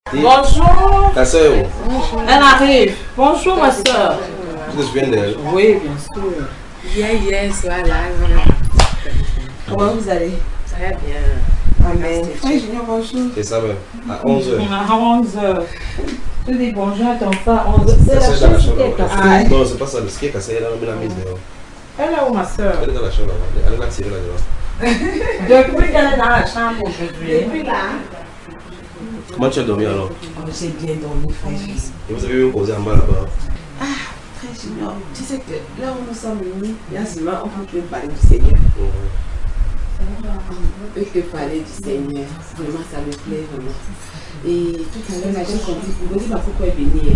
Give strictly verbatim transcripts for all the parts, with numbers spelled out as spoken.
Bonjour. Ta soeur. Elle arrive. Bonjour ma soeur. Tu te souviens d'elle? Oui, bien sûr. Hier, hier, soir là. Comment vous allez? Très bien. Amen. Oui, Junior, bonjour. C'est ça même. À onze heures. À onze heures. Tu dis bonjour à ton frère à onze heures. C'est la Ta soeur est dans la chaise chambre qui est là-bas. cassée. Non, c'est pas ça. Ce qui est cassé, elle a mis la mise dehors. Elle est où ma soeur? Elle est dans la chambre là-bas. Elle va tirer là-dedans. Depuis qu'elle est dans la chambre aujourd'hui. Depuis là. Comment tu as dormi alors? Oh, j'ai bien dormi, frère. Et vous avez même posé en bas là-bas. Ah, frère Junior, tu sais que là où nous sommes unis, il y a souvent on peut plus parler du Seigneur. On peut que parler du Seigneur. Vraiment, ça me plaît vraiment. Et tout à l'heure, la gente comme dit, vous me dites pourquoi elle est venue.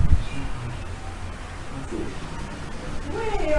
Oui,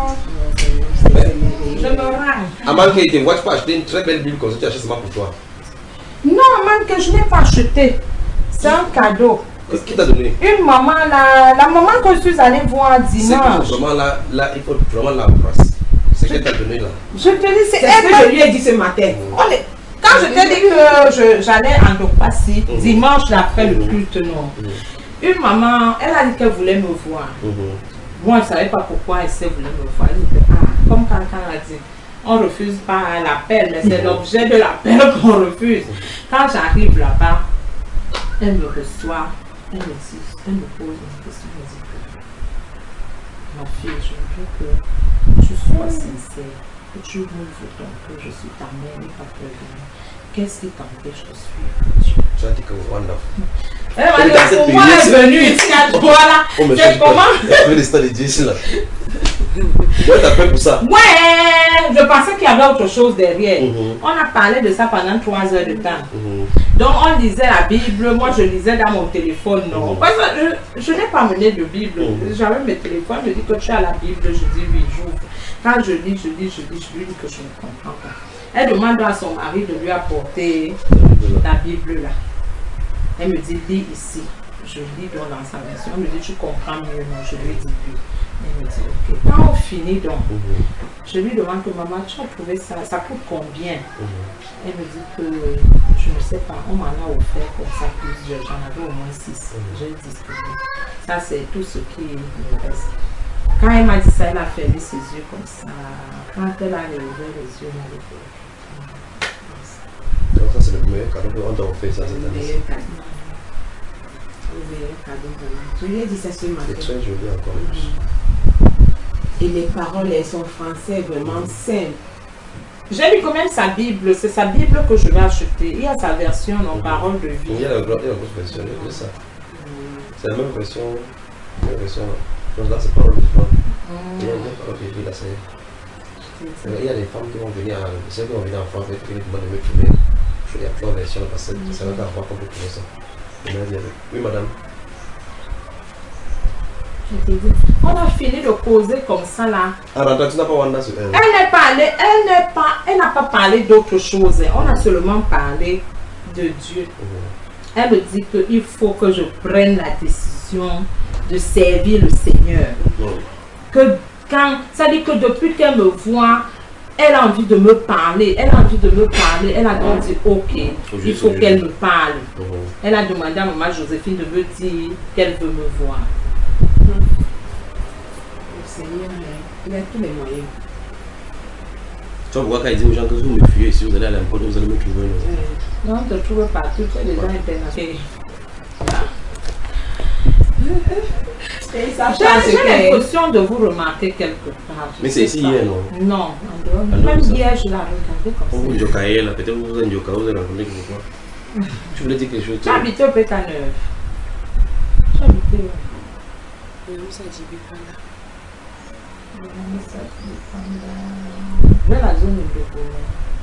oh. Je me rends. Aman, tu ne vois pas acheter une très belle Bible comme ça, tu achètes seulement pour toi. Non, man, que je n'ai pas acheté. C'est un cadeau. Qu'est-ce qu'il t'a donné? Une maman, la, la maman que je suis allée voir dimanche. C'est vraiment là, là, il faut vraiment l'embrasser. C'est ce qu'elle t'a donné là. Je te dis, c'est C'est elle ce que je lui ai dit ce matin. On est- Quand je t'ai dit que j'allais en Dokpasi, Mhm. dimanche après le culte, non. Mhm. Une maman, elle a dit qu'elle voulait me voir. Mhm. Moi, je ne savais pas pourquoi elle s'est voulu me voir. Elle dit, ah, comme quelqu'un a dit, on ne refuse pas l'appel, mais c'est l'objet de l'appel qu'on refuse. Quand j'arrive là-bas, elle me reçoit, elle me dit, elle me pose une question, elle me dit que, ma fille, je veux que tu sois sincère, que tu m'ouvres ton cœur, je suis ta mère, n'aie pas peur de moi. Qu'est-ce qui t'empêche de suivre Dieu? Tu as dit que wonderful. Elle m'a dit, pour moi, elle est venue ici à toi là. Oh, mais C'est comment? Il y a plus d'histoire de Dieu ici là. Ouais, t'as peur pour ça? Ouais, je pensais qu'il y avait autre chose derrière. Mhm. On a parlé de ça pendant trois heures de temps. Mhm. Donc on lisait la Bible, moi je lisais dans mon téléphone, non. Mhm. Parce que je, je n'ai pas mené de Bible. Mhm. J'avais mes téléphones, je dis que tu as la Bible, je dis oui, j'ouvre. Quand je lis, je lis, je lis, je lui dis que je ne comprends pas. Elle demande à son mari de lui apporter la Bible là. Elle me dit, lis ici. Je lis donc dans sa version. Elle me dit, tu comprends mieux, non? Je lui dis oui. Elle me dit, ok. Quand on finit donc, Mhm. je lui demande que maman, tu as trouvé ça, ça coûte combien? Mhm. Elle me dit que je ne sais pas, on m'en a offert comme ça plusieurs, j'en avais au moins six. J'ai distribué. Ça, c'est tout ce qui me reste. Quand elle m'a dit ça, elle a fermé ses yeux comme ça. Quand elle a ouvert les yeux, elle m'a dit que. Donc, ça, c'est le meilleur cadeau qu'on t'a offert ça cette Le année. meilleur cadeau. Le meilleur cadeau vraiment. Je lui ai dit ça ce C'est matin. très joli encore. Et les paroles, elles sont français vraiment simples. J'ai lu quand même sa Bible, c'est sa Bible que je vais acheter. Il y a sa version en parole de Il vie. y a la grosse version, il y a ça. C'est la même version. La même version. Donc là, c'est parole de Dieu. Il y a une parole de Dieu là, c'est. Il y a des femmes qui vont venir, celles qui vont venir en France, qui vont demander de me trouver. Il y a plusieurs versions là, parce que ça va avoir qu'on peut trouver ça. Oui, madame. Je t'ai dit, on a fini de causer comme ça là. Ah, attends, tu n'as pas Wanda sur elle. Elle n'est pas allée, elle n'est pas, elle n'a pas parlé d'autre chose. On a seulement parlé de Dieu. Mhm. Elle me dit qu'il faut que je prenne la décision de servir le Seigneur. Non. Que quand, ça dit que depuis qu'elle me voit, elle a envie de me parler. Elle a envie de me parler. Elle a donc dit ok, il faut qu'elle me parle. Mhm. Elle a demandé à maman Joséphine de me dire qu'elle veut me voir. Le Seigneur, il a tous les moyens. Tu vois pourquoi quand il dit aux gens que vous me fuyez, si vous allez à l'impôt, vous allez me trouver. Euh, Non, on te trouve partout, tu es déjà international. Et ça J'ai change j'ai que- l'impression de vous remarquer quelque part. Mais c'est ici hier, non? Non, en dehors. En dehors Même de ça. hier, je l'ai regardé Quand comme vous ça. jocaillez là, peut-être vous avez un joker, vous allez rencontrer quelqu'un. Tu voulais dire quelque chose? Tu habitais au Pétaneuf. Tu habitais où? Dans la zone de Bobo.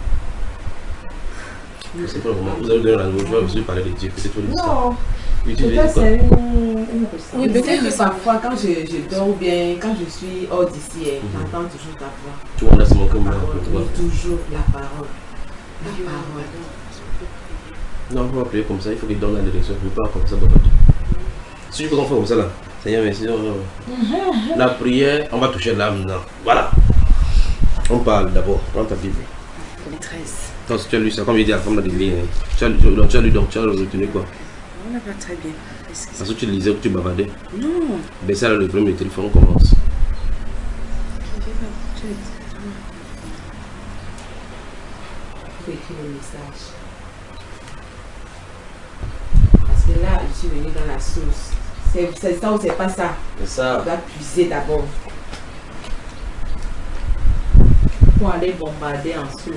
C'est pas le moment. Vous avez donné la nouvelle, vous avez parlé de Dieu, peut-être vous dites ça. Non, Oui, tu dis peut-être quoi? c'est une, une recette. Oui, peut-être que parfois, quand je, je dors ou bien quand je suis hors d'ici, eh, j'entends toujours ta voix. Tu vois, là, c'est mon cœur, La là, parole, tu vois. oui, toujours la parole. La parole. Non, on va prier comme ça, il faut qu'il donne la direction, je ne peux pas comme ça dans notre. Si je peux qu'on fait comme ça là, Seigneur, merci. La prière, on va toucher l'âme, non. Voilà. On parle d'abord, prends ta Bible. Les treize. Donc, si tu as lu ça, comme il dit à la femme de l'île, tu as lu donc, tu as lu donc, tu as retenu quoi? n'a pas très bien. Parce que tu lisais ou tu bavardais? Non. Ben ça, le premier téléphone commence. Il faut écrire le message. Parce que là, je suis venue dans la sauce. C'est ça ou c'est pas ça? C'est ça. On doit puiser d'abord. Pour aller bombarder ensuite.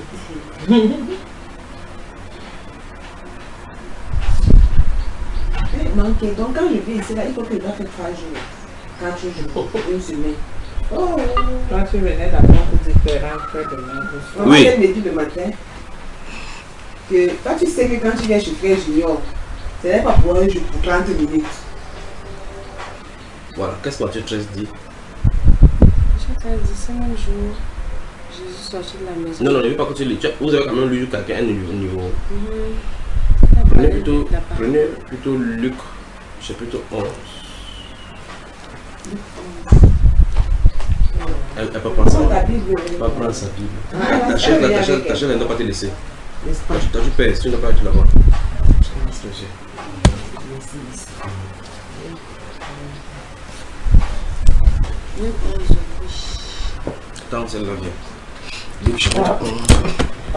Manqué. Donc quand je viens ici, là, il faut que je dois faire trois jours. Quatre jours. Une semaine. Oh. Toi, tu venais d'abord pour dire que rentre demain. Oui. Elle me dit le matin que toi, tu sais que quand tu viens chez Frère Junior, ce n'est pas pour un jour, pour trente minutes. Voilà, qu'est-ce que Matthieu treize dit? J'ai dit cinq jours. Jésus sorti de la maison. Non, non, je ne veux pas que tu lis. Vous avez quand même lu quelqu'un un niveau. Mm-hmm. Prenez plutôt, prenez plutôt Luc, chapitre onze. Elle ne peut pas prendre sa Bible. Pas prendre sa Bible. Ah, ta chaîne, ta chaîne, ta chaîne, elle ne doit pas te laisser. Quand tu, quand tu pèses, tu ne dois pas, tu la vois. Attends, celle-là vient. Luc, chapitre onze.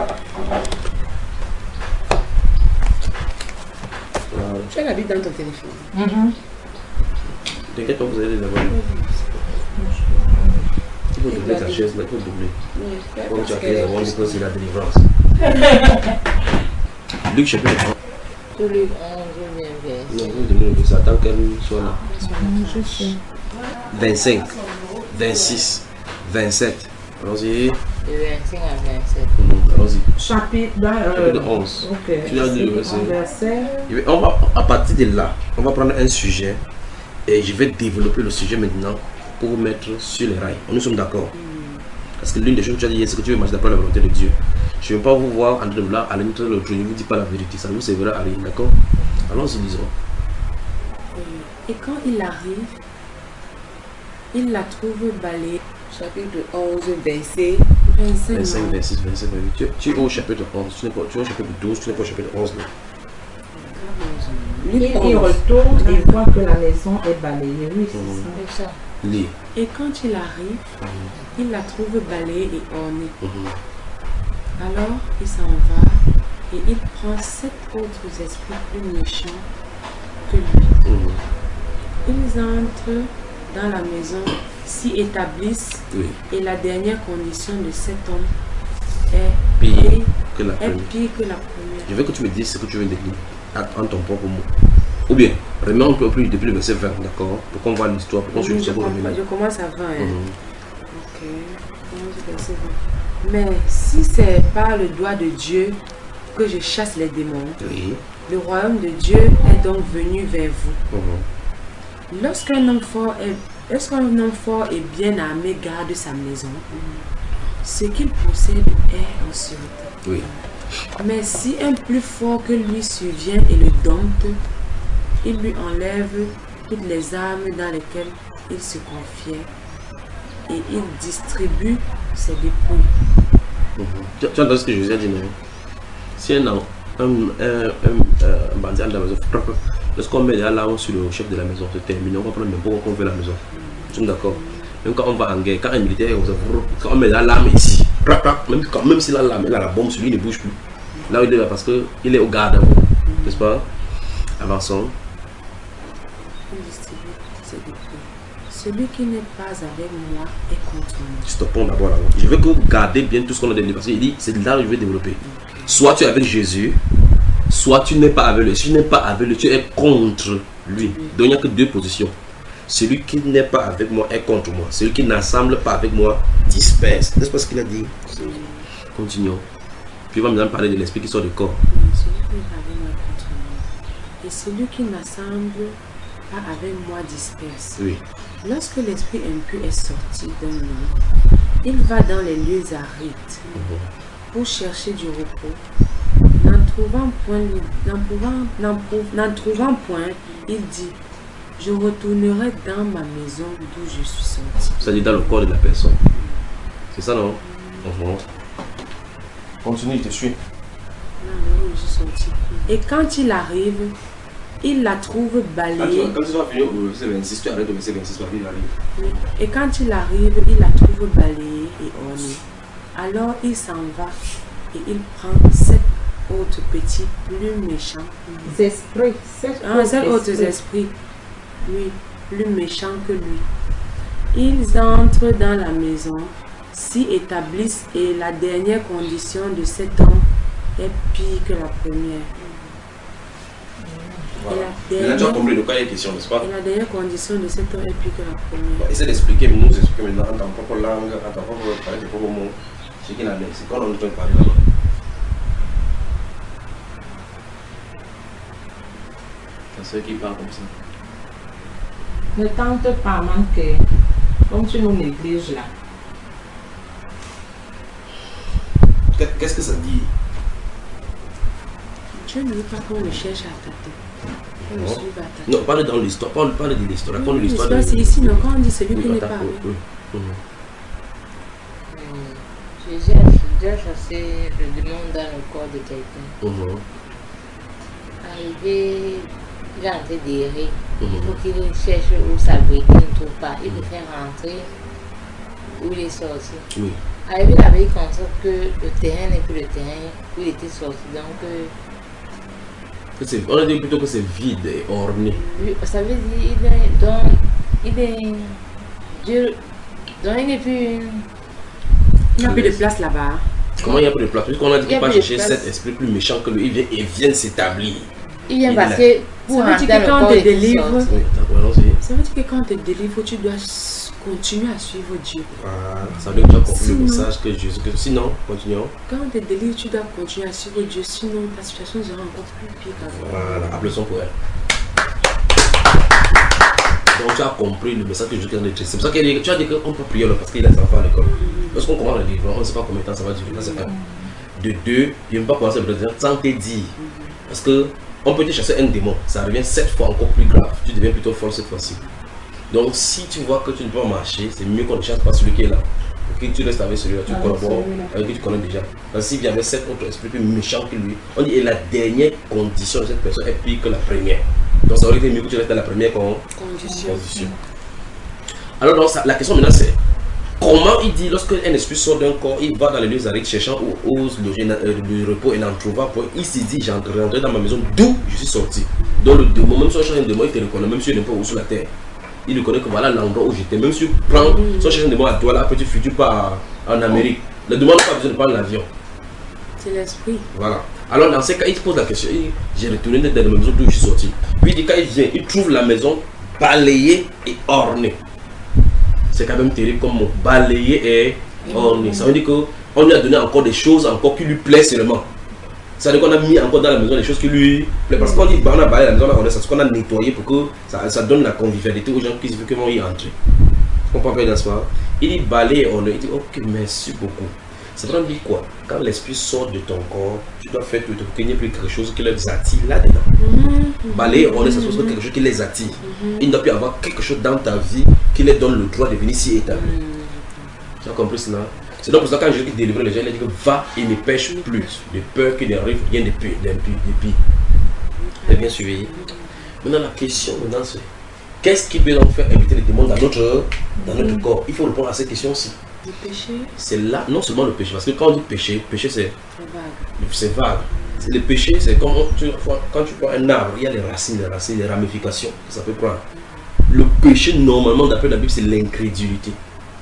Tu as la Bible dans ton téléphone. Mm-hmm. T'inquiète pas, vous allez les avoir. Il faut doubler ta chaise, là, il faut doubler. Comme tu as fait avant, parce que c'est la délivrance. Luc, chapitre onze. Tous les onze, bien bien. Non, vous donnez ça, attends qu'elle soit là. vingt-cinq, vingt-six, vingt-sept. Allons-y. De vingt-cinq à vingt-sept. Mmh, allons-y. Chapitre, euh, Chapitre onze. Ok. Tu dois dire le verset. verset. On va, à partir de là, on va prendre un sujet et je vais développer le sujet maintenant pour vous mettre sur les rails. Nous sommes d'accord. Parce que l'une des choses que tu as dit, c'est que tu veux marcher d'après la volonté de Dieu. Je ne veux pas vous voir en train de là, à l'intérieur de l'autre, je ne vous dis pas la vérité. Ça vous servira à rien, d'accord? Allons-y, disons. Et quand il arrive, il la trouve balayée. Chapitre onze, verset vingt-cinq. vingt-cinq, vingt-six, vingt-sept, vingt-huit. Tu, tu es au chapitre onze, tu n'es pas, tu es au chapitre douze, tu n'es pas au chapitre onze. Là. Il, il retourne et il voit que la maison est balayée. Oui, c'est ça. C'est ça. Lis. Et quand il arrive, il la trouve balayée et ornée. Mhm. Alors il s'en va et il prend sept autres esprits plus méchants que lui. Mhm. Ils entrent dans la maison, s'y établissent, Oui. et la dernière condition de cet homme est Pire que la est première. pire que la première. Je veux que tu me dises ce que tu viens de lire en ton propre mot. Ou bien, remets un peu plus depuis le verset vingt, d'accord? Pour qu'on voit l'histoire, pour qu'on suive je, ce qu'on commence, remet. je commence à vingt. Hein. Mhm. Ok. onze, verset vingt. Mais si c'est par le doigt de Dieu que je chasse les démons, Oui. le royaume de Dieu est donc venu vers vous. Mhm. Lorsqu'un homme fort est Lorsqu'un homme fort et bien armé garde sa maison, ce qu'il possède est en sûreté. Oui. Mais si un plus fort que lui survient et le dompte, il lui enlève toutes les armes dans lesquelles il se confiait et il distribue ses dépouilles. Mhm. Tu, tu entends ce que Jésus a dit, non? Si un, un, un, un, un bandit dans la maison frappe, lorsqu'on met la lame sur le chef de la maison, c'est terminé, on va prendre n'importe quoi qu'on fait la maison. Nous sommes d'accord. Même quand on va en guerre, quand un militaire, quand on met la lame ici, même, quand, même si la lame est là, la bombe sur lui ne bouge plus. Là où il est là, parce qu'il est au garde à vous. N'est-ce pas? Avançons. Il distribue ses dépouilles. Celui qui n'est pas avec moi est contre moi. Stoppons d'abord là. Je veux que vous gardez bien tout ce qu'on a dit. Parce qu'il dit, c'est là où je vais développer. Soit tu es avec Jésus, soit tu n'es pas avec lui. Si tu n'es pas avec lui, tu es contre lui. Donc il n'y a que deux positions. Celui qui n'est pas avec moi est contre moi. Celui qui n'assemble pas avec moi disperse. N'est-ce pas ce qu'il a dit? Continuons. Puis il va maintenant parler de l'esprit qui sort du corps. Celui qui n'est pas avec moi est contre moi. Et celui qui n'assemble pas avec moi disperse. Oui. Lorsque l'esprit impur est sorti d'un homme, il va dans les lieux arides pour chercher du repos. N'en trouvant point, n'en trouvant, n'en prou- n'en trouvant point, il dit: je retournerai dans ma maison d'où je suis sorti. Ça dit dans le corps de la personne. C'est ça, non? Mhm. Continue, je te suis. Là où je suis sorti. Et quand il arrive, il la trouve balayée. Quand tu vas finir au verset vingt-six, tu arrêtes au verset vingt-six, il arrive. Et quand il arrive, il la trouve balayée et ornée. Alors il s'en va et il prend sept autres petits plus méchants. Esprits, sept Ah, sept autres esprits. esprits, oui, plus méchants que lui. Ils entrent dans la maison, s'y établissent et la dernière condition de cet homme est pire que la première. Voilà. Et la Maintenant, tu as dernière, compris de quoi il est question, n'est-ce pas? et la dernière condition de cet homme est pire que la première. Bon, essaie d'expliquer, nous expliquer maintenant en ta propre langue, en ta propre parler tes propres mots, ce qu'il en est. C'est quoi on est en train de parler là-bas? C'est ceux qui parlent comme ça. Ne tente pas manquer, comme tu nous négliges là. Qu'est-ce que ça dit? Dieu ne veut pas qu'on le cherche à tâter. Qu'on le Non. suive à tâter. Non, parle dans l'histoire, parle, parle de l'histoire, raconte Oui, l'histoire de l'histoire, c'est ici, non, quand on dit celui Oui, qui n'est attends, pas. oui, oui. Mhm. Jésus a déjà chassé le démon dans le corps de quelqu'un. Mhm. Arrivé, il est en train d'errer. Il Mhm. faut qu'il cherche où s'abriter, il ne trouve pas. Il préfère rentrer où il est sorti. Oui. Arrivé là-bas, il constate que le terrain n'est plus le terrain où il était sorti. Donc, euh, Que c'est- On a dit plutôt que c'est vide et orné. lui- ça veut dire il est donc, il est Dieu, donc il n'est plus. Il n'y a plus de place là-bas. Comment il y a plus de place? Puisqu'on a dit Il y a qu'il va plus de chercher place. sept esprits plus méchants que lui, il vient et vient s'établir. Il vient Il est passer pour Ça veut rentrer dire dans que le quand corps on te et qu'il délivre, sorte. Oui, attends, allons-y. Ça veut dire que quand on te délivre, tu dois s- continuer à suivre Dieu. Voilà, ça veut déjà compris le Sinon- message que Jésus. Que, sinon, continuons. Quand on te délivre, tu dois continuer à suivre Dieu. Sinon, ta situation sera encore plus pire qu'avant. Voilà, applaudissons pour elle. Donc tu as compris le message que Jésus a dit. C'est pour ça que tu as dit qu'on peut prier là, parce qu'il a des enfants à l'école. Lorsqu'on commence le livre, on ne sait pas combien de temps ça va durer. Là, c'est un. De deux, il ne va pas commencer à dire sans te dire. Parce que on peut te chasser un démon, ça revient sept fois encore plus grave. Tu deviens plutôt fort cette fois-ci. Donc si tu vois que tu ne peux pas marcher, c'est mieux qu'on ne chasse pas celui qui est là. Que tu restes avec celui-là, tu Avec collabores celui-là. avec qui tu connais déjà. Parce que s'il y avait sept autres esprits plus méchants que lui, on dit et la dernière condition de cette personne est pire que la première. Donc ça aurait été mieux que tu restes dans la première con- Condition. condition. Alors donc, ça- la question maintenant c'est comment il dit lorsque un esprit sort d'un corps, il va dans les lieux arides cherchant où ose loger euh, le repos et n'en trouvant point. Il s'est dit j'ai rentré dans ma maison d'où je suis sorti. Donc le démon, même si on cherche un démon, il te reconnaît, même si il n'est pas où sur la terre. Il reconnaît que voilà l'endroit où j'étais. Même si tu prends, si on cherche un démon à toi, là, petit futur pas en Amérique. Le démon n'a pas besoin de prendre l'avion. C'est l'esprit. Voilà. Alors dans ces cas, il se pose la question, il- j'ai retourné dans la maison d'où je suis sorti. Puis il dit quand il vient, il trouve la maison balayée et ornée. C'est quand même terrible comme mot, balayée et ornée. Ça veut dire qu'on lui a donné encore des choses encore qui lui plaisent seulement. Ça veut dire qu'on a mis encore dans la maison des choses qui lui plaisent. Parce qu'on dit bah, on a balayé la maison, on a orné, c'est ce qu'on a nettoyé pour que ça, ça donne la convivialité aux gens qui, qui vont y entrer. Tu comprends bien, n'est-ce pas? Il dit balayer et orner, il dit ok, merci beaucoup. Ça veut dire quoi? Quand l'esprit sort de ton corps, tu dois faire tout pour qu'il n'y ait plus quelque chose qui les attire là-dedans. Balayer, on est censé quelque chose qui les attire. Il ne doit plus avoir quelque chose dans ta vie qui les donne le droit de venir s'y établir. Tu as compris cela? C'est donc pour ça que quand Jésus délivre les gens, il a dit que va et ne pêche plus, de peur qu'il n'arrive rien de pire. De pire. Tu as bien suivi? Maintenant, la question maintenant c'est qu'est-ce qui peut donc faire inviter les démons dans notre, dans notre corps? Il faut répondre à cette question-ci. Le péché, C'est là, non seulement le péché, parce que quand on dit péché, péché c'est c'est vague. c'est vague. C'est- Le péché, c'est comme tu, quand tu prends un arbre, il y a les racines, les racines, les ramifications que ça peut prendre. Le péché, normalement, d'après la Bible, c'est l'incrédulité.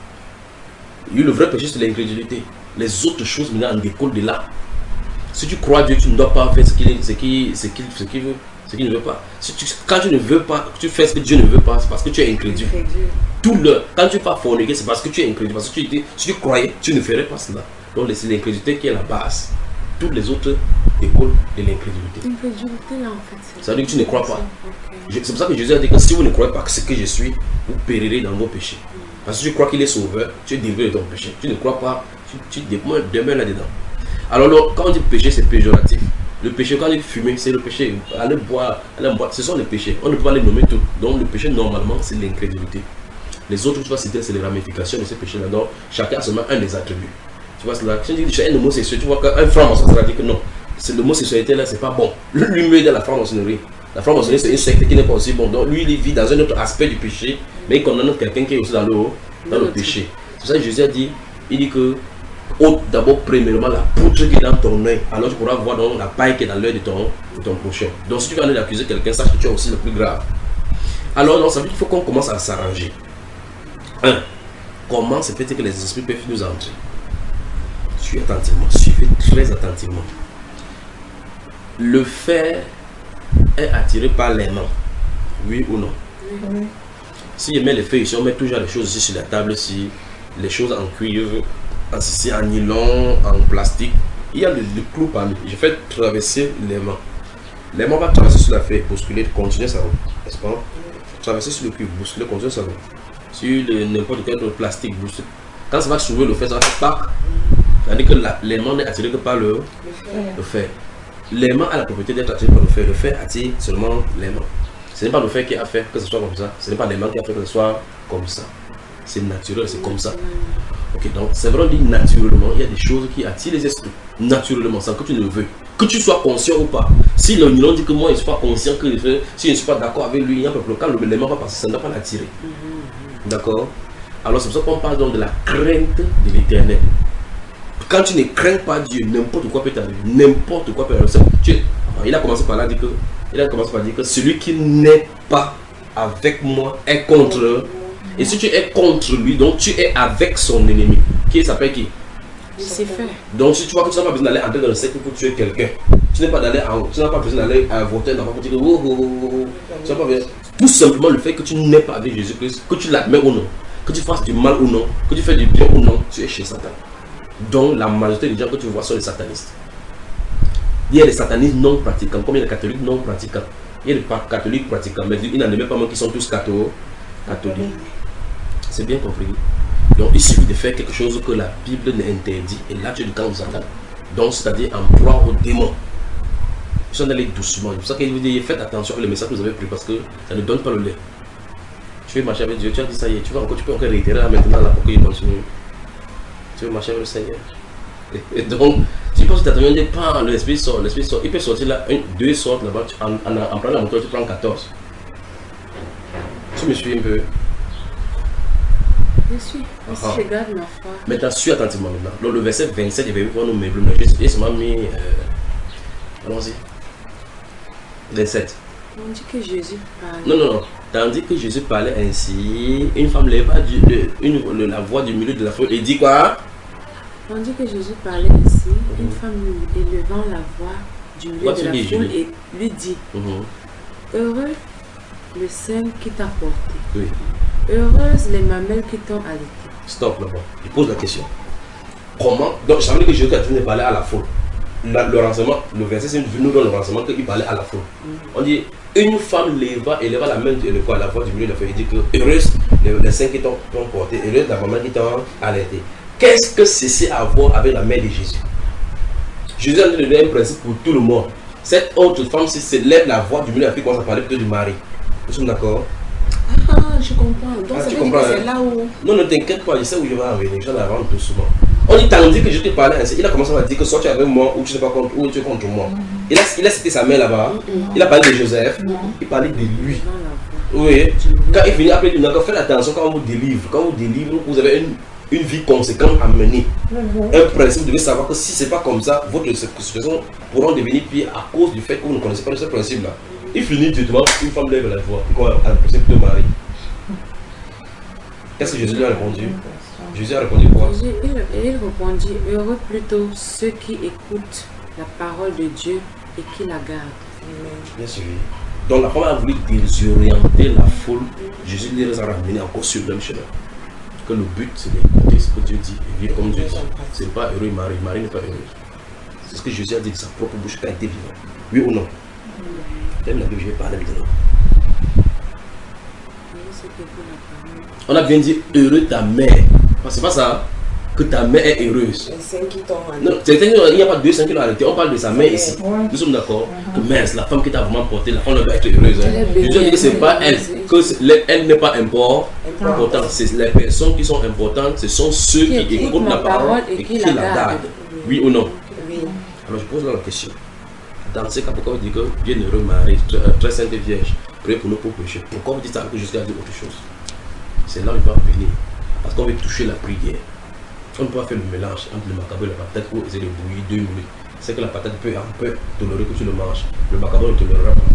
Oui, le vrai péché, c'est l'incrédulité. Les autres choses, maintenant, en découlent de là. Si tu crois Dieu, tu ne dois pas faire ce qu'il ce qui, ce qu'il, ce qu'il veut, ce qu'il ne veut pas. Si tu, quand tu ne veux pas, tu fais ce que Dieu ne veut pas, c'est parce que tu es incrédule. Tout le, quand tu vas forniquer, c'est parce que tu es incrédule. Parce que tu dis, si tu croyais, tu ne ferais pas cela. Donc c'est l'incrédulité qui est la base. Toutes les autres découlent de l'incrédulité. L'incrédulité là en fait. c'est- Ça veut dire que tu ne crois pas. Ok. Je- C'est pour ça que Jésus a dit que si vous ne croyez pas que ce que je suis, vous périrez dans vos péchés. Parce que tu crois qu'il est sauveur, tu es délivré de ton péché. Tu ne crois pas, tu, tu demeures demeures là-dedans. Alors là, quand on dit péché, c'est péjoratif. Le péché, quand on dit fumer, c'est le péché. Aller boire, aller boire, ce sont les péchés. On ne peut pas les nommer tous. Donc le péché, normalement, c'est l'incrédulité. Les autres, tu vas citer, c'est les ramifications de ces péchés-là. Donc chacun a seulement un des attributs. Tu vois cela. Si tu dis que tu es un homosexuel, tu vois qu'un franc-maçon, ça va dire que non. C'est l'homosexualité là, c'est pas bon. Lui met dans la franc-maçonnerie. La franc-maçonnerie, c'est une secte qui n'est pas aussi bon. Donc lui, il vit dans un autre aspect du péché, mais il condamne quelqu'un qui est aussi dans le, dans le péché. C'est ça que Jésus a dit, il dit que ôte d'abord premièrement la poutre qui est dans ton œil, alors tu pourras voir donc la paille qui est dans l'œil de ton, de ton prochain. Donc si tu vas aller accuser quelqu'un, sache que tu es aussi le plus grave. Alors non, ça veut dire qu'il faut qu'on commence à s'arranger. Un, comment se fait-il que les esprits peuvent nous entrer? Suis attentivement, suivez très attentivement. Le fer est attiré par les mains, oui ou non? Oui. Si je mets les feuilles ici, on met toujours les choses ici sur la table, ici, les choses en cuivre, ici en nylon, en plastique. Il y a le, le clou parmi. Je fais traverser les mains. Les mains vont traverser sur la feuille, bousculer, continuer sa route, n'est-ce pas? Traverser sur le cuivre, bousculer, continuer sa route. Sur n'importe quel autre plastique, bousculer. Quand ça va soulever le fer, ça va faire pack. C'est-à-dire que la, les mains n'est attiré que par le, le fer. Le fer. Les mains ont la propriété d'être attirées par le fer. Le fer attire seulement les mains. Ce n'est pas le fer qui a fait que ce soit comme ça. Ce n'est pas les mains qui a fait que ce soit comme ça. C'est naturel, c'est comme ça. Ok, donc c'est vrai, on dit naturellement, il y a des choses qui attirent les esprits. Naturellement, sans que tu ne veux. Que tu sois conscient ou pas. Si le nylon dit que moi je ne suis pas conscient que le fer, si je ne suis pas d'accord avec lui, il y a un peu quand les mains va passer, ça ne va pas l'attirer. D'accord? Alors c'est pour ça qu'on parle donc de la crainte de l'éternel. Quand tu ne crains pas Dieu, n'importe quoi peut t'arriver. N'importe quoi peut t'arriver. Il a commencé par là, dire que, il a commencé par dire que celui qui n'est pas avec moi est contre. Et si tu es contre lui, donc tu es avec son ennemi. Qui s'appelle qui? Lucifer. Donc si tu vois que tu n'as pas besoin d'aller entrer dans le cercle pour tuer quelqu'un, tu n'as pas d'aller, tu n'as pas besoin d'aller à voter dans pour dire oh, oh, oh, oh. Tu n'as pas besoin. Tout simplement le fait que tu n'es pas avec Jésus-Christ, que tu l'admets ou non, que tu fasses du mal ou non, que tu fais du bien ou non, tu es chez Satan. Donc la majorité des gens que tu vois sont les satanistes. Il y a les satanistes non pratiquants, comme il y a les catholiques non pratiquants. Il y a les catholiques pratiquants, mais il n'en est même pas moins qui sont tous catholiques. C'est bien compris. Donc il suffit de faire quelque chose que la Bible n'interdit. Et là tu es du camp de Satan. Donc c'est-à-dire en proie aux démons. Ils sont allés doucement. C'est pour ça qu'il vous dit faites attention avec le message que vous avez pris parce que ça ne donne pas le lait. Tu veux marcher avec Dieu, tu as dit ça y est, tu vas encore, tu peux encore réitérer là maintenant là pour qu'il continue. Tu veux marcher avec le Seigneur. Et, et donc, si tu penses que tu as tellement dit, pas l'esprit sort, l'esprit sort, il peut sortir là, une, deux sortes là-bas, en, en, en prenant la moto, tu prends quatorze. Tu me suis un peu. Je suis, parce que je garde ma foi. Maintenant, suis attentivement maintenant. Donc, le verset vingt-sept, il y avait vu pour nous meubles, mais j'ai seulement mis. Euh, Allons-y. vingt-sept. On dit que Jésus parlait. Non, non, non. Tandis que Jésus parlait ainsi, une femme leva du, de, une, de la voix du milieu de la foule et dit quoi? On dit que Jésus parlait ainsi, mm-hmm. Une femme élevant la voix du milieu quoi de la dis, foule Julie? et lui dit mm-hmm. Heureux le sein qui t'a porté. Oui. Heureuse les mamelles qui t'ont allaité. Stop là-bas. Il pose la question. Comment? Donc, ça veut dire que Jésus a venu parler à la foule. La, le renseignement, le verset, c'est nous donne le renseignement qu'il parlait à la foule. Mm-hmm. On dit une femme leva, éleva la main de quoi, la voix du milieu de la foule. Il dit que heureuse les, les seins qui t'ont porté, heureuse la maman qui t'ont allaité. Qu'est-ce que ceci a à voir avec la mère de Jésus? Jésus a donné un principe pour tout le monde. Cette autre femme, si c'est la voix du milieu de la fille, commence à parler plutôt du mari. Nous sommes d'accord? Ah, je comprends. Donc, ah, ça tu veut comprends, dire que c'est là où... Non, ne t'inquiète pas, je sais où je vais en venir. J'en avance doucement. On dit, tandis que je te parlais ainsi, il a commencé à dire que soit tu es avec moi ou tu n'es pas contre, ou tu es contre moi. Mm-hmm. il, a, il a cité sa mère là-bas. Mm-hmm. Il a parlé de Joseph. Mm-hmm. Il parlait de lui. Mm-hmm. Oui. Quand il finit après, il dit, faites attention quand on vous délivre. Quand on vous délivre, vous avez une, une vie conséquente à mener. Mm-hmm. Un principe, vous devez savoir que si ce n'est pas comme ça, votre situation pourra devenir pire à cause du fait que vous ne connaissez pas ce principe-là. Mm-hmm. Il finit directement, une femme lève la voix. Quoi, c'est plutôt mari. Qu'est-ce que Jésus lui a répondu? Jésus a répondu quoi? Jésus, il, il répondit, heureux plutôt ceux qui écoutent la parole de Dieu et qui la gardent. Bien sûr. Donc la femme a voulu désorienter la foule. Jésus les a ramenés encore sur le même chemin. Que le but c'est d'écouter ce que Dieu dit et vivre comme Dieu dit. Ce n'est pas heureux Marie, Marie n'est pas heureuse. C'est ce que Jésus a dit de sa propre bouche quand il était vivant. Oui ou non? Même la Bible, je vais parler maintenant. On a bien dit heureux ta mère. C'est pas ça que ta mère est heureuse. Les seins qui tombent. Non, il n'y a pas deux seins qui l'ont arrêté. On parle de sa mère ici. Ouais. Nous sommes d'accord que mère, c'est la femme qui t'a vraiment porté. La femme doit être heureuse. Hein. Je veux dire que c'est pas elle, que elle n'est pas importante. C'est les personnes qui sont importantes. Ce sont ceux qui, qui écoutent la parole et qui, qui la gardent. Oui ou non? Oui. Alors je pose là la question. dans ce cas, pourquoi vous dites que Bienheureux Marie, très, très sainte Vierge, priez pour nous pour pécher? Pourquoi vous dites ça que jusqu'à dire autre chose? C'est là où il va venir. Parce qu'on veut toucher la prière. On ne peut pas faire le mélange entre le macabre et la patate pour essayer de bouillir deux minutes. C'est que la patate peut un peu tolérer que tu le manges. Le macabre ne tolérera pas.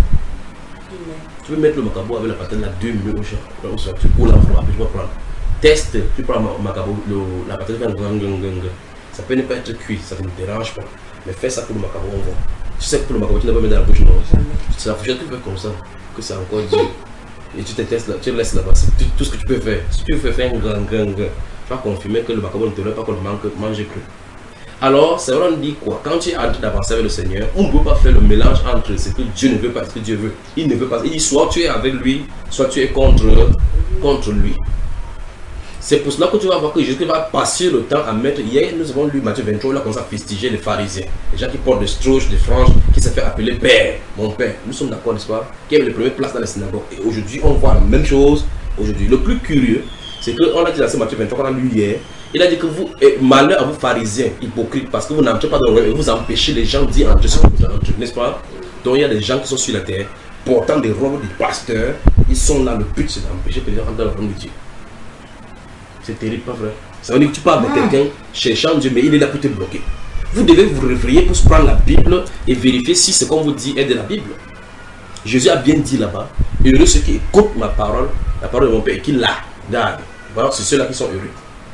Tu peux mettre le macabre avec la patate là deux minutes au champ. Tu coules la froid, tu vas prendre. Teste, tu prends le macabre, le, la patate fait un gang gang gang. Ça peut ne pas être cuit, ça ne te dérange pas. Mais fais ça pour le macabre, on voit. Tu sais que pour le macabre, tu ne vas pas mettre dans la bouche, non. C'est la fourchette que tu fais comme ça, que c'est encore dur. Et tu te testes là, tu le laisses là-bas, c'est tout, tout ce que tu peux faire. Si tu veux faire un gang gang, tu vas confirmer que le macabre ne te lève pas qu'on manque manger cru. Alors, c'est vrai, on dit quoi? Quand tu es en train d'avancer avec le Seigneur, on ne peut pas faire le mélange entre ce que Dieu ne veut pas et ce que Dieu veut. Il ne veut pas. Il dit soit tu es avec lui, soit tu es contre, contre lui. C'est pour cela que tu vas voir que Jésus va passer le temps à mettre. Hier, nous avons lu Matthieu vingt-trois, là, comme ça, festiger les pharisiens. Les gens qui portent des strouches, des franges, qui se fait appeler Père, mon Père. Nous sommes d'accord, n'est-ce pas? Qui avait les premières places dans les synagogues. Et aujourd'hui, on voit la même chose. Aujourd'hui, le plus curieux, c'est qu'on a dit dans ce Matthieu vingt-trois qu'on a lu hier. Il a dit que vous, eh, malheur à vous pharisiens, hypocrites, parce que vous n'entrez pas dans le royaume et vous empêchez les gens d'y entrer, n'est-ce pas? Donc il y a des gens qui sont sur la terre, portant des robes de pasteurs, ils sont là, le but c'est d'empêcher que les gens entrent dans le royaume de Dieu. C'est terrible, pas vrai? Ça veut dire que tu parles de quelqu'un cherchant Dieu, mais il est là pour te bloquer. Vous devez vous réfréner pour se prendre la Bible et vérifier si ce qu'on vous dit est de la Bible. Jésus a bien dit là-bas, heureux ceux qui écoutent ma parole, la parole de mon Père, et qui la gardent. Voilà, c'est ceux-là qui sont heureux.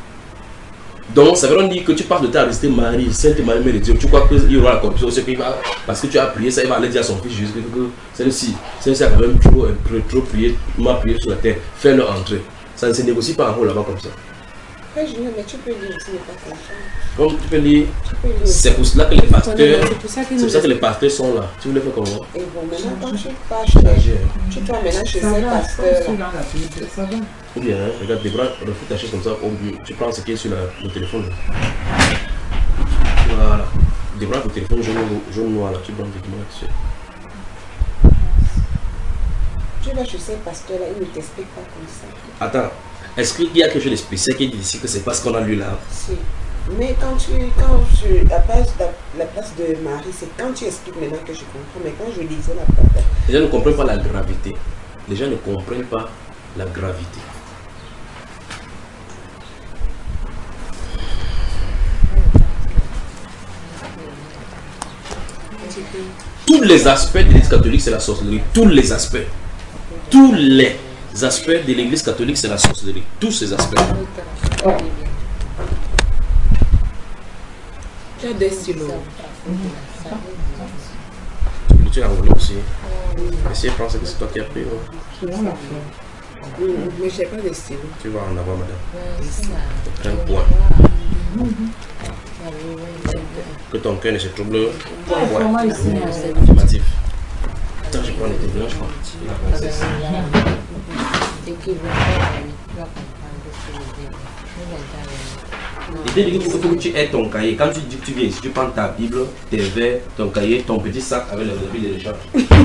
Donc, ça veut dire que tu passes de temps à résister Marie, Sainte Marie, Mère de Dieu. Tu crois qu'il y aura la corruption, parce que tu as prié ça, il va aller dire à son fils Jésus que celle-ci, celle-ci a quand même trop, trop, trop prié, m'a prié sur la terre, fais-le entrer. Ça ne se négocie pas en haut là-bas comme ça. Frère Junior, mais tu peux lire, tu n'es pas content. Comme tu peux lire, c'est pour cela que les pasteurs, c'est pour ça que les pasteurs sont là. Tu voulais faire comment? Et bon, maintenant quand tu pars chez, tu vas maintenant chez ces pasteurs. Ou bien, hein, regarde, Débra, refais ta chaise comme ça, au but. Tu prends ce qui est sur la, le téléphone. Voilà. Débra, le téléphone jaune, jaune noir là, tu prends directement là-dessus. Tu vas chez ces pasteurs là, ils ne t'expliquent pas comme ça. Attends, est-ce qu'il y a quelque chose de spécial qui dit ici que c'est pas ce qu'on a lu là? Si. Mais quand tu, quand tu, la place, la, la place de Marie, c'est quand tu expliques maintenant que je comprends. Mais quand je lisais la place. Les gens ne comprennent pas la gravité. Les gens ne comprennent pas la gravité. Tous les aspects de l'Église catholique, c'est la sorcellerie. Tous les aspects. Tous les aspects de l'Église catholique, c'est la sorcellerie. Tous ces aspects. Oh. Tu as des stylos. Tu as enroulé aussi. Essayez de penser que c'est toi qui as pris. Mmh, mais je n'ai pas de stylos. Tu vas en avoir, madame. Un point. Que ton cœur ne se trouble. Ouais. Affirmatif. Attends, je prends les témoins, je crois. La princesse. L'idée de que tu aies ton cahier, quand tu dis que tu viens ici, tu prends ta Bible, tes verres, ton cahier, ton petit sac avec les revues de l'échange.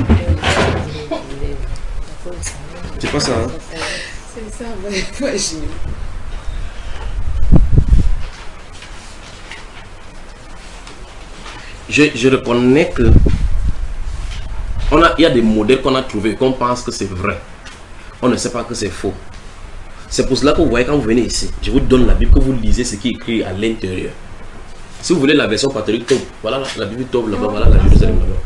C'est pas ça, hein? C'est ça, ouais, je... Je, je reconnais que on a, il y a des modèles qu'on a trouvés, qu'on pense que c'est vrai. On ne sait pas que c'est faux. C'est pour cela que vous voyez quand vous venez ici, je vous donne la Bible, que vous lisez ce qui est écrit à l'intérieur. Si vous voulez la version catholique, top, voilà la Bible top là-bas, voilà la Jérusalem là-bas.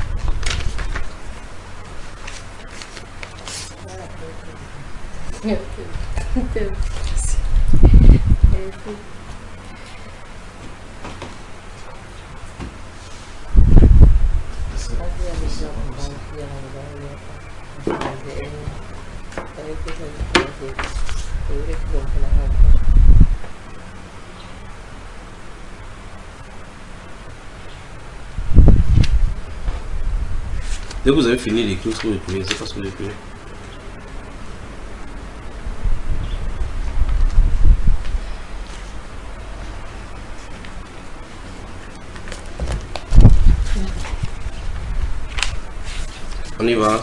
Dès que vous avez fini d'écrire ce que vous écrivez, c'est pas ce que vous écrivez. On y va.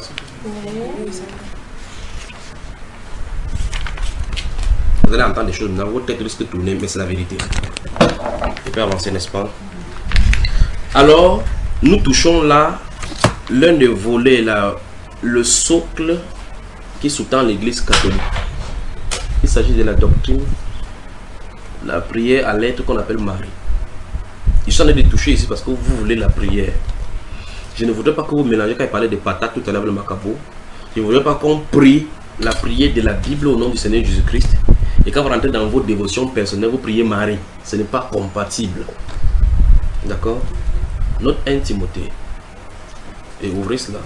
Vous allez entendre des choses maintenant, votre tête risque de tourner, mais c'est la vérité. Je peux avancer, n'est-ce pas? Alors, nous touchons là l'un des volets, là, le socle qui sous-tend l'église catholique. Il s'agit de la doctrine, la prière à l'être qu'on appelle Marie. Je suis en train de toucher ici parce que vous voulez la prière. Je ne voudrais pas que vous mélangez, quand il parlait des patates tout à l'heure, le macabo. Je ne voudrais pas qu'on prie la prière de la Bible au nom du Seigneur Jésus-Christ. Et quand vous rentrez dans vos dévotions personnelles, vous priez Marie. Ce n'est pas compatible. D'accord? Notre un Timothée. Et ouvrez cela.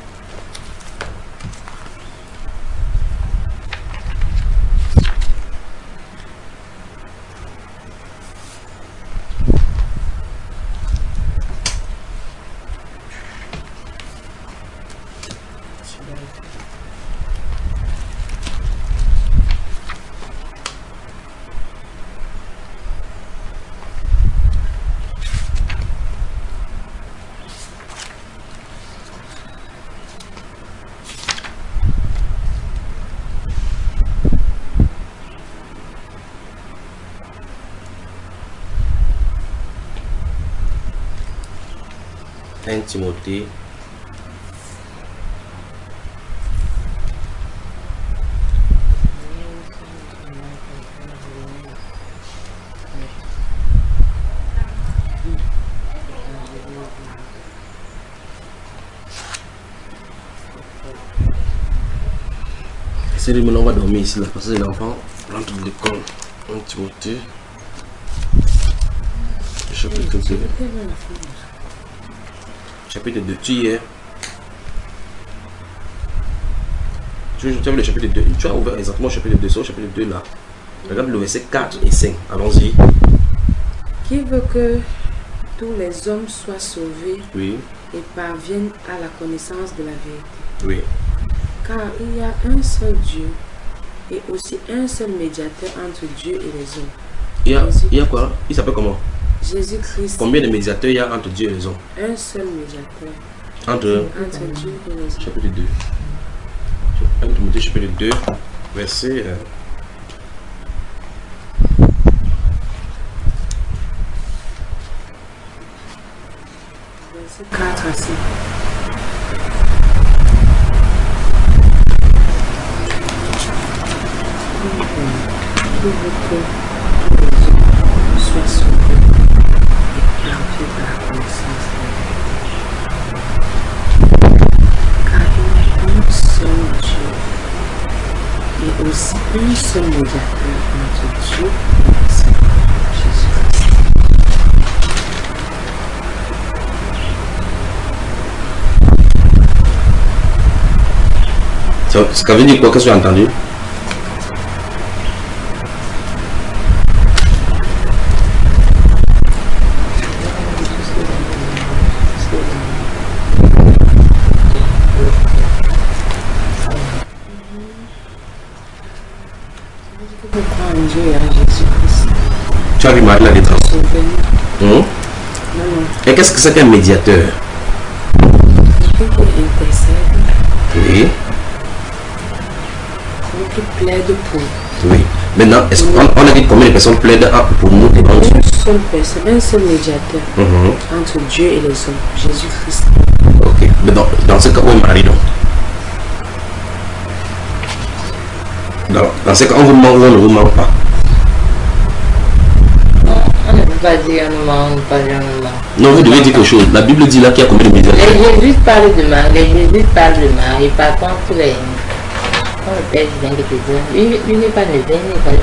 un Timothée c'est le on va dormir ici là parce que l'enfant rentre de l'école. un Timothée chapitre deux. Chapitre deux, tu y es. Tu as vu le chapitre deux. Tu as ouvert exactement le chapitre deux, c'est au chapitre deux là. Regarde le verset quatre et cinq. Allons-y. Qui veut que tous les hommes soient sauvés, oui, et parviennent à la connaissance de la vérité. Oui. Car il y a un seul Dieu et aussi un seul médiateur entre Dieu et les hommes. Il y a, il y a quoi? Il s'appelle comment? Jésus-Christ. Combien de médiateurs il y a entre Dieu et les hommes? Un seul médiateur. Entre, entre Dieu et les hommes. Chapitre deux. un Timothée chapitre deux, verset... Euh, verset quatre à cinq. Qui veut que tous les hommes soient sauvés et parviennent à la connaissance de la vérité. Car il y a un seul Dieu et aussi un seul médiateur entre Dieu et les hommes, Jésus-Christ. Ce qu'avait dit quoi? Qu'est-ce que tu as entendu? Tu as vu Marie la détresse. Mmh. Non, non. Et qu'est-ce que c'est qu'un médiateur? Oui. Qui plaide pour. Oui. Maintenant, est-ce qu'on on a dit combien de personnes plaident pour nous devant Dieu? Une seule personne, un seul médiateur mmh. entre Dieu et les hommes, Jésus-Christ. Ok. Mais dans, dans ce cas, où est Marie donc? Dans, dans ce cas, on vous ment ou on ne vous ment pas? On ne peut pas dire on ment, on ne peut pas dire on ment. Non, vous devez dire quelque chose. La Bible dit là qu'il y a combien de médiateurs? Les Jésus parlent de Marie, les Jésus parlent de Marie, par contre, les... Quand le Père vient de te dire, lui, lui n'est pas le Père, il n'est pas le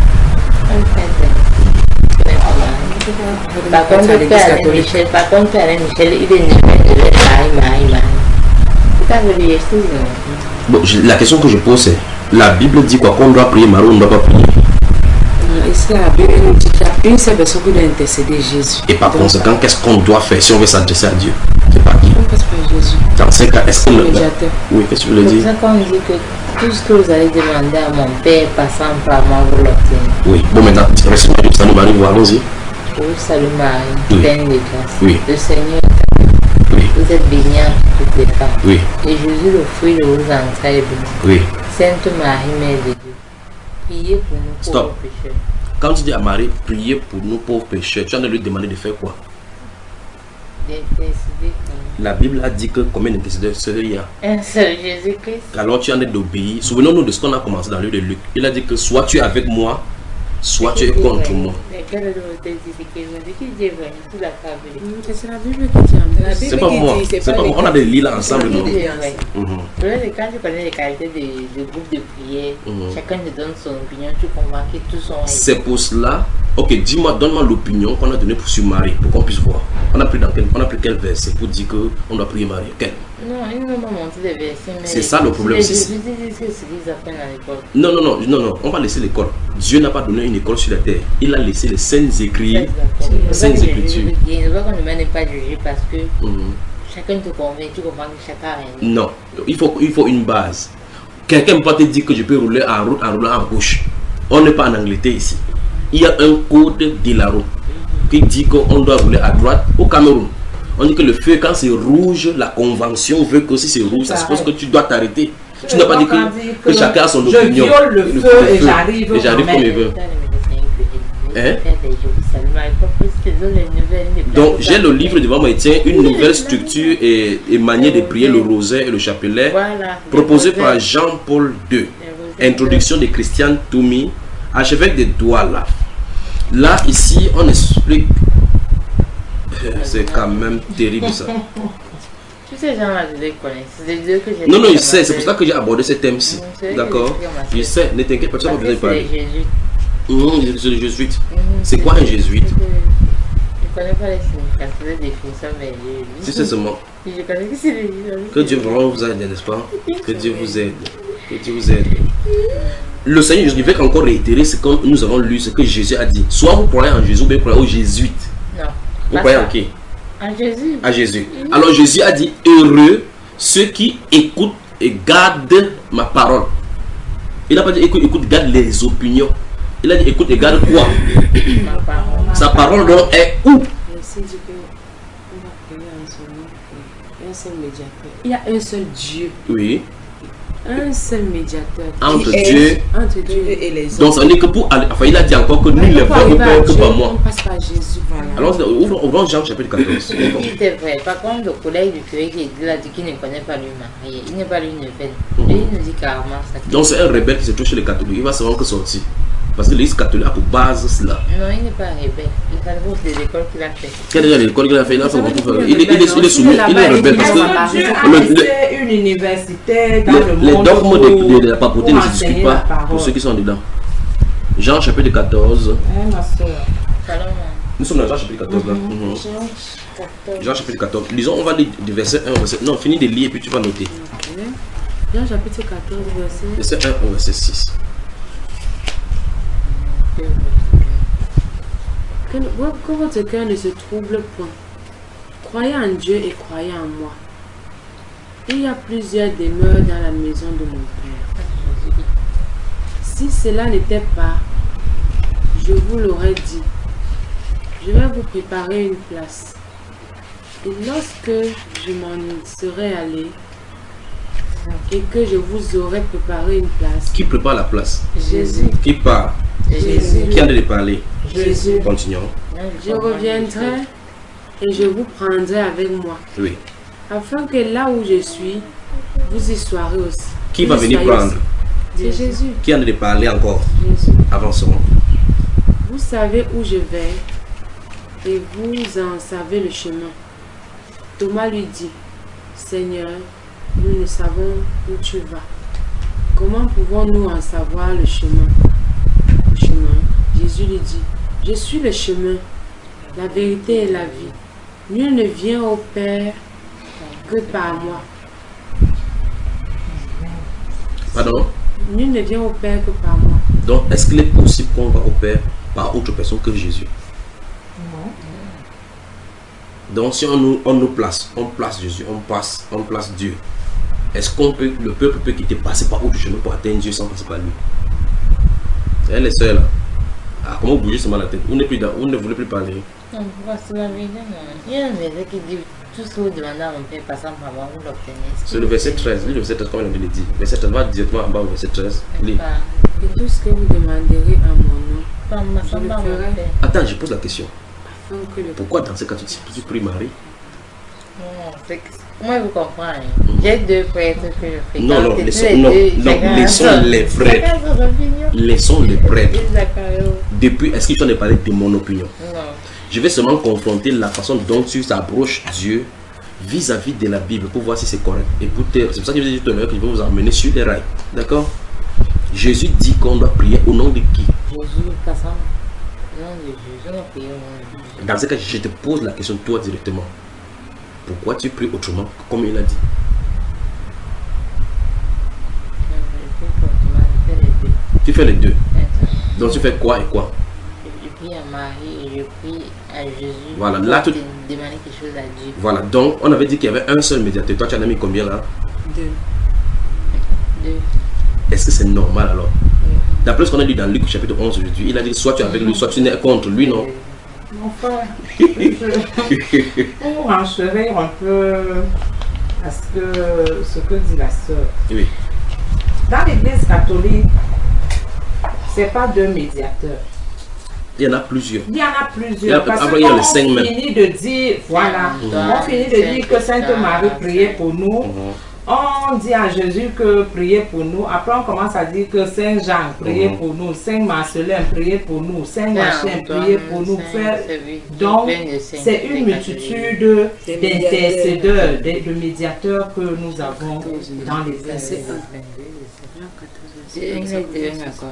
Père. Par contre, le Père Alain Michel, par contre, Père Alain Michel, il est né de Marie, Marie, Marie. C'est pas voulu ici, non? Bon, la question que je pose c'est, la Bible dit quoi? Qu'on doit prier Marie ou on ne doit pas prier? Ici, la Bible nous dit qu'il y a une seule personne qui doit intercéder Jésus. Et par conséquent, qu'est-ce qu'on doit faire si on veut s'adresser à Dieu? C'est pas qui? On passe par Jésus. Dans ces cas, est-ce que le... médiateur. Oui, qu'est-ce que tu veux dire? C'est ça qu'on dit que tout ce que vous allez demander à mon Père passant par moi, vous l'obtenez. Oui, bon maintenant, recevez le salut Marie, vous allons-y. Oui, salut Marie, oui. pleine de grâce. Oui. Le Seigneur est avec vous. Oui. Vous êtes bénie entre toutes les femmes. Oui. Et Jésus, le fruit de vos entrailles, est béni. Oui. Sainte Marie, Mère de Dieu, priez pour nous pauvres pécheurs. Quand tu dis à Marie, priez pour nous pauvres pécheurs, tu as de lui demander de faire quoi? D'intercéder. La Bible a dit que combien d'intercesseurs il y a? Un seul Jésus-Christ. Alors tu en es d'obéir. Souvenons-nous de ce qu'on a commencé dans le livre de Luc. Il a dit que soit tu es avec moi, soit tu es contre moi. C'est la Bible qui dit. C'est pas moi. C'est pas moi. On a des lits là ensemble. Non? Quand tu connais les qualités de groupe de prière, chacun te donne son opinion, tu comprends que tous sont. C'est pour cela. Ok, dis-moi, donne-moi l'opinion qu'on a donnée pour se marier, pour qu'on puisse voir. On a pris dans quel, on a pris quel verset pour dire qu'on doit prier marier? Quel? Non, ils n'ont pas montré les versets. C'est ça le problème aussi. Je dis ce qu'ils apprennent à l'école. Non, non, non, non, non, on va laisser l'école. Dieu n'a pas donné une école sur la terre. Il a laissé les saintes écritures. Les saintes écritures. Je ne vois qu'on ne mène pas juger parce que chacun te convainc, tu comprends que chacun a rien. Non, il faut, il faut une base. Quelqu'un peut te dire que je peux rouler en route en roulant à gauche. On n'est pas en Angleterre ici. Il y a un code de la route qui dit qu'on doit rouler à droite au Cameroun. On dit que le feu, quand c'est rouge, la convention veut que si c'est rouge, ça suppose que tu dois t'arrêter. Tu n'as pas dit que, que, que chacun a son je opinion. Je viole le, le feu, feu et j'arrive comme il veut. Hein? Donc j'ai le livre devant moi, il tient une nouvelle structure et, et manière de prier le rosaire et le chapelet, voilà, proposé par Jean-Paul deux. Introduction de Christian Toumi, archevêque de Douala. Là, ici, on explique. C'est quand même terrible ça. Tous ces gens-là, je les connais. C'est des deux que j'ai. Non, non, je sais, c'est pour ça que j'ai abordé ce thème-ci. D'accord? Je sais, ne t'inquiète pas, tu n'as pas besoin de parler. C'est les jésuites. C'est quoi un jésuite? Je ne connais pas les significations, les définitions, mais je. Si c'est seulement. Je connais que c'est les jésuites. Que Dieu vraiment vous aide, n'est-ce pas? Que Dieu vous aide. Que Dieu vous aide. Le Seigneur, je vais encore réitérer ce que nous avons lu, ce que Jésus a dit. Soit vous croyez en Jésus, ou bien vous croyez aux jésuites. Non. Vous croyez en qui? En Jésus. À Jésus. Alors Jésus a dit, heureux ceux qui écoutent et gardent ma parole. Il n'a pas dit écoute, écoute, garde les opinions. Il a dit écoute et garde quoi? Ma parole. Sa parole donc est où? Il y a un seul Dieu. Oui. Un seul médiateur. Entre Dieu, entre Dieu et les hommes. Donc ça veut dire que pour aller, enfin il a dit encore que nous les voix au Père que par moi. On passe par Jésus, voilà. Alors ouvrons Jean chapitre quatorze. C'est vrai. Par contre, le collègue du curé qui a dit qu'il ne connaît pas lui marié, il n'est pas lui une rebelle. Lui il nous dit carrément ça. Donc c'est un rebelle qui se trouve chez les catholiques. Il va savoir que sortir. Parce que l'église catholique a pour base cela. Non, il n'est pas rebelle. Il fait beaucoup de l'école qu'il a fait. Quelle est l'école qu'il a fait? Il a fait beaucoup de il, il, il, il est soumis, il est rebelle parce que Dieu a fait une université dans le les monde. Les dogmes de, de, de la papauté ne se discutent pas pour ceux qui sont dedans. Jean chapitre quatorze. Eh, ma soeur. Nous sommes dans Jean chapitre quatorze là. Mm -hmm. Jean chapitre quatorze. Lisons, on va lire du verset un au verset. Non, finis de lire et puis tu vas noter. Okay. Jean chapitre quatorze, verset. Verset un au verset six. Que, que votre cœur ne se trouble point. Croyez en Dieu et croyez en moi. Il y a plusieurs demeures dans la maison de mon Père. Si cela n'était pas, je vous l'aurais dit. Je vais vous préparer une place. Et lorsque je m'en serai allé et que je vous aurai préparé une place. Qui prépare la place? Jésus. Qui parle? Jésus. Qui a de parler? Jésus. Continuons. Je reviendrai et je vous prendrai avec moi. Oui. Afin que là où je suis, vous y soirez aussi. Qui va venir prendre? C'est Jésus. Qui a de parler encore? Jésus. Avançons. Vous savez où je vais et vous en savez le chemin. Thomas lui dit, Seigneur, nous ne savons où tu vas. Comment pouvons-nous en savoir le chemin? Le chemin. Jésus lui dit, je suis le chemin, la vérité et la vie. Nul ne vient au Père que par moi. Pardon? Nul ne vient au Père que par moi. Donc, est-ce qu'il est possible qu'on va au Père par autre personne que Jésus? Non. Donc, si on nous, on nous place, on place Jésus, on passe, on place Dieu. Est-ce qu'on peut, le peuple peut quitter, passer par autre chemin pour atteindre Dieu sans passer par lui? C'est les seuls là. Ah, comment bouger seulement la tête? Vous ne, plus dans, vous ne voulez plus parler? Non, c'est la vérité, non. Il y a un verset qui dit tout ce que vous demandez à mon Père passant par moi, vous l'obtenez. C'est le verset treize. Lis le verset treize comme on avait dit. Verset treize, va directement en bas au verset treize. Lis. Et tout ce que vous demanderez à mon nom, je le ferai. Attends, je pose la question. Afin que le... Pourquoi dans ce cas tu, tu pries Marie? Moi, vous comprenez. J'ai deux prêtres que je fais. Non, non, laissons, non, non, laissons les prêtres. Laissons les prêtres. Depuis, est-ce qu'il t'en est parlé de mon opinion? Non. Je vais seulement confronter la façon dont tu t'approches Dieu vis-à-vis de la Bible pour voir si c'est correct. Et pour te, c'est pour ça que je vous ai dit tout à l'heure que je vais vous emmener sur les rails. D'accord? Jésus dit qu'on doit prier au nom de qui? Jésus, pas ça. Non, de Jésus, on prie au nom de Jésus. Dans ce cas, je te pose la question toi directement. Pourquoi tu pries autrement comme il a dit? Tu fais les deux. Donc tu fais quoi et quoi? Je prie à Marie et je prie à Jésus. Voilà, là tu demander quelque chose à Dieu. Voilà, donc on avait dit qu'il y avait un seul médiateur. Toi tu en as mis combien là? Deux. Deux. Est-ce que c'est normal alors? Oui. D'après ce qu'on a dit dans Luc chapitre onze aujourd'hui, il a dit soit tu es avec lui, soit tu n'es contre lui, non? Enfin, je, pour enchérir un peu à ce que, ce que dit la sœur. Oui. Dans l'église catholique, c'est pas deux médiateurs. Il y en a plusieurs. Il y en a plusieurs. Il y a, parce après, que il y a quand les cinq on même. finit de dire, voilà, Mmh. on finit de dire que Sainte Marie priait pour nous. Mmh. On dit à Jésus que priez pour nous. Après, on commence à dire que Saint Jean, priez Mhm. pour nous. Saint Marcelin, priez pour nous. Saint Machin, priez pour nous. Faire... Saint- Donc, plein de saints, c'est une des multitude Des d'intercédeurs, de, de médiateurs que nous avons dans les Verset églises. un. C'est une lettre encore.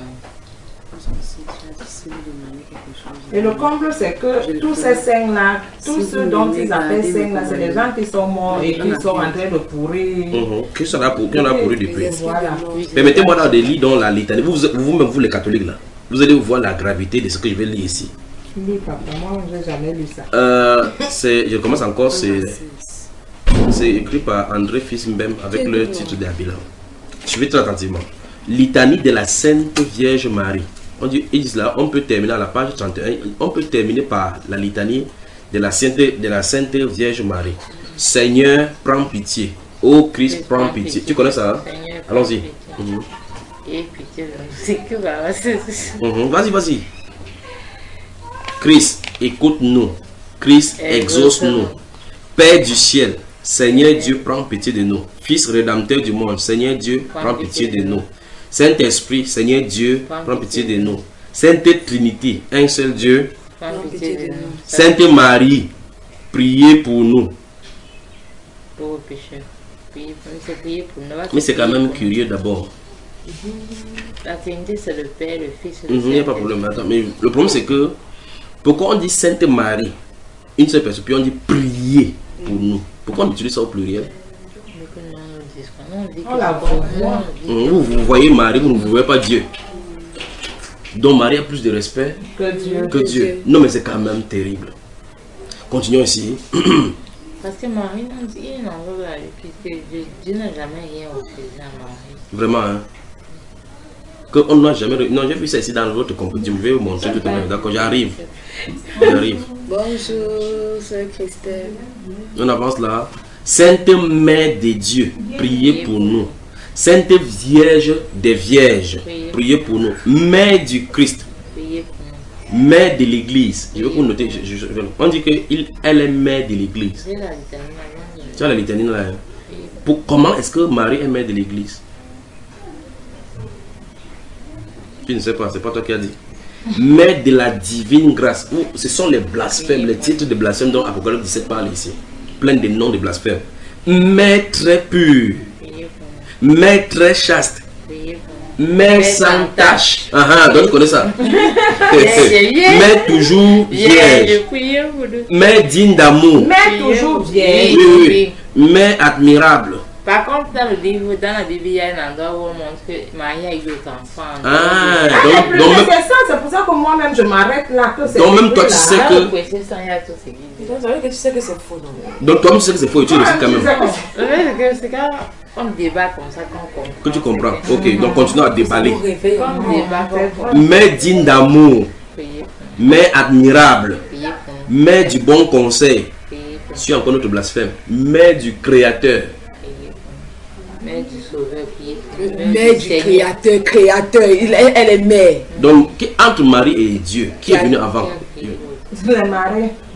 Et le comble, c'est que tous ces saints-là, tous ceux dont ils appellent saints-là, c'est des gens qui sont morts et qui sont en train de pourrir. Mhm. Qui s'en a pour, qui en a pourri depuis? Voilà. Permettez-moi dans des lits dans la litanie. Vous, vous, vous-même, vous les catholiques là, vous allez voir la gravité de ce que je vais lire ici. Lis, papa, moi, je n'ai jamais lu ça. Euh, c'est, je commence encore, c'est, c'est écrit par André Fils Mbem avec le titre d'Abila. Suivez très attentivement. Litanie de la Sainte Vierge Marie. On dit, ils disent là, on peut terminer à la page trente et un, on peut terminer par la litanie de la Sainte, de la Sainte Vierge Marie. Seigneur, prends pitié. Ô Christ, prends pitié. Tu connais ça? Hein? Seigneur, Allons-y. prends Mhm. Et pitié, c'est que bah, c'est Mhm. Vas-y, vas-y. Christ, écoute-nous. Christ, exauce-nous. Père du ciel, Seigneur Dieu, prends pitié de nous. Fils rédempteur du monde, Seigneur Dieu, prends pitié de nous. Saint-Esprit, Seigneur Dieu, prends pitié de nous. Sainte Trinité, un seul Dieu. prends pitié de nous. Sainte Marie, priez pour nous. Pour les pécheurs. Priez pour nous, c'est prier pour nous. Mais c'est quand même curieux d'abord. La Trinité, c'est le Père, le Fils, le Il n'y a pas de problème. Attends, mais le problème c'est que pourquoi on dit Sainte Marie, une seule personne, puis on dit prier pour nous. Pourquoi on utilise ça au pluriel? On la voit. Vous, vous voyez Marie, vous ne voyez pas Dieu. Donc Marie a plus de respect Que Dieu. que Dieu. Non mais c'est quand même terrible. Continuons ici. Parce que Marie, non, il n'en veut pas, puisque Dieu, Dieu n'a jamais rien refusé à Marie. Vraiment, hein. Que on n'a jamais... Non, j'ai vu ça ici dans votre compétition. Je vais vous montrer tout à l'heure. D'accord, j'arrive. J'arrive. Bonjour, Sœur Christelle. On avance là. Sainte Mère de Dieu, priez pour nous. Sainte Vierge des Vierges, priez pour nous. Mère du Christ, Priez pour nous. Mère de l'Église. Je veux que vous notez. Je, je, je, on dit qu'elle est Mère de l'Église. J'ai la litanie là. Tu as la litanie là. Hein? Pour, comment est-ce que Marie est Mère de l'Église? Tu ne sais pas, c'est pas toi qui as dit. Mère de la divine grâce. Ouh, ce sont les blasphèmes, les titres de blasphème dont Apocalypse dix-sept parle ici. Plein de noms de blasphème. Mère très pure. Priez pour nous. Mère très chaste. Priez pour nous. Mère sans tache. Ah ah, donc tu connais ça. vierge. Mère toujours vierge. Vierge, priez pour nous. Mère digne d'amour. Mais toujours vieille. Oui, oui, oui. Mère admirable. Par contre, dans le livre, dans la Bible, il y a un endroit où on montre que Marie a eu d'autres enfants. Ah, Ah, mais donc, plus donc, même, c'est ça, c'est pour ça que moi-même je m'arrête là. Que c'est donc même toi tu là. sais Dans que. le péché, ça, il y a tout ce qu'il dit. Ça veut dire que tu sais que c'est faux, non? Donc toi tu sais que c'est faux et tu le sais quand même. Le fait que c'est quand on débat comme ça qu'on comprend. Que tu comprends. Ok, donc continuons à déballer. Vous réveillez. Comme débat qu'on comprend. Mère digne d'amour. Priez pour Mère admirable. nous. Priez pour nous. Mère du bon conseil. Priez pour nous. Suis encore notre blasphème. Mère du créateur. Priez pour nous. Mère du Sauveur, priez pour nous. Mère du Seigneur. créateur, créateur, il est- elle est mère. Donc qui- entre Marie et Dieu, qui est venu avant? Priez pour nous. Les marais.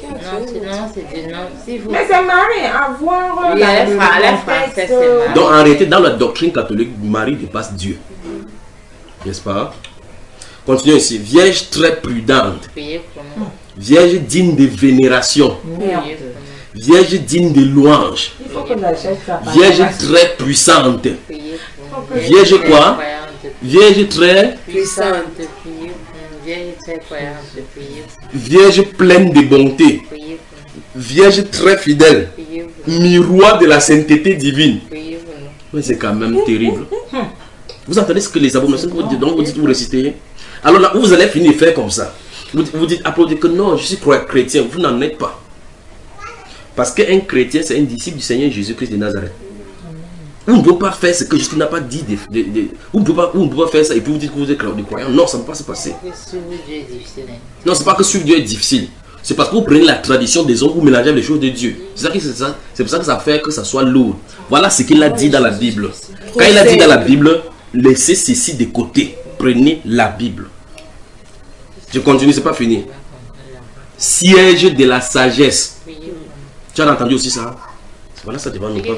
Non, sinon c'est du non. Si vous... Mais c'est Marie, avoir Oui, elle fera, elle fera, c'est Marie. Donc en réalité, dans la doctrine catholique, Marie dépasse Dieu. N'est-ce pas? Continuons ici. Vierge très prudente. Priez pour nous. Vierge digne de vénération. Priez pour nous. Vierge digne de louange. Il faut qu'on achète ça. Vierge très puissante. Priez pour nous. Vierge quoi? Vierge très Puissante. Priez pour nous. Vierge très croyante. Priez pour nous. Vierge pleine de bonté. Priez pour nous. Vierge très fidèle. Priez pour nous. Miroir de la sainteté divine. Priez pour nous. Mais c'est quand même terrible. Vous entendez ce que les abominations que vous dites, donc vous dites, vous récitez. Alors là, vous allez finir faire comme ça. Vous, vous dites, applaudissez que non, je suis chrétien. Vous n'en êtes pas. Parce qu'un chrétien, c'est un disciple du Seigneur Jésus-Christ de Nazareth. Vous ne pouvez pas faire ce que Jésus n'a pas dit. De, de, de, vous, ne pouvez pas, vous ne pouvez pas faire ça et puis vous dites que vous êtes des croyants. Non, ça ne peut pas se passer. Suivre Dieu est difficile. Non, c'est pas que suivre Dieu est difficile. C'est parce que vous prenez la tradition des hommes, vous mélangez avec les choses de Dieu. C'est ça qui c'est ça. C'est pour ça que ça fait que ça soit lourd. Voilà ce qu'il a dit dans la Bible. Quand il a dit dans la Bible, laissez ceci de côté. Prenez la Bible. Je continue, c'est pas fini. Siège de la sagesse. Tu as entendu aussi ça? Voilà, ça devant nous.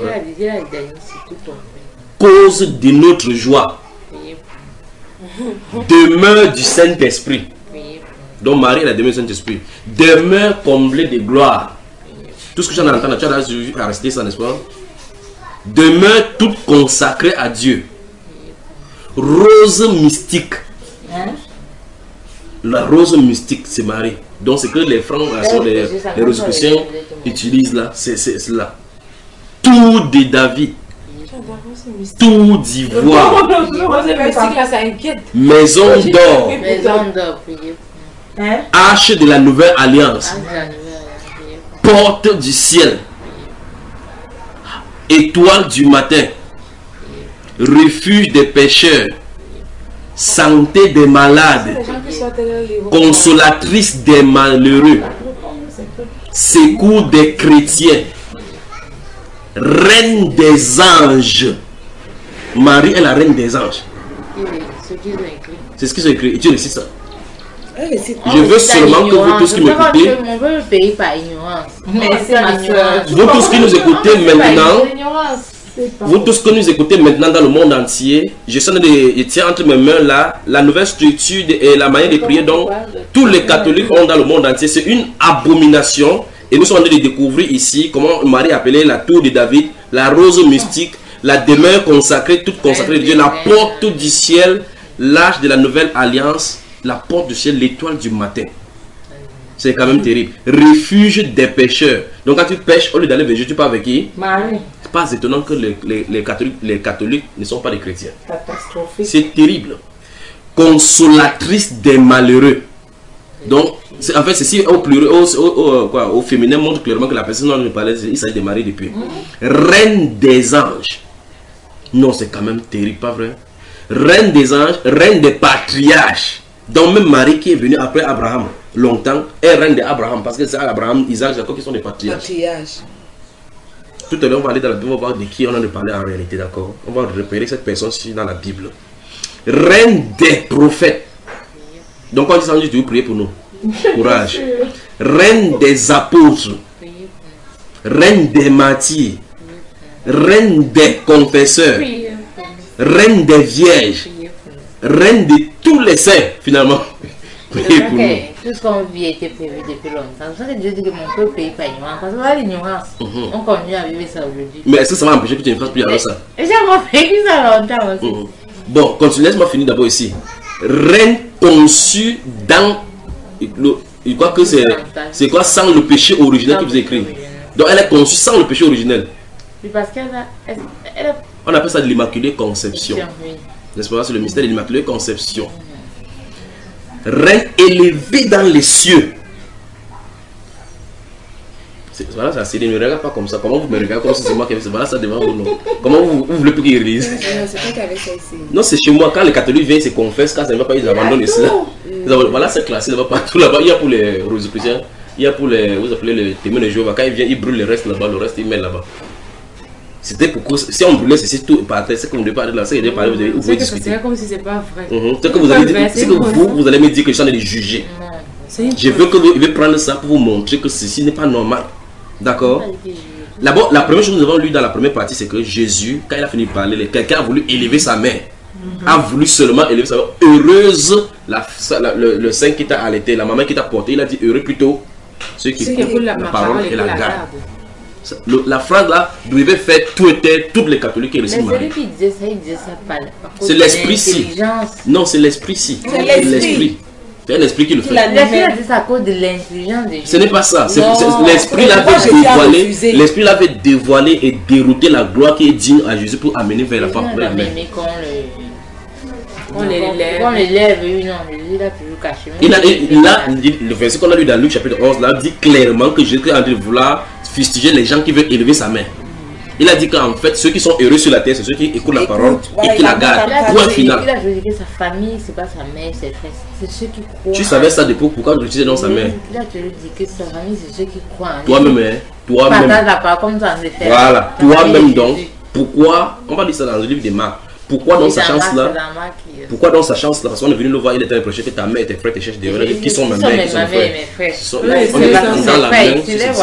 Cause de notre joie. Demeure du Saint-Esprit. Donc Marie est la demeure du Saint-Esprit. Demeure comblée de gloire. Tout ce que j'en ai entendu, tu as vu à rester ça, n'est-ce pas? Demeure toute consacrée à Dieu. Rose mystique. Hein? La rose mystique, c'est Marie. Donc c'est que les francs, les, les rosicruciens utilisent là, c'est cela. Tout de David. Tout d'ivoire. Maison d'or. Maison d'or, priez. Arche de la nouvelle alliance. Porte du ciel. Étoile du matin. Refuge des pécheurs. Santé des malades. Consolatrice des malheureux. Secours des chrétiens. Reine des anges. Marie est la reine des anges. C'est ce qu'ils ont écrit. Et tu récites ça. Je veux seulement que vous tous qui m'écoutez, vous tous qui nous écoutez maintenant, vous tous que nous écoutez maintenant dans le monde entier, je, sens de, je tiens entre mes mains là la nouvelle structure de, et la manière de prier dont tous les catholiques ont dans le monde entier. C'est une abomination et nous sommes en train de découvrir ici comment Marie appelait la tour de David, la rose mystique, la demeure consacrée, toute consacrée de Dieu, la porte du ciel, l'arche de la nouvelle alliance, la porte du ciel, l'étoile du matin. C'est quand même terrible. Refuge des pécheurs. Donc quand tu pêches, au lieu d'aller vers Dieu, tu pars avec qui? Marie. C'est pas étonnant que les, les, les, catholiques, les catholiques ne sont pas des chrétiens. Catastrophique. C'est terrible. Consolatrice des malheureux. Donc, en fait, ceci au, au, au, au, au féminin montre clairement que la personne dont je parlais, il s'agit de Marie depuis. Mmh. Reine des anges. Non, c'est quand même terrible, pas vrai? Reine des anges, reine des patriarches. Donc même Marie qui est venue après Abraham, longtemps, est reine d'Abraham. Parce que c'est Abraham, Isaac, Jacob qui sont des patriarches. Patriarche. Tout à l'heure, on va aller dans la Bible, on va voir de qui on a de parler en réalité, d'accord? On va repérer cette personne-ci dans la Bible. Reine des prophètes. Donc quand on dit ça, on dit de prier pour nous. Courage. Reine des apôtres. Reine des martyrs. Reine des confesseurs. Reine des vierges. Reine de tous les saints, finalement. Priez pour nous. Tout ce qu'on vit était prévu depuis longtemps. C'est pour ça que Dieu dit que mon peuple paye pas ignorant. Parce que voilà l'ignorance. On continue à vivre ça aujourd'hui. Mais est-ce que ça va empêcher que tu ne fasses plus alors ça? J'ai vécu ça longtemps aussi. Mm-hmm. Bon, continue, laisse-moi finir d'abord ici. Reine conçue dans... Je crois que c'est... C'est quoi? Sans le péché originel que vous écrivez. Donc elle est conçue sans le péché originel. Oui, parce qu'elle a... Elle a... On appelle ça de l'Immaculée Conception. N'est-ce pas? C'est le mystère de l'Immaculée Conception. Reine élevée dans les cieux. Voilà, ça, c'est ne me regarde pas comme ça. Comment vous me regardez comme si c'est moi qui ai fait ça? Voilà, ça devant vous, non. Comment vous, vous voulez plus qu'ils lisent? Non, c'est chez moi. Quand les catholiques viennent, ils se confessent. Quand ça ne va pas, ils abandonnent cela. Voilà, c'est classé là-bas, partout là-bas. Il y a pour les rosicruciens, il y a pour les, vous appelez les témoins de Jéhovah. Quand ils viennent, ils brûlent le reste là-bas, le reste ils mettent là-bas. C'était pourquoi, si on brûlait ceci tout par terre, c'est que vous devez parler de là, c'est que vous parler, vous pouvez discuter. C'est comme si c'est pas vrai. C'est que vous allez, c'est que vous, vous allez me dire que je suis en train de juger. Je veux que vous, il veut prendre ça pour vous montrer que ceci n'est pas normal. D'accord? D'abord, la première chose que nous avons lu dans la première partie, c'est que Jésus, quand il a fini de parler, quelqu'un a voulu élever sa main. Mm-hmm. A voulu seulement élever sa main. Heureuse la, la, le, le sein qui t'a allaité, la maman qui t'a porté. Il a dit heureux plutôt ceux qui écoutent la, la parole et la gardent. Le, la phrase là devait faire tout était, toutes les catholiques qui réciment. Mais celui qui disait ça, il disait ça pas. C'est l'esprit-ci. Non, c'est l'esprit-ci. C'est l'esprit. C'est l'esprit qui le fait. L'esprit a dit ça à cause de l'intelligence des gens. Ce n'est pas ça. L'esprit l'avait dévoilé. L'esprit l'avait dévoilé et dérouté la gloire qui est digne à Jésus pour amener vers la femme. Mais quand on l'élève. On l'élève, oui, non, il a toujours caché. Il a, il a, le verset qu'on a lu dans Luc chapitre onze, là, dit clairement que Jésus est en train de vouloir fustiger les gens qui veulent élever sa main. Il a dit qu'en fait, ceux qui sont heureux sur la terre, c'est ceux qui écoutent la parole et qui la gardent. Point final. Il a choisi que sa famille, c'est pas sa mère, ses frères, c'est ceux qui croient. Tu savais ça depuis pourquoi tu disais dans sa mère? Il a toujours dit que sa famille, c'est ceux qui croient. Toi-même, hein? Toi-même. Voilà, toi-même donc. Pourquoi? On va dire ça dans le livre des Marc. Pourquoi dans sa chance là? Pourquoi dans sa chance là? Parce qu'on est venu le voir, il était reproché que ta mère et tes frères te cherchent des qui sont ma mère, qui sont mes frères. On est dans la main.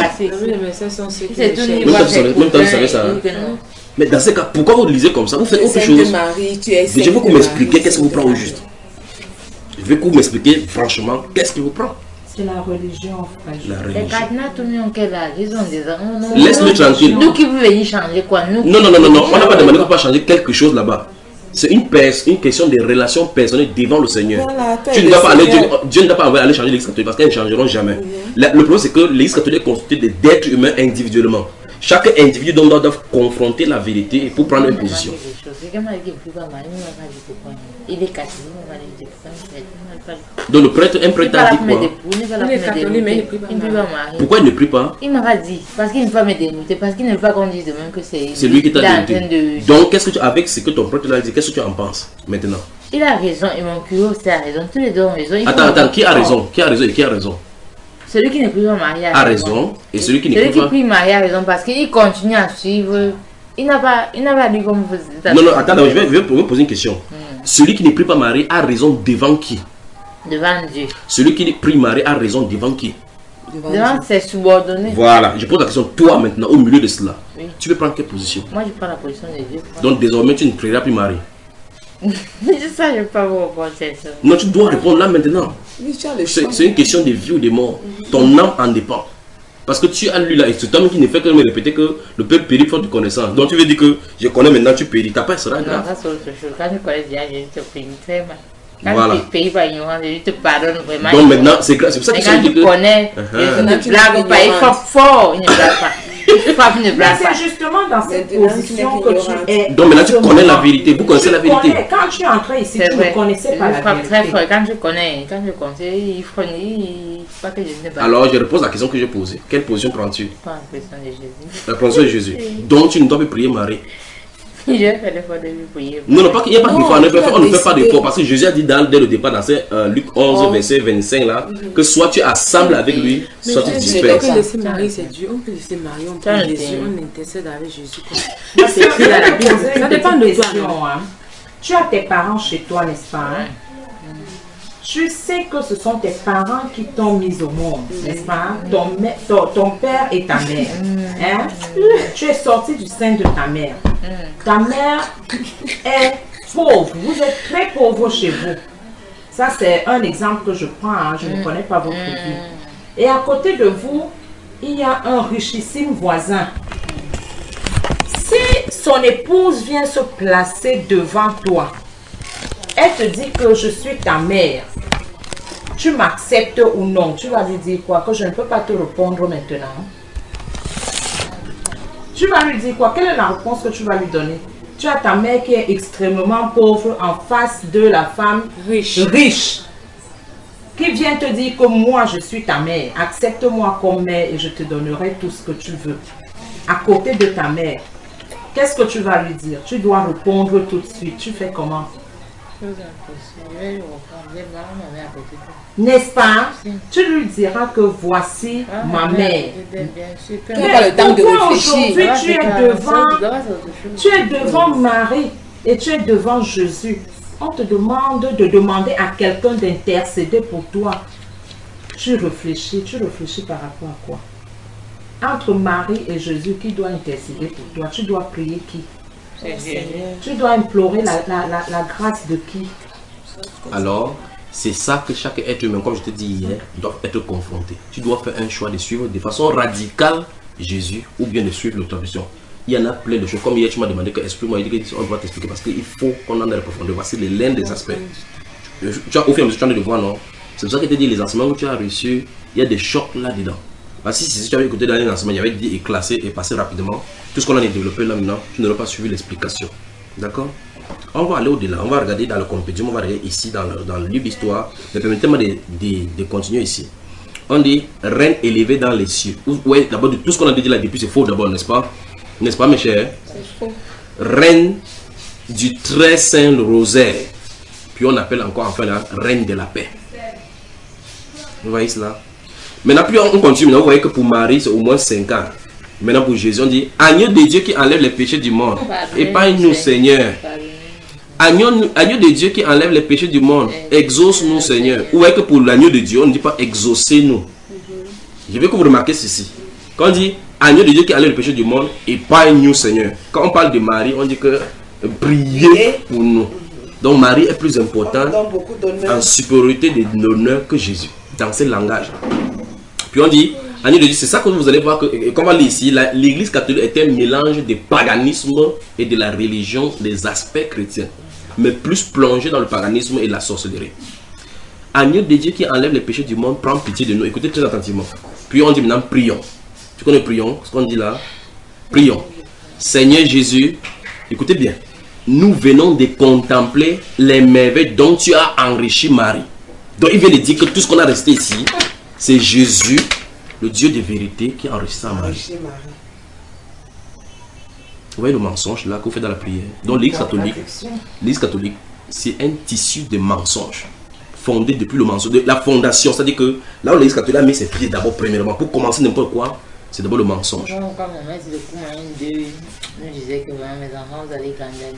Même temps, vous savez ça. Mais dans ce cas, pourquoi vous lisez comme ça? Vous faites autre chose. Je veux que vous m'expliquiez qu'est-ce qui vous prend au juste. Je veux que vous m'expliquiez franchement qu'est-ce qui vous prend. C'est la religion, frère. La religion. Laisse-le Laisse-le tranquille. Nous qui voulons venir changer quoi? Nous Non, non, non, non, non. On n'a pas demandé qu'on pas changer quelque chose là-bas. C'est une, une question de relations personnelles devant le Seigneur. Voilà, tu ne dois pas aller, Dieu, Dieu ne doit pas aller changer l'Église catholique parce qu'elles ne changeront jamais. Oui. Le, le problème c'est que l'Église catholique est constituée d'êtres humains individuellement. Chaque individu doit, doit confronter la vérité pour prendre une position. Donc le prêtre, un prêtre a dit quoi? Pourquoi il ne prie pas? Il m'a dit, parce qu'il ne veut pas me dénouer, parce qu'il ne veut pas qu'on dise de même que c'est... C'est lui qui t'a dénoué. Donc qu'est-ce que tu, avec ce que ton prêtre a dit, qu'est-ce que tu en penses maintenant? Il a raison et mon curé aussi a raison, tous les deux ont raison. Attends, attends, qui a raison? Qui a raison et qui a raison? Celui qui ne prie pas Marie a raison. Et celui qui ne prie pas... Celui qui prie Marie a raison parce qu'il continue à suivre. Il n'a pas, il n'a pas dit comme vous. Non, non, attends, je vais, je vais vous poser une question. Hmm. Celui qui ne prie pas Marie a raison devant qui? Devant Dieu. Celui qui ne prie Marie a raison devant qui? Devant, devant ses subordonnés. Voilà, je pose la question, toi maintenant, au milieu de cela, oui. Tu veux prendre quelle position? Moi, je prends la position de Dieu. Donc désormais, tu ne prieras plus Marie. Ça, je ne peux pas vous répondre ça. Non, tu dois répondre là maintenant. C'est une question de vie ou de mort. Ton âme en dépend. Parce que tu as lu là, et c'est toi qui ne fait que me répéter que le peuple périt faute de connaissance. Donc tu veux dire que je connais maintenant, tu péris. Ta part sera grave. Non, ça c'est autre chose. Quand tu connais déjà, je te péris très mal. Quand voilà. Tu péris par ignorance, je te pardonne vraiment. Donc maintenant, c'est pour ça que quand tu que... connais, uh -huh. tu ne blagues pas, il faut fort, il ne blague pas. C'est justement dans cette position que tu es. Donc maintenant tu connais la vérité, vous connaissez la vérité. Connais, quand tu es entré ici, tu ne connaissais pas la vérité. Très fort, quand je connais, quand je connais, il faut pas que je ne pas. Alors je repose la question que j'ai posée. Quelle position prends-tu? Pas la position de Jésus. La position de Jésus. Donc tu ne dois pas prier Marie. Je vais faire l'effort de lui prier. Non, non, il n'y a pas d'effort, on ne fait pas d'effort parce que Jésus a dit dans, dès le départ dans euh, Luc onze, oh. verset vingt-cinq là, que soit tu assembles avec lui, mais soit tu te disperses. On peut laisser Marie, c'est Dieu, on peut laisser Marie, on peut laisser, on intercède avec Jésus. C'est écrit dans la Bible, ça dépend de toi. Hein. Tu as tes parents chez toi, n'est-ce pas? Hein? Tu sais que ce sont tes parents qui t'ont mis au monde, n'est-ce pas? Ton, ton, ton père et ta mère. Hein? Tu es sorti du sein de ta mère. Ta mère est pauvre. Vous êtes très pauvre chez vous. Ça, c'est un exemple que je prends. Hein. Je ne connais pas votre vie. Et à côté de vous, il y a un richissime voisin. Si son épouse vient se placer devant toi, elle te dit que je suis ta mère. Tu m'acceptes ou non? Tu vas lui dire quoi? Que je ne peux pas te répondre maintenant. Tu vas lui dire quoi? Quelle est la réponse que tu vas lui donner? Tu as ta mère qui est extrêmement pauvre en face de la femme riche, riche qui vient te dire que moi je suis ta mère. Accepte-moi comme mère et je te donnerai tout ce que tu veux. À côté de ta mère, qu'est-ce que tu vas lui dire? Tu dois répondre tout de suite. Tu fais comment? N'est-ce pas? Tu lui diras que voici ah, ma mère. Mais pourquoi aujourd'hui tu es devant, tu es devant Marie et tu es devant Jésus? On te demande de demander à quelqu'un d'intercéder pour toi. tu réfléchis, tu réfléchis par rapport à quoi? Entre Marie et Jésus, qui doit intercéder pour toi? Tu dois prier qui? Tu dois implorer la, la, la, la grâce de qui? Alors, c'est ça que chaque être humain, comme je te dis hier, doit être confronté. Tu dois faire un choix de suivre de façon radicale Jésus ou bien de suivre l'autre tradition. Il y en a plein de choses. Comme hier, tu m'as demandé que explique-moi, il dit qu'on doit t'expliquer parce qu'il faut qu'on en ait la profondeur. Voici l'un des aspects. Tu as au fur et à mesure, tu en as de voir, non? C'est pour ça que je te dis, les enseignements que tu as reçus, il y a des chocs là-dedans. Parce que si tu avais écouté dans les enseignements, il y avait dit et classé et passé rapidement. Tout ce qu'on a développé là maintenant, tu n'aurais pas suivi l'explication. D'accord? On va aller au-delà, on va regarder dans le compétition, on va regarder ici dans le, dans le livre d'histoire. Mais permettez-moi de, de, de continuer ici. On dit reine élevée dans les cieux. Oui, d'abord, tout ce qu'on a dit là depuis, c'est faux d'abord, n'est-ce pas? N'est-ce pas, mes chers? C'est faux. Reine du très saint rosaire. Puis on appelle encore enfin la reine de la paix. Vous voyez cela? Maintenant, plus on continue, maintenant, vous voyez que pour Marie, c'est au moins cinq ans. Maintenant, pour Jésus, on dit agneau de Dieu qui enlève les péchés du monde. Épargne-nous, Seigneur. Agneau, agneau de Dieu qui enlève les péchés du monde. Exauce-nous, Seigneur. Ou est-ce que pour l'agneau de Dieu, on ne dit pas exaucez-nous? Je veux que vous remarquez ceci. Quand on dit agneau de Dieu qui enlève les péchés du monde, épargne-nous, Seigneur. Quand on parle de Marie, on dit que priez pour nous. Donc Marie est plus importante en supériorité de l'honneur que Jésus. Dans ce langage. Puis on dit, agneau de Dieu, c'est ça que vous allez voir, que, comme on lit ici, l'église catholique est un mélange de paganisme et de la religion, des aspects chrétiens, mais plus plongé dans le paganisme et la sorcellerie. Agneau de Dieu qui enlève les péchés du monde, prend pitié de nous. Écoutez très attentivement. Puis on dit maintenant, prions. Tu connais prions, ce qu'on dit là? Prions. Seigneur Jésus, écoutez bien, nous venons de contempler les merveilles dont tu as enrichi Marie. Donc il vient de dire que tout ce qu'on a resté ici, c'est Jésus, le Dieu de vérité, qui a enrichi Marie. Vous voyez le mensonge là qu'on fait dans la prière. Donc l'église catholique, l'église catholique, c'est un tissu de mensonges fondé depuis le mensonge, de la fondation. C'est-à-dire que là où l'église catholique a mis ses pieds d'abord, premièrement, pour commencer n'importe quoi, c'est d'abord le mensonge. Bon, quand mon maître de cours nous disait que mes enfants, vous allez grandir,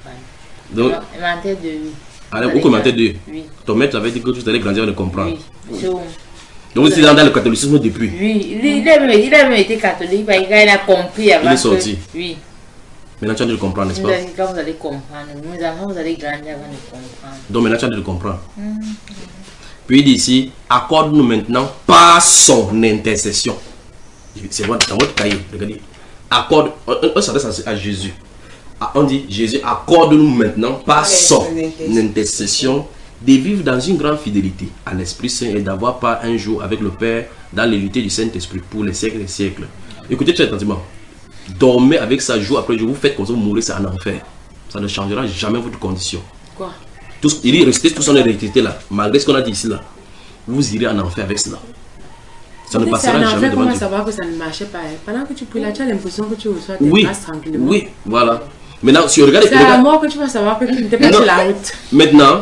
ne comprendre. Donc, il mentait de lui. Alors, au commentaire de oui. Ton maître avait dit que tu allais grandir et comprendre. Oui. Donc, c'est dans, dans le catholicisme depuis. Oui, il, il, a, même, il a même été catholique, parce qu'il a compris avant. Il est sorti. Que, oui. Maintenant, tu as dû le comprendre, n'est-ce pas? Quand vous allez comprendre, mes enfants, vous allez grandir avant de comprendre. Donc, maintenant, tu as dû le comprendre. Mm. Puis, il dit ici, accorde-nous maintenant par son intercession. C'est dans votre cahier, regardez. Accorde, on, on s'adresse à Jésus. On dit, Jésus, accorde-nous maintenant par son intercession de vivre dans une grande fidélité à l'Esprit Saint et d'avoir part un jour avec le Père dans l'unité du Saint-Esprit pour les siècles et les siècles. Écoutez très attentivement. Dormez avec ça jour après jour. Vous faites comme ça, vous mourrez, c'est un enfer. Ça ne changera jamais votre condition. Quoi? Tout, il dit, restez tous en hérédité là. Malgré ce qu'on a dit ici là. Vous irez en enfer avec cela. Ça ne passera jamais devant Dieu. Comment savoir que ça ne marchait pas? Pendant que tu pries là, tu as l'impression que tu reçois tes oui, grâces tranquillement. Oui, voilà. Maintenant, si on regarde... C'est à la mort que tu vas savoir que tu n'étais pas sur la route. Maintenant,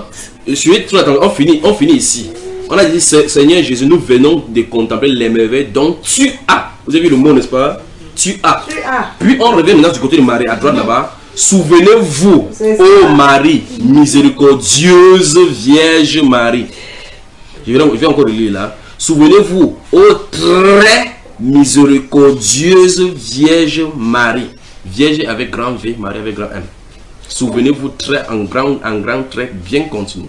on finit, on finit ici. On a dit, Seigneur Jésus, nous venons de contempler les merveilles dont tu as. Vous avez vu le mot, n'est-ce pas? Tu as. Tu as. Puis on revient maintenant du côté de Marie, à droite là-bas. Souvenez-vous, ô Marie, miséricordieuse Vierge Marie. Je vais, je vais encore lire là. Souvenez-vous, ô très miséricordieuse Vierge Marie. Vierge avec grand V, Marie avec grand M. Souvenez-vous très en grand, en grand trait bien continu.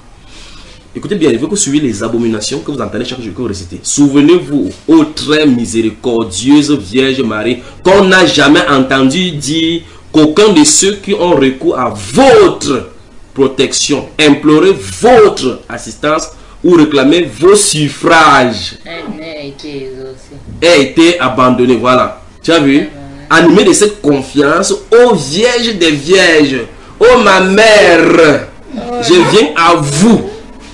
Écoutez bien, il faut que vous suiviez les abominations que vous entendez chaque jour que vous récitez. Souvenez-vous, ô très miséricordieuse Vierge Marie, qu'on n'a jamais entendu dire qu'aucun de ceux qui ont recours à votre protection, implorer votre assistance ou réclamer vos suffrages, a été exaucé. A été abandonné. Voilà. Tu as vu? Animé de cette confiance, ô Vierge des Vierges, ô ma mère, je viens à vous.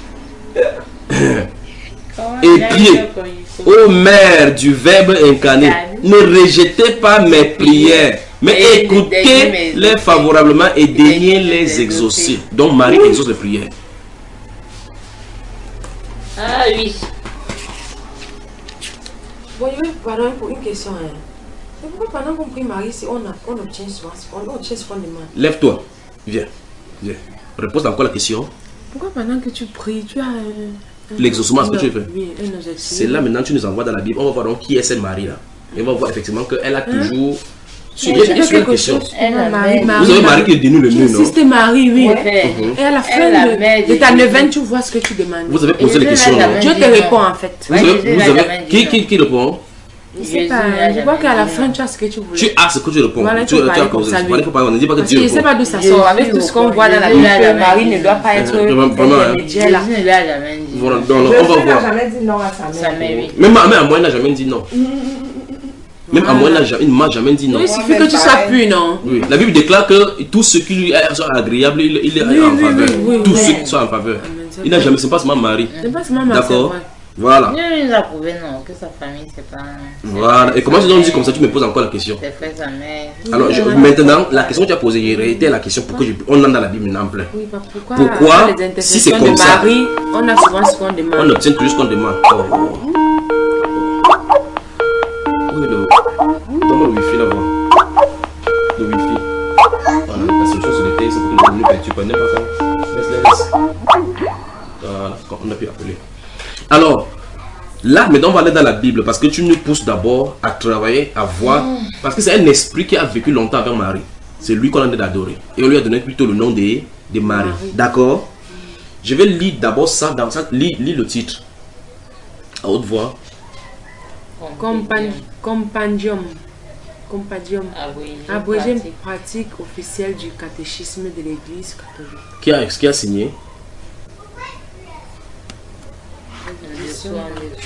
Et puis, ô mère du Verbe incarné, ne rejetez pas mes prières, mais écoutez-les favorablement et daignez les exaucer. Donc Marie exauce les prières. Ah oui. Bon, je vais pardon pour une question. Hein. Pourquoi pendant qu'on prie Marie, on, a, on obtient souvent, on obtient ce qu'on demande? Lève-toi, viens, viens. Repose encore la question. Pourquoi pendant que tu pries, tu as un, L'exaucement, ce que tu veux faire. Oui, un objectif. C'est là maintenant tu nous envoies dans la Bible. On va voir donc qui est cette Marie là. Et on va voir effectivement qu'elle a toujours. Sur, Mais il y a sur la question. Elle a Marie, Marie, Marie, Vous avez Marie Marie. qui est dénue le Tu nœud, non? insistes Marie, oui. Ouais. Et à la fin Elle, la de, mère de de ta Jésus. neuvaine, tu vois ce que tu demandes. Vous avez posé Et les Jésus questions, n'a non? jamais Dieu dit te non. répond en fait. Vous Ouais, avez, Jésus vous n'a avez- jamais dit qui, non. qui, qui répond? Je sais Jésus pas, n'a je vois jamais qu'à la dit fin, non. tu as ce que tu voulais. Tu as ce que tu réponds. Voilà, il tu, faut tu parler as comme posé. ça, Voilà, il faut pas, on ne dit pas que Parce tu qu'il ne sait réponds. pas d'où ça Jésus sort. Avec tout ce qu'on voit dans la Jésus Bible, n'a que jamais Marie dit ne non. doit pas être Vraiment, vraiment, hein. intermédiaire là. Jésus ne l'a jamais dit. Voilà, donc, on va Jésus n'a voir. jamais dit non à sa Ça mère. mais oui. Même, même à moi, elle n'a jamais dit non. Même à moi, elle n'a jamais- il ne m'a jamais dit non. Oui, il suffit que tu sois pur, non? Oui. La Bible déclare que tout ce qui lui est sont agréable, il, il est Oui, en oui, faveur. oui, oui, Tout oui. ce qui sont en faveur. Amen, ça Il n'a va. jamais, c'est pas seulement Marie. C'est pas seulement ma D'accord. sœur, ouais. Voilà. Dieu nous a prouvé non, que sa famille c'est pas. Voilà. Et comment tu donc dis comme ça, tu me poses encore la question. Ses frères, sa mère. Alors je- maintenant, la question que tu as posée hier était la question pour que je, on en a dans la Bible maintenant en plein. Oui, bah pourquoi, Pourquoi, dans les si c'est intercessions comme de ça, Marie, on a souvent ce qu'on on demande. obtient toujours ce qu'on demande. Oh. Oui, le. Donne-moi le wifi là-bas. Le wifi. Voilà, la solution sur le thé, c'est pour que nous ne tu connais pas ça. Laisse-les, laisse. Voilà, on a pu appeler. Alors, là, maintenant, on va aller dans la Bible parce que tu nous pousses d'abord à travailler, à voir. Parce que c'est un esprit qui a vécu longtemps avec Marie. C'est lui qu'on a d'adorer. Et on lui a donné plutôt le nom de, de Marie. Marie. D'accord? Je vais lire d'abord ça dans ça. Lis, lis le titre. À haute voix. Compan- Compendium. Compendium. Abrégé Abrégé pratique. pratique officielle du catéchisme de l'Église catholique. Qui a, qui a signé? Le soin de Dieu.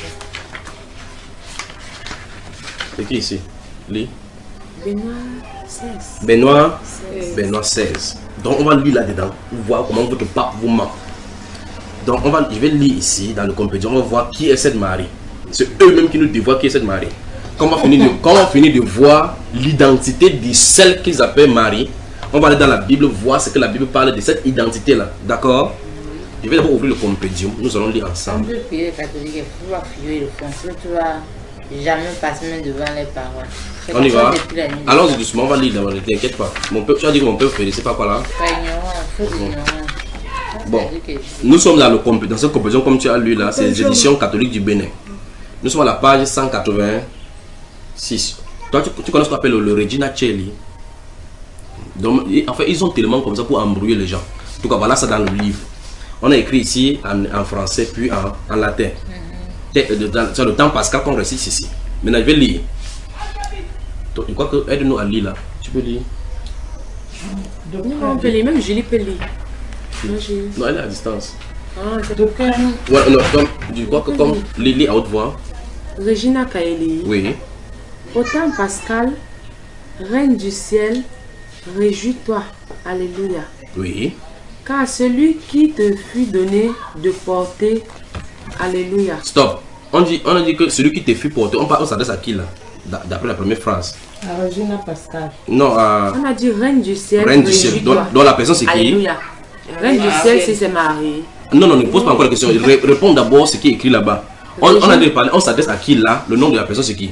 C'est qui ici? Lis. Benoît seize. Benoît. seize. Benoît seize. Donc on va lire là-dedans. Pour voir comment votre pape vous ment. Donc on va, je vais lire ici dans le compétition. On va voir qui est cette Marie. C'est eux-mêmes qui nous dévoilent qui est cette Marie. Quand on va finir de, quand on va finir de voir l'identité de celle qu'ils appellent Marie, on va aller dans la Bible voir ce que la Bible parle de cette identité-là. D'accord? Je vais d'abord ouvrir le compédition. Nous allons lire On ensemble. peut prier les catholiques et pouvoir prier le français, tu vas jamais passer main devant les paroles. C'est On y comme ça va. depuis la nuit. Allons-y doucement, on va lire d'abord. Ne t'inquiète pas. Mon peuple, tu as dit que mon peuple fait, c'est pas quoi là? Pas ignorant, faux ignorant. Bon. C'est-à-dire que- Nous sommes dans, le, compé- dans cette compétition comme tu as lu là, c'est les éditions catholiques du Bénin. Nous sommes à la page cent quatre-vingt-six. Toi, tu, tu connais ce qu'on appelle le, le Regina Coeli. Donc, et- en fait, ils ont tellement comme ça pour embrouiller les gens. En tout cas, voilà ça dans le livre. On a écrit ici en, en français puis en, en latin. C'est euh, dans- c'est le temps pascal qu'on récite ici. Maintenant, je vais lire. Donc, je crois que aide-nous à lire là. Tu peux lire? De Non, on peut lire, même Julie peut lire. Moi, j'ai- Non, elle est à distance. Ah, c'est pour que Voilà, non, comme, je crois que comme lis, lis à haute voix. Regina Kaeli. Oui. Au temps pascal, Reine du ciel, réjouis-toi. Alléluia. Oui. Car celui qui te fut donné de porter, Alléluia. Stop. On, dit, on a dit que celui qui te fut porté, on, parle- on s'adresse à qui là? D'a- D'après la première phrase. À Regina Pascal. Non, à On a dit Reine du ciel, Reine du ciel. réjouis-toi. Donc, donc la personne c'est qui? Alléluia. Reine du Ah, ciel, ok. c'est c'est Marie. Non, non, ne pose pas encore la question. Ré- réponds d'abord ce qui est écrit là-bas. On, on a dit parler, on s'adresse à qui là? Le nom de la personne c'est qui?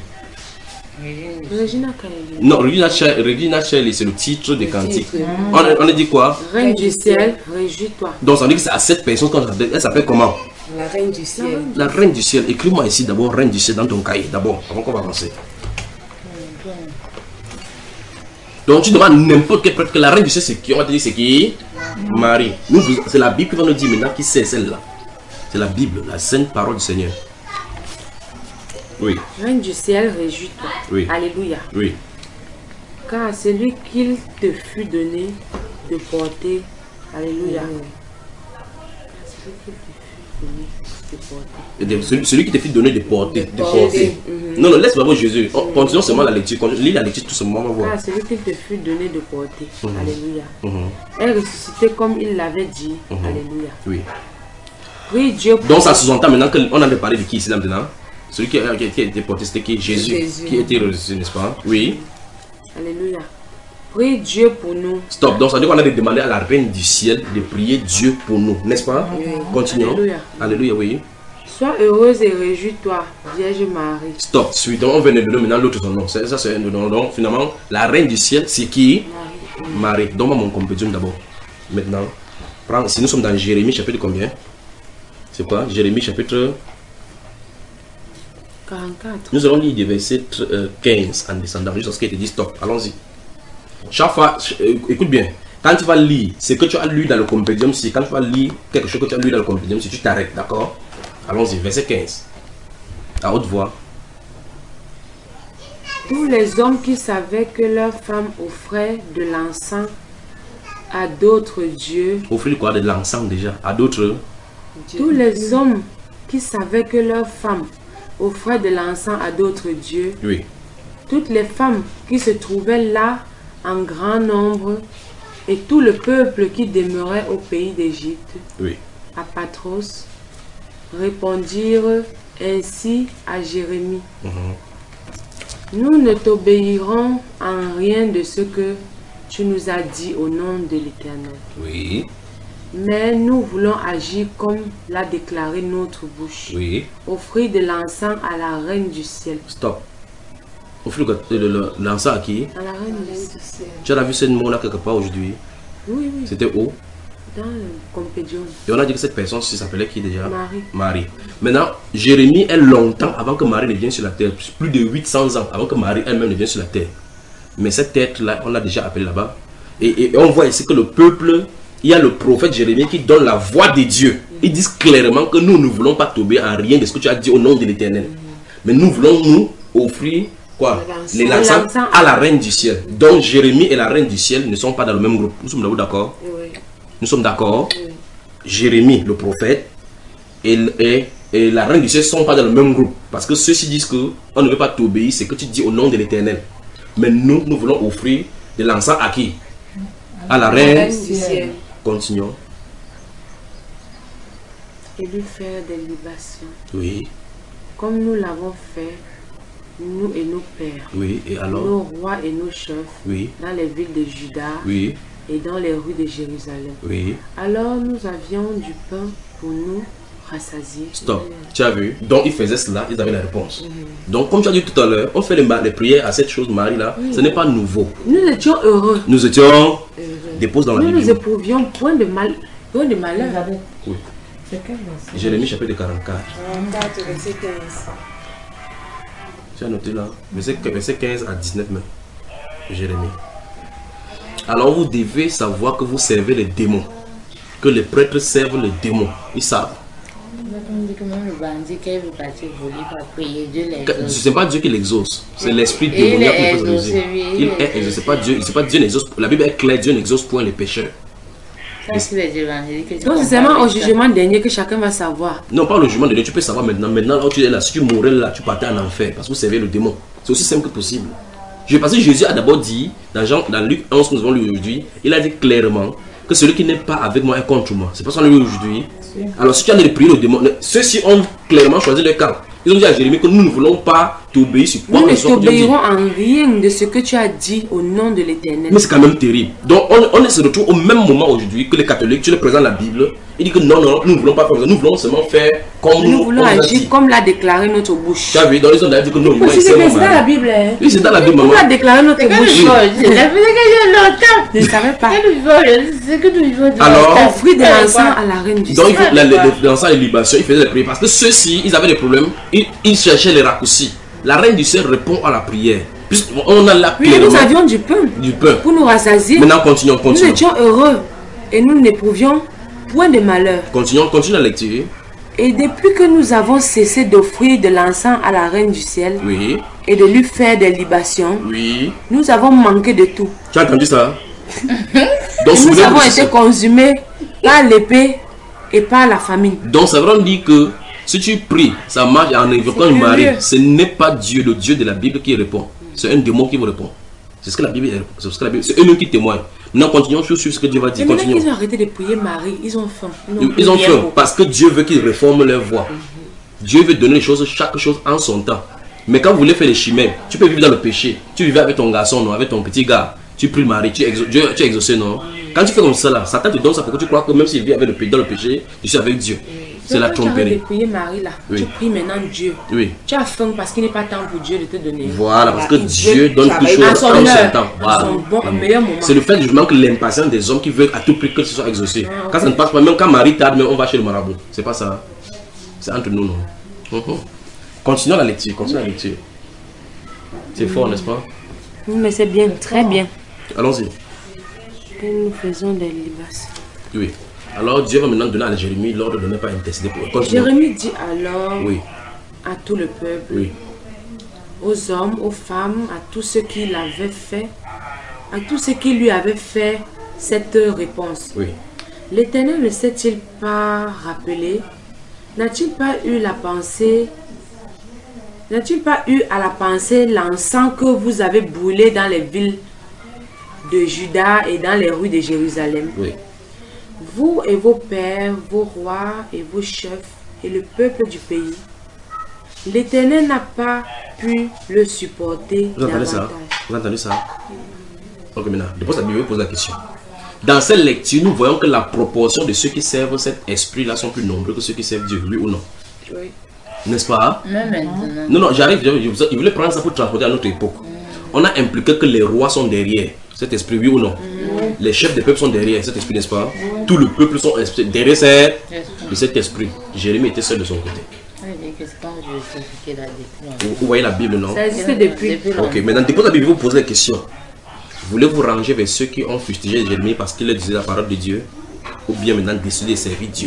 Regina Kaeli. Non, Regina Shelley, Regina Shelley, c'est le titre des cantiques. On, a- on a dit quoi? Reine du ciel, réjouis-toi. Donc ça veut dire que c'est à cette personne qu'on s'adresse. Elle s'appelle comment? La reine du ciel. La reine du ciel. Écris-moi ici d'abord reine du ciel dans ton cahier d'abord, avant qu'on va avancer. Donc tu demandes n'importe quelle prêtre que la reine du ciel c'est qui? On va te dire c'est qui? Marie. Nous, vous- c'est la Bible qui va nous dire maintenant qui c'est celle-là. C'est la Bible, la sainte parole du Seigneur. Oui, Reine du ciel, réjouis-toi. Oui. Alléluia. oui. Car celui qu'il te fut donné de porter, Alléluia. Car celui qu'il te fut donné de porter. Et de- celui, celui qui te fit donner de porter. De porter. porter. Non, non, laisse d'abord Jésus. Oh, continuons seulement la lecture. Continue- Lis la lecture tout simplement, on va voir. Car celui qu'il te fut donné de porter, Alléluia. Mhm, Est ressuscité comme il l'avait dit, Alléluia. Oui. Prie Dieu pour Donc ça sous-entend maintenant qu'on a parlé de qui ici là maintenant? Celui qui a, qui a- qui a été porté, c'était qui? Jésus. Jésus. Qui était ressuscité, n'est-ce pas? Oui. Alléluia. Prie Dieu pour nous. Stop. Donc ça veut dire qu'on a demandé à la reine du ciel de prier Dieu pour nous, n'est-ce pas? Continuons. Alléluia. Alléluia, oui. Sois heureuse et réjouis-toi, Vierge Marie. Stop. Suite. On vient de donner maintenant l'autre son nom. C'est- Ça, c'est un nom. Donc finalement, la reine du ciel, c'est qui? Marie. Marie. Donne-moi mon compétition d'abord. Maintenant, prends, si nous sommes dans Jérémie, chapitre combien? C'est quoi? Jérémie chapitre quarante-quatre. Nous allons lire des versets quinze en descendant jusqu'à ce qu'il te dit stop. Allons-y. Chaque fois, écoute bien. Quand tu vas lire ce que tu as lu dans le compédium, si quand tu vas lire quelque chose que tu as lu dans le compédium, si tu t'arrêtes, d'accord? Allons-y, verset quinze. À haute voix. Tous les hommes qui savaient que leurs femmes offraient de l'encens à d'autres dieux. Offrir quoi? De l'encens déjà à d'autres. Tous les hommes qui savaient que leurs femmes offraient de l'encens à d'autres dieux. Oui. Toutes les femmes qui se trouvaient là en grand nombre et tout le peuple qui demeurait au pays d'Égypte. Oui. À Patros répondirent ainsi à Jérémie. Mm-hmm. Nous ne t'obéirons en rien de ce que tu nous as dit au nom de l'Éternel. Oui. Mais nous voulons agir comme l'a déclaré notre bouche. Oui. Offrir de l'encens à la reine du ciel. Stop. Offrir l'encens à qui? À la reine du ciel. Tu as vu ce mot-là quelque part aujourd'hui? Oui, oui. C'était où? Dans le compédium. Et on a dit que cette personne s'appelait qui déjà? Marie. Marie. Maintenant, Jérémie est longtemps avant que Marie ne vienne sur la terre. Plus de huit cents ans avant que Marie elle-même ne vienne sur la terre. Mais cette tête-là, on l'a déjà appelée là-bas. Et, et on voit ici que le peuple, il y a le prophète Jérémie qui donne la voix de Dieu. Ils disent clairement que nous ne voulons pas t'obéir en rien de ce que tu as dit au nom de l'Éternel. Mais nous voulons nous offrir quoi? Les l'encens à la reine du ciel. Donc Jérémie et la reine du ciel ne sont pas dans le même groupe. Nous sommes d'accord? Oui. Nous sommes d'accord? Oui. Jérémie, le prophète, et, et, et la reine du ciel ne sont pas dans le même groupe. Parce que ceux-ci disent qu'on ne veut pas t'obéir, c'est que tu dis au nom de l'Éternel. Mais nous, nous voulons offrir de l'encens à qui? À la reine du ciel. Continuons. Et lui faire des libations. Oui. Comme nous l'avons fait, nous et nos pères. Oui, et alors? Nos rois et nos chefs. Oui. Dans les villes de Juda. Oui. Et dans les rues de Jérusalem. Oui. Alors nous avions du pain pour nous rassasier. Stop. Tu as vu? Donc ils faisaient cela, ils avaient la réponse. Mm. Donc comme tu as dit tout à l'heure, on fait les, les prières à cette chose, Marie là. Mm. Ce n'est pas nouveau. Nous étions heureux. Nous étions heureux. Dépose dans la nous Bible. Nous éprouvions point de mal, point de malheur. Oui. Jérémie chapitre quarante-quatre. quarante-quatre, verset quinze. Tu as noté là, verset quinze à dix-neuf même. Jérémie. Alors vous devez savoir que vous servez les démons. Que les prêtres servent les démons. Ils savent. Ce n'est pas Dieu qui l'exauce. C'est l'esprit démoniaque qui l'exauce. Il est exaucé. Pas Dieu. C'est pas Dieu n'exauce. La Bible est claire. Dieu n'exauce point les pécheurs. Donc c'est seulement au jugement dernier que chacun va savoir. Non, pas le jugement dernier. Tu peux savoir maintenant. Maintenant, là où tu es là, si tu mourais là, tu partais en enfer parce que vous servez le démon. C'est aussi simple que possible. Je parce que Jésus a d'abord dit dans, Jean, dans Luc onze que nous avons lu aujourd'hui, il a dit clairement que celui qui n'est pas avec moi est contre moi. C'est pas ça qu'on a lu aujourd'hui. Alors si tu as les prières au démon, ceux-ci ont clairement choisi leur camp. Ils ont dit à Jérémie que nous ne voulons pas t'obéir sur quoi. Nous ne t'obéirons en rien de ce que tu as dit au nom de l'Éternel. Mais c'est quand même terrible. Donc on, on se retrouve au même moment aujourd'hui que les catholiques, tu les présentes la Bible. Il dit que non, non, nous ne voulons pas faire ça. Nous voulons seulement faire comme nous, nous voulons agir comme l'a déclaré notre bouche. Tu as vu, dans les autres, dit que non, c'est dans la Bible. Oui, c'est dans la Bible. Comme l'a déclaré notre bouche. Je ne savais pas. C'est que nous vivons. Alors, offrir de l'encens à la reine du ciel. Donc, l'encens et la libation, ils faisaient des prières. Parce que ceux-ci, ils avaient des problèmes. Ils, ils cherchaient les raccourcis. La reine du ciel répond à la prière. Puisqu'on a la oui, nous avions du pain. Du pain. Pour nous rassasier. Maintenant, continuons, continuons. Nous étions heureux. Et nous n'éprouvions point de malheur. Continuons, continue la lecture. Et depuis que nous avons cessé d'offrir de l'encens à la reine du ciel, oui, et de lui faire des libations, oui, nous avons manqué de tout. Tu as entendu ça? Donc, nous avons été consumés par l'épée et par la famine. Donc ça veut dire que si tu pries, ça marche en invoquant une Marie, ce n'est pas Dieu, le Dieu de la Bible qui répond. C'est un démon qui vous répond. C'est ce que la Bible est. C'est eux-mêmes qui témoignent. Maintenant, continuons sur ce que Dieu va dire. Mais maintenant qu'ils ont arrêté de prier Marie, ils ont faim. Ils, ils ont faim parce que Dieu veut qu'ils réforment leur voie. Mm-hmm. Dieu veut donner les choses, chaque chose en son temps. Mais quand vous voulez faire les chimères, tu peux vivre dans le péché. Tu vivais avec ton garçon, non, avec ton petit gars. Tu pries Marie, tu es exaucé, Dieu, tu es exaucé, non. Quand tu fais comme ça, là, Satan te donne ça pour que tu crois que même s'il vit avec le, dans le péché, je suis avec Dieu. C'est la tromperie. Tu prier Marie là, oui. Tu pries maintenant Dieu. Oui. Tu as faim parce qu'il n'est pas temps pour Dieu de te donner. Voilà, parce que Dieu donne tout chose en son, son temps. Voilà. Bon, mm. C'est le fait du manque l'impatience des hommes qui veulent à tout prix que ce soit exaucé. Ah, okay. Quand ça ne passe pas, même quand Marie tarde, on va chez le marabout. C'est pas ça. C'est entre nous, non? Mm-hmm. Continuons la lecture, continuons la lecture. C'est fort, n'est-ce pas? Oui, mais c'est bien, très bien. Allons-y. Et nous faisons des libations. Oui. Alors Dieu va maintenant donner à Jérémie l'ordre de ne pas intercéder pour eux. Jérémie dit alors oui. à tout le peuple, oui. aux hommes, aux femmes, à tous ceux qui l'avaient fait, à tous ceux qui lui avaient fait cette réponse. Oui. L'Éternel ne s'est-il pas rappelé? N'a-t-il pas eu la pensée? N'a-t-il pas eu à la pensée l'encens que vous avez brûlé dans les villes de Juda et dans les rues de Jérusalem? Oui. Vous et vos pères, vos rois et vos chefs et le peuple du pays. L'Éternel n'a pas pu le supporter. Vous entendez ça? Vous entendez ça? Ok, maintenant, depuis ça, je vais poser la question. Dans cette lecture, nous voyons que la proportion de ceux qui servent cet esprit-là sont plus nombreux que ceux qui servent Dieu, oui ou non? Oui. N'est-ce pas? Même maintenant. Non, non, j'arrive, il voulait prendre ça pour transporter à notre époque. On a impliqué que les rois sont derrière cet esprit, oui ou non? Mm. Les chefs des peuples sont derrière cet esprit, n'est-ce pas? Mm. Tout le peuple sont derrière cet, de cet esprit. Jérémie était seul de son côté. Vous, vous voyez la Bible, non? Ça existe depuis. Ok, maintenant, depuis la Bible, vous posez la question. Voulez-vous ranger vers ceux qui ont fustigé Jérémie parce qu'il disait la parole de Dieu? Ou bien maintenant décider de servir Dieu?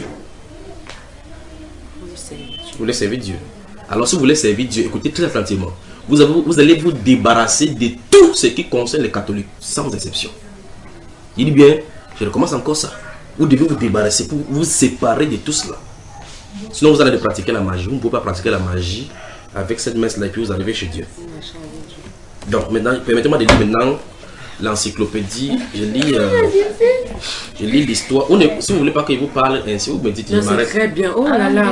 Vous voulez servir Dieu. Alors si vous voulez servir Dieu, écoutez très attentivement. Vous, avez, vous allez vous débarrasser de tout ce qui concerne les catholiques, sans exception. Il dit bien, je recommence encore ça. Vous devez vous débarrasser pour vous séparer de tout cela. Sinon vous allez pratiquer la magie. Vous ne pouvez pas pratiquer la magie avec cette messe-là et puis vous arrivez chez Dieu. Donc maintenant, permettez-moi de lire maintenant l'encyclopédie. Je lis, euh, je lis l'histoire. Si vous voulez pas que je vous parle ainsi, vous me dites. Non, c'est très bien. Oh là là.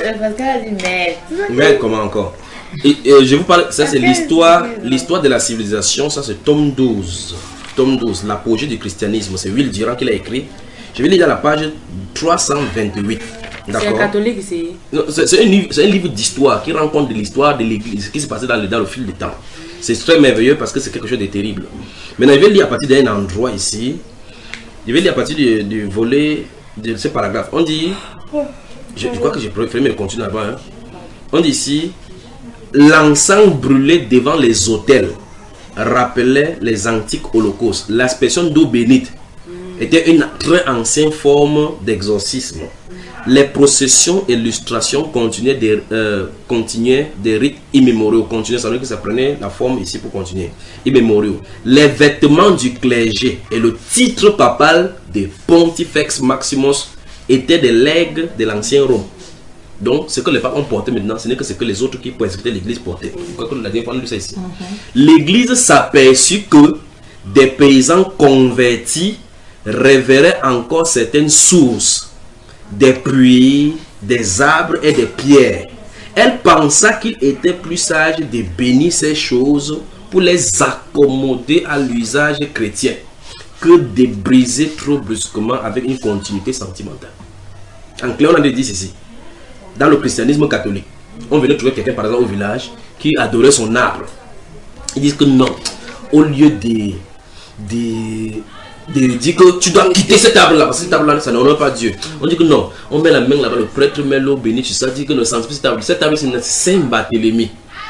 Mais comment encore? Et, et je vous parle. Ça c'est l'histoire, l'histoire de la civilisation. Ça c'est tome douze. Tome douze, l'apogée du christianisme. C'est Will Durant qui l'a écrit. Je vais lire dans la page trois cent vingt-huit. C'est un catholique ici. C'est un livre, un livre d'histoire qui rend compte de l'histoire de l'église, ce qui s'est passé dans le, dans le fil du temps. C'est très merveilleux parce que c'est quelque chose de terrible. Maintenant, je vais lire à partir d'un endroit ici. Je vais lire à partir du, du volet de ce paragraphe. On dit, je, je crois que j'ai préféré me continuer avant. Hein. On dit ici, l'encens brûlé devant les autels rappelait les antiques holocaustes. L'aspersion d'eau bénite était une très ancienne forme d'exorcisme. Les processions et illustrations continuaient des, euh, continuaient des rites immémoriaux. Continuaient, ça veut dire que ça prenait la forme ici pour continuer. Immémoriaux. Les vêtements du clergé et le titre papal de Pontifex Maximus étaient des legs de l'ancien Rome. Donc, ce que les papes ont porté maintenant, ce n'est que ce que les autres qui persécutaient l'église portaient. La dernière fois, on lu ça ici. L'église s'aperçut que des paysans convertis révéraient encore certaines sources, des pluies, des arbres et des pierres. Elle pensa qu'il était plus sage de bénir ces choses pour les accommoder à l'usage chrétien que de briser trop brusquement avec une continuité sentimentale. En clair, on a dit ceci. Dans le christianisme catholique, on venait trouver quelqu'un par exemple au village qui adorait son arbre. Ils disent que non, au lieu de, de, de dire que tu dois quitter cet arbre-là, parce que cet arbre-là, ça n'honore pas Dieu. On dit que non, on met la main là-bas, le prêtre met l'eau bénie, tu sais, dit que ne sanctifie cet arbre. Cet arbre, c'est Saint Barthélemy.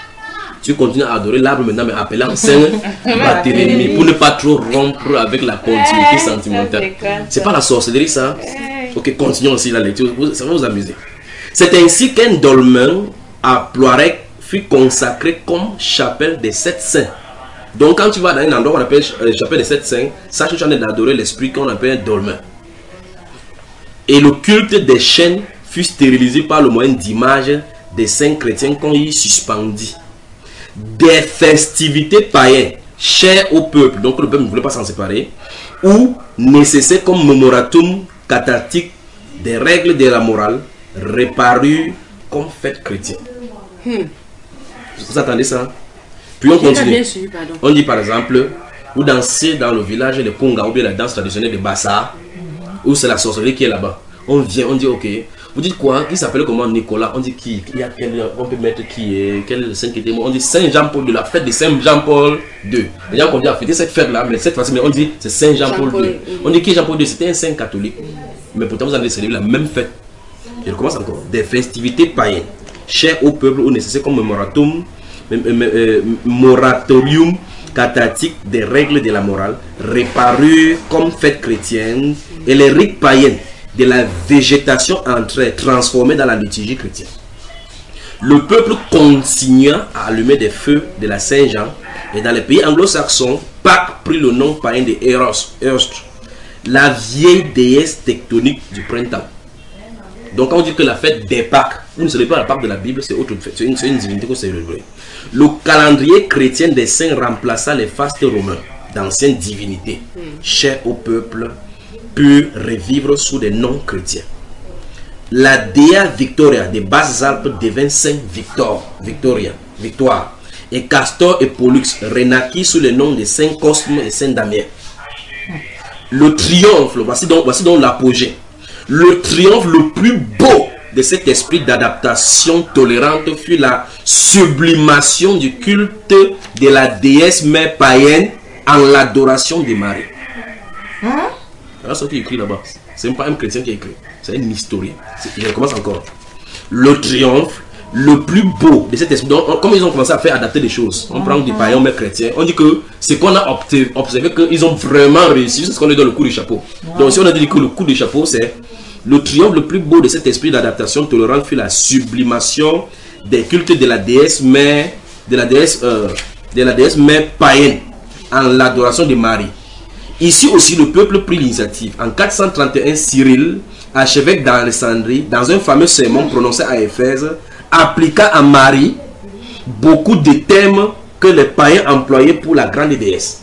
Tu continues à adorer l'arbre maintenant, mais appelant Saint Barthélemy pour ne pas trop rompre avec la continuité sentimentale. C'est pas la sorcellerie, ça. Ok, continuons aussi la lecture, ça va vous amuser. C'est ainsi qu'un dolmen à Ploirec fut consacré comme chapelle des sept saints. Donc quand tu vas dans un endroit qu'on appelle euh, chapelle des sept saints, sache que tu en es d'adorer l'esprit qu'on appelle un dolmen. Et le culte des chaînes fut stérilisé par le moyen d'images des saints chrétiens qu'on y suspendit. Des festivités païennes chères au peuple, donc le peuple ne voulait pas s'en séparer, ou nécessaires comme mémoratum cathartique des règles de la morale, réparu comme fête chrétienne. Hmm. Vous attendez ça? Puis on continue. Sûr, on dit par exemple, vous dansez dans le village de Konga ou bien la danse traditionnelle de Bassa, mm-hmm. Ou c'est la sorcellerie qui est là-bas. On vient, on dit ok. Vous dites quoi? Qui s'appelle comment? Nicolas. On dit qui? Il y a quel, on peut mettre qui est? Quel saint qui était mort? On dit Saint Jean-Paul deux, la fête de Saint Jean-Paul deux. Les gens ont dit à fêter cette fête-là, mais cette fois-ci, on dit c'est Saint Jean-Paul deux. On dit qui est Jean-Paul deux? C'était un saint catholique. Mais pourtant, vous allez célébrer la même fête Je recommence encore. Des festivités païennes, chères au peuple ou nécessaires comme moratum, moratorium cathartique des règles de la morale, réparues comme fêtes chrétiennes, et les rites païennes de la végétation entrée transformée dans la liturgie chrétienne. Le peuple continua à allumer des feux de la Saint-Jean, et dans les pays anglo-saxons, Pâques prit le nom païen de Eros, Eostre, la vieille déesse tectonique du printemps. Donc quand on dit que la fête des Pâques, vous ne savez pas la Pâque de la Bible, c'est autre fête, c'est une, une divinité que c'est célébrer. Le calendrier chrétien des saints remplaça les fastes romains d'anciennes divinités, chères au peuple, purent revivre sous des noms chrétiens. La Dea Victoria des Basses-Alpes devint Saint Victor, Victoria, Victoire, et Castor et Pollux renaquit sous les noms de Saint Cosme et Saint Damien. Le triomphe, voici donc, voici donc l'apogée. Le triomphe le plus beau de cet esprit d'adaptation tolérante fut la sublimation du culte de la déesse mère païenne en l'adoration de Marie. Hein? Alors, ce qui est écrit là-bas, c'est même pas un chrétien qui a écrit, c'est un historien. Je recommence encore. Le triomphe le plus beau de cet esprit. Donc, comme ils ont commencé à faire adapter des choses, on prend des païens, on met chrétiens, on dit que c'est qu'on a observé qu'ils ont vraiment réussi, c'est ce qu'on est dans le coup du chapeau. Donc, si on a dit que le coup du chapeau, c'est le triomphe le plus beau de cet esprit d'adaptation tolérante fut la sublimation des cultes de la déesse mère, de la déesse, euh, de la déesse mère païenne en l'adoration de Marie. Ici aussi, le peuple prit l'initiative. En quatre cent trente et un, Cyril, archevêque d'Alexandrie, dans un fameux sermon prononcé à Éphèse, appliqua à Marie beaucoup de thèmes que les païens employaient pour la grande déesse.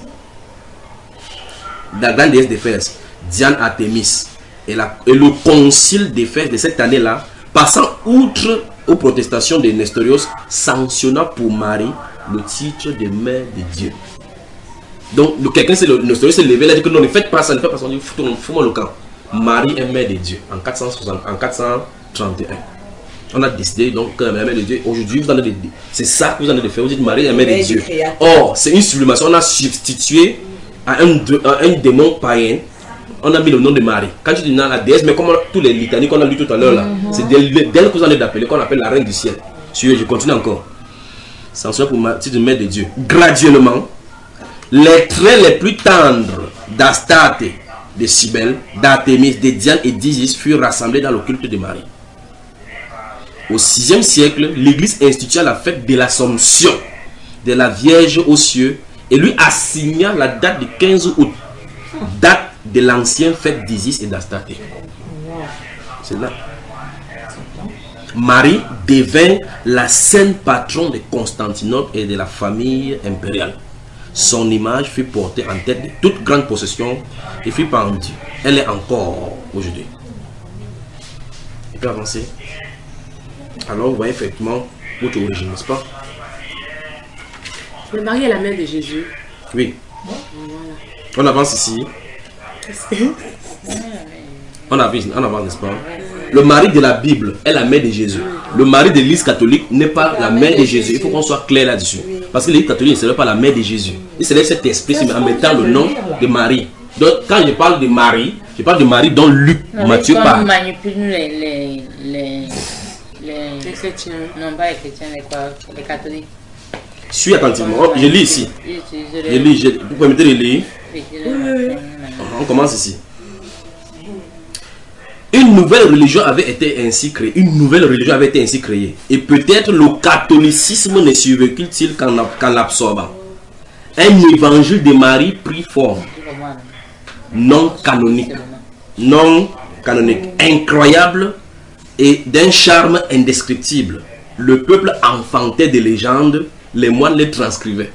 La grande déesse d'Éphèse, Diane Artémis. Et, la, et le concile d'Éphèse de cette année-là, passant outre aux protestations de Nestorios, sanctionna pour Marie le titre de mère de Dieu. Donc, quelqu'un, le Nestorios s'est levé, il a dit que non, ne faites pas ça, ne faites pas ça, fous-moi le camp. Marie est mère de Dieu en quatre cent soixante, en quatre cent trente et un. On a décidé donc que la mère de Dieu, aujourd'hui, vous en avez, c'est ça que vous en avez fait, vous dites Marie est mère de Dieu. Or, c'est une sublimation, on a substitué à un, à un démon païen. On a mis le nom de Marie. Quand tu dis non, la déesse, mais comme tous les litanies qu'on a lu tout à l'heure là, mm -hmm. c'est d'elle que vous allez appeler, qu'on appelle la reine du ciel. Si je continue encore. Censure pour ma titre de mère de Dieu. Graduellement, les traits les plus tendres d'Astarte, de Cybèle, d'Artémis, de Diane et d'Isis furent rassemblés dans le culte de Marie. Au sixième siècle, l'Église institua la fête de l'Assomption de la Vierge aux cieux et lui assigna la date du quinze août, date de l'ancienne fête d'Isis et d'Astarte. C'est là. Marie devint la sainte patronne de Constantinople et de la famille impériale. Son image fut portée en tête de toute grande possession et fut pendue. Elle est encore aujourd'hui. On peut avancer. Alors vous voyez effectivement votre origine, n'est-ce pas? Le Marie est la mère de Jésus. Oui. Voilà. On avance ici. On avance, on avance, n'est-ce pas? Le mari de la Bible est la mère de Jésus. Le mari de l'Église catholique n'est pas la mère de Jésus. Il faut qu'on soit clair là-dessus. Parce que l'Église catholique ne serait pas la mère de Jésus. Il serait cet esprit en mettant le nom de Marie. Donc quand je parle de Marie, je parle de Marie dont Luc, non, Matthieu parle. On manipule les, les, les, les, les chrétiens. Non, pas les chrétiens, les, quoi, les catholiques. Suis attentivement. Oh, je lis ici. Je lis. Je, vous permettez de lire? Oui, oui. On commence ici. Une nouvelle religion avait été ainsi créée. Une nouvelle religion avait été ainsi créée. Et peut-être le catholicisme ne survécut-il qu'en l'absorbant. Un évangile de Marie prit forme. Non canonique. Non canonique. Incroyable et d'un charme indescriptible. Le peuple enfantait des légendes. Les moines les transcrivaient.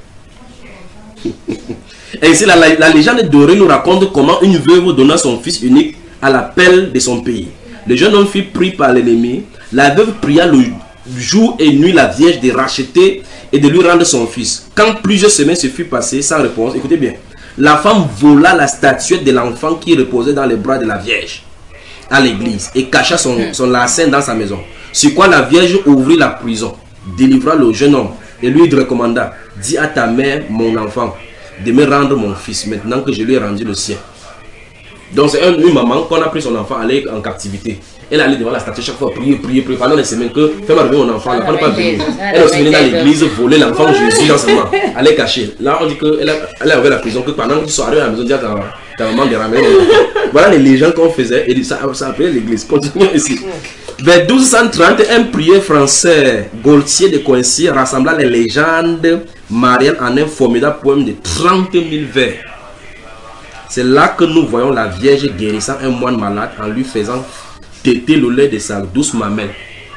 Ainsi, la, la, la légende dorée nous raconte comment une veuve donna son fils unique à l'appel de son pays. Le jeune homme fut pris par l'ennemi. La veuve pria le jour et nuit la Vierge de racheter et de lui rendre son fils. Quand plusieurs semaines se furent passées sans réponse, écoutez bien, la femme vola la statuette de l'enfant qui reposait dans les bras de la Vierge à l'église et cacha son, son larcin dans sa maison. Sur quoi la Vierge ouvrit la prison, délivra le jeune homme et lui recommanda: dis à ta mère, mon enfant, de me rendre mon fils maintenant que je lui ai rendu le sien. Donc c'est une maman qu'on a pris son enfant aller en captivité. Elle allait devant la statue chaque fois, prier, prier, prier, pendant les semaines que fais-moi revenir mon enfant, l'enfant n'est pas venu. Elle est aussi venue dans l'église, voler l'enfant Jésus dans sa main, elle est cachée. Là, on dit qu'elle a, elle a ouvert la prison, que pendant qu'ils sont arrivés à la maison, on dit à ta, ta maman de ramener. Voilà les légendes qu'on faisait, et ça, ça appelait l'église. Continuons ici. Vers douze cent trente, un prieur français, Gaultier de Coincy, rassembla les légendes mariales en un formidable poème de trente mille vers. C'est là que nous voyons la Vierge guérissant un moine malade en lui faisant téter le lait de sa douce mamelle.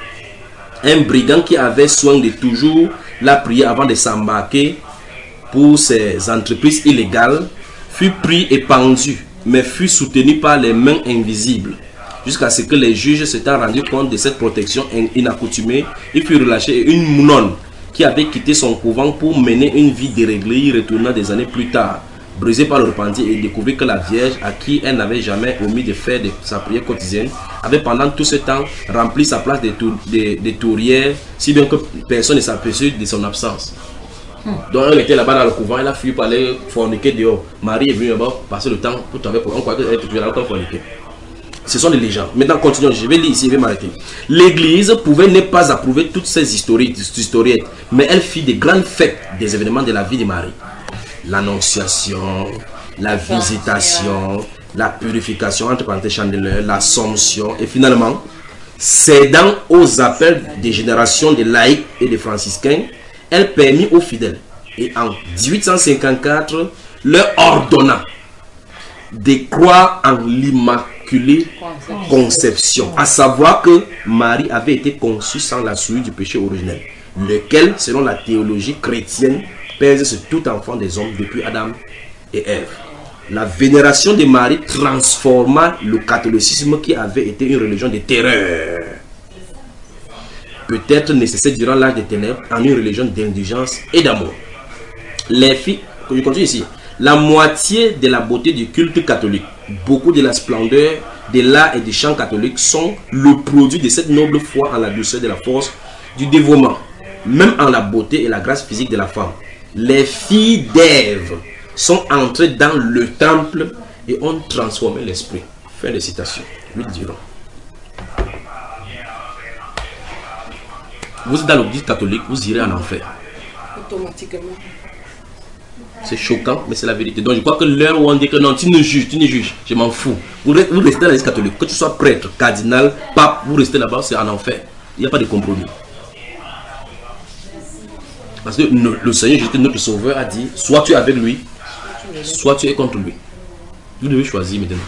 Un brigand qui avait soin de toujours la prier avant de s'embarquer pour ses entreprises illégales fut pris et pendu, mais fut soutenu par les mains invisibles. Jusqu'à ce que les juges s'étant rendus compte de cette protection inaccoutumée, il fut relâché et une nonne qui avait quitté son couvent pour mener une vie déréglée, y retourna des années plus tard, brisée par le repentir et découvrit que la Vierge, à qui elle n'avait jamais omis de faire de sa prière quotidienne, avait pendant tout ce temps rempli sa place de, tour, de, de tourière, si bien que personne ne s'aperçut de son absence. Hmm. Donc elle était là-bas dans le couvent, elle a fui pour aller forniquer dehors. Marie est venue là-bas passer le temps pour travailler pour on croit qu'elle était là pour forniquer. Ce sont des légendes. Maintenant, continuons. Je vais lire ici, je vais m'arrêter. L'Église pouvait ne pas approuver toutes ces historiettes, mais elle fit de grandes fêtes des événements de la vie de Marie. L'Annonciation, la Visitation, la Purification, entre parenthèses chandelier, l'Assomption, et finalement, cédant aux appels des générations de laïcs et de franciscains, elle permit aux fidèles, et en dix-huit cent cinquante-quatre, leur ordonna de croire en l'Immaculée Conception, à savoir que Marie avait été conçue sans la souillure du péché originel, lequel, selon la théologie chrétienne, pèse sur tout enfant des hommes depuis Adam et Ève. La vénération de Marie transforma le catholicisme qui avait été une religion de terreur, peut-être nécessaire durant l'âge des ténèbres, en une religion d'indulgence et d'amour. Les filles, je continue ici, la moitié de la beauté du culte catholique, beaucoup de la splendeur de l'art et des chants catholiques sont le produit de cette noble foi en la douceur de la force du dévouement, même en la beauté et la grâce physique de la femme. Les filles d'Ève sont entrées dans le temple et ont transformé l'esprit. Fin de citation. Lui diront. Vous êtes dans l'église catholique, vous irez en enfer. Automatiquement. C'est choquant, mais c'est la vérité. Donc je crois que l'heure où on dit que non, tu ne juges, tu ne juges, je m'en fous. Vous restez, vous restez dans l'église catholique, que tu sois prêtre, cardinal, pape, vous restez là-bas, c'est en enfer. Il n'y a pas de compromis. Parce que le Seigneur Jésus, notre Sauveur, a dit, soit tu es avec lui, soit tu es contre lui. Vous devez choisir maintenant.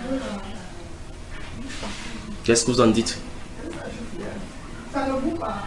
Qu'est-ce que vous en dites? Ça ne vaut pas.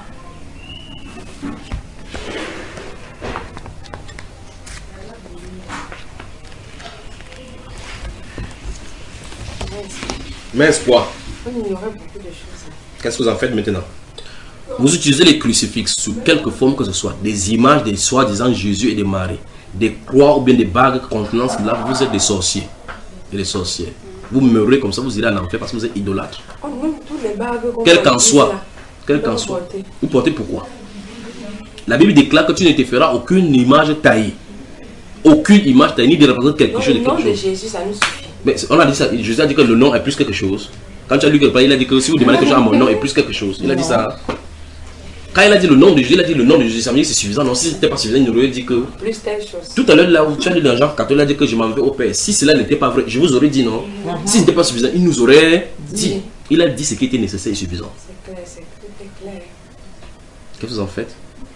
Mais espoir. On ignorait beaucoup de choses. Qu'est-ce que vous en faites maintenant? Vous utilisez les crucifix sous quelque forme que ce soit, des images des soi-disant Jésus et de Marie, des croix ou bien des bagues contenant cela, vous êtes des sorciers et des sorcières. Vous meurez comme ça, vous irez en enfer parce que vous êtes idolâtre. Oh, même tous les bagues quel qu'en soit, quel qu'en soit. Vous portez pourquoi? La Bible déclare que tu ne te feras aucune image taillée. Aucune image taillée, ni de représenter quelque non, chose de quelque quelque chose. chose. De Jésus, ça nous suffit. Mais on a dit ça, Jésus a dit que le nom est plus quelque chose. Quand tu as lu quelque part, il a dit que si vous demandez quelque chose à mon nom est plus quelque chose. Il a dit ça. Quand il a dit le nom de Jésus, il a dit le nom de Jésus, ça veut dire que c'est suffisant. Non, si ce n'était pas suffisant, il aurait dit que. Plus telle chose. Tout à l'heure, là où tu as lu dans Jean catholique, il a dit que je m'en vais au Père. Si cela n'était pas vrai, je vous aurais dit non. Mm-hmm. Si ce n'était pas suffisant, il nous aurait dit. dit. Il a dit ce qui était nécessaire et suffisant. C'est clair, c'est clair. Qu'est-ce que vous en faites?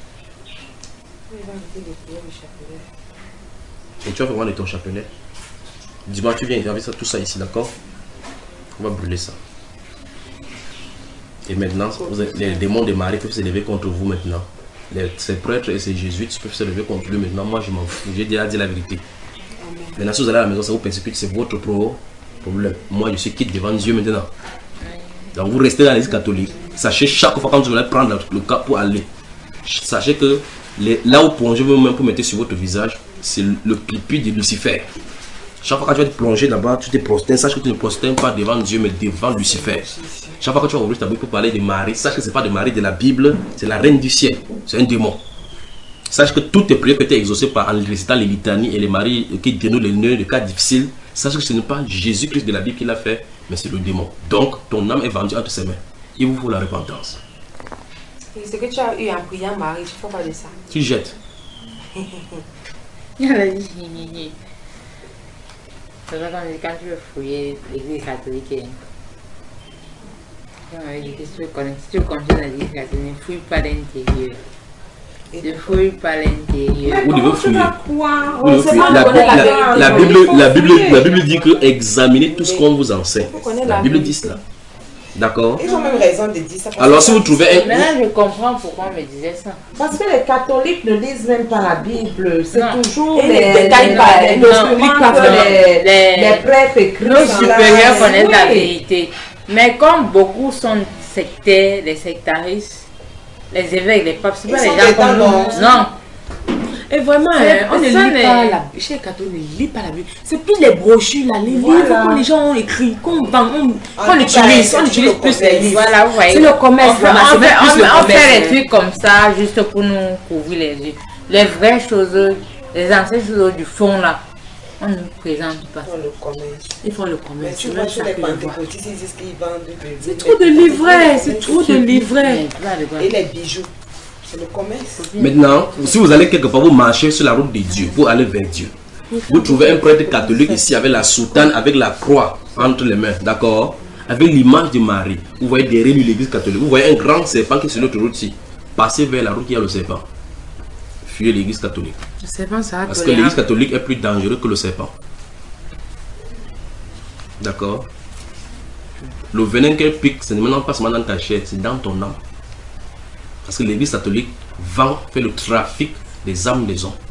Et tu vas faire voir de ton chapelet. Dis-moi, tu viens avec ça, tout ça ici, d'accord? On va brûler ça. Et maintenant, vous avez, les démons de Marie peuvent se lever contre vous maintenant. Les, ces prêtres et ces jésuites peuvent se lever contre lui maintenant. Moi, je m'en fous. J'ai déjà dit la vérité. Amen. Maintenant, si vous allez à la maison, ça vous persécute, c'est votre problème. Moi, je suis quitte devant Dieu maintenant. Donc, vous restez dans l'église catholique. Sachez, chaque fois quand vous allez prendre le cap pour aller, sachez que les, là où plongez vous-même pour mettre sur votre visage, c'est le pipi de Lucifer. Chaque fois que tu vas te plonger là-bas, tu te prosternes. Sache que tu ne prosternes pas devant Dieu, mais devant Lucifer. Chaque fois que tu vas ouvrir ta Bible pour parler de Marie, sache que ce n'est pas de Marie de la Bible, c'est la reine du ciel. C'est un démon. Sache que toutes tes prières que tu as exaucées par en récitant les litanies et les maris qui dénouent les nœuds, les cas difficiles, sache que ce n'est pas Jésus-Christ de la Bible qui l'a fait, mais c'est le démon. Donc, ton âme est vendue entre ses mains. Il vous faut la repentance. Et ce que tu as eu en priant Marie, tu ne fais pas de ça. Tu jettes. C'est vrai quand tu veux fouiller l'église catholique, si tu connais, si tu continues l'église catholique, ne fouille pas l'intérieur. Ne fouille pas l'intérieur. Vous devez fouiller. Quoi? Vous devez fouiller. La, la, la, Bible, la, Bible, la Bible dit que examinez tout ce qu'on vous enseigne. La Bible dit cela. D'accord? Ils ont même raison de dire ça. Alors si vous trouvez un... Maintenant je comprends pourquoi on me disait ça. Parce que les catholiques ne lisent même pas la Bible. C'est toujours Et les, les les, détails pas, les non, documents pas que vraiment. les, Les- les prêtres écrivent. Nos supérieurs là. connaissent la Oui. vérité. Mais comme beaucoup sont sectaires, les sectaristes, les évêques, les papes, c'est Ils pas les sont gens des comme nous. tendances. Non. Et vraiment, C'est- hein, on ne ça lit n'est- pas la Bible. Chez les catholiques, on ne lit pas la Bible. C'est plus les brochures, là, les Voilà. livres que les gens ont écrits, qu'on vend, on, En qu'on tout utilise, cas, on c'est utilise tout le plus les commerce. livres. Voilà, vous voyez. C'est le commerce, On fait, vraiment, on c'est fait, même plus on- le on commerce, fait des hein. trucs comme ça juste pour nous couvrir les yeux. Les vraies choses, les anciennes choses du fond là, on ne nous présente pas. Dans le commerce. Ils font le Mais commerce. tu c'est vois, même chez ça les que je vois. pentecôtistes, ils disent qu'ils vendent des C'est trop de livrets, c'est trop de livrets. Et les bijoux. C'est le commerce. Maintenant, si vous allez quelque part, vous marchez sur la route de Dieu, pour aller vers Dieu. Vous trouvez un prêtre catholique ici avec la soutane, avec la croix entre les mains, d'accord? Avec l'image de Marie. Vous voyez derrière lui l'église catholique. Vous voyez un grand serpent qui est sur l'autre route ici. Passez vers la route qui a le serpent. Fuyez l'église catholique. Je sais pas, ça va Parce que tolérer. l'église catholique est plus dangereux que le serpent. D'accord? Le venin qu'elle pique, ce n'est maintenant pas seulement dans ta chair, c'est dans ton âme. Parce que l'église catholique vend, fait le trafic des âmes des hommes.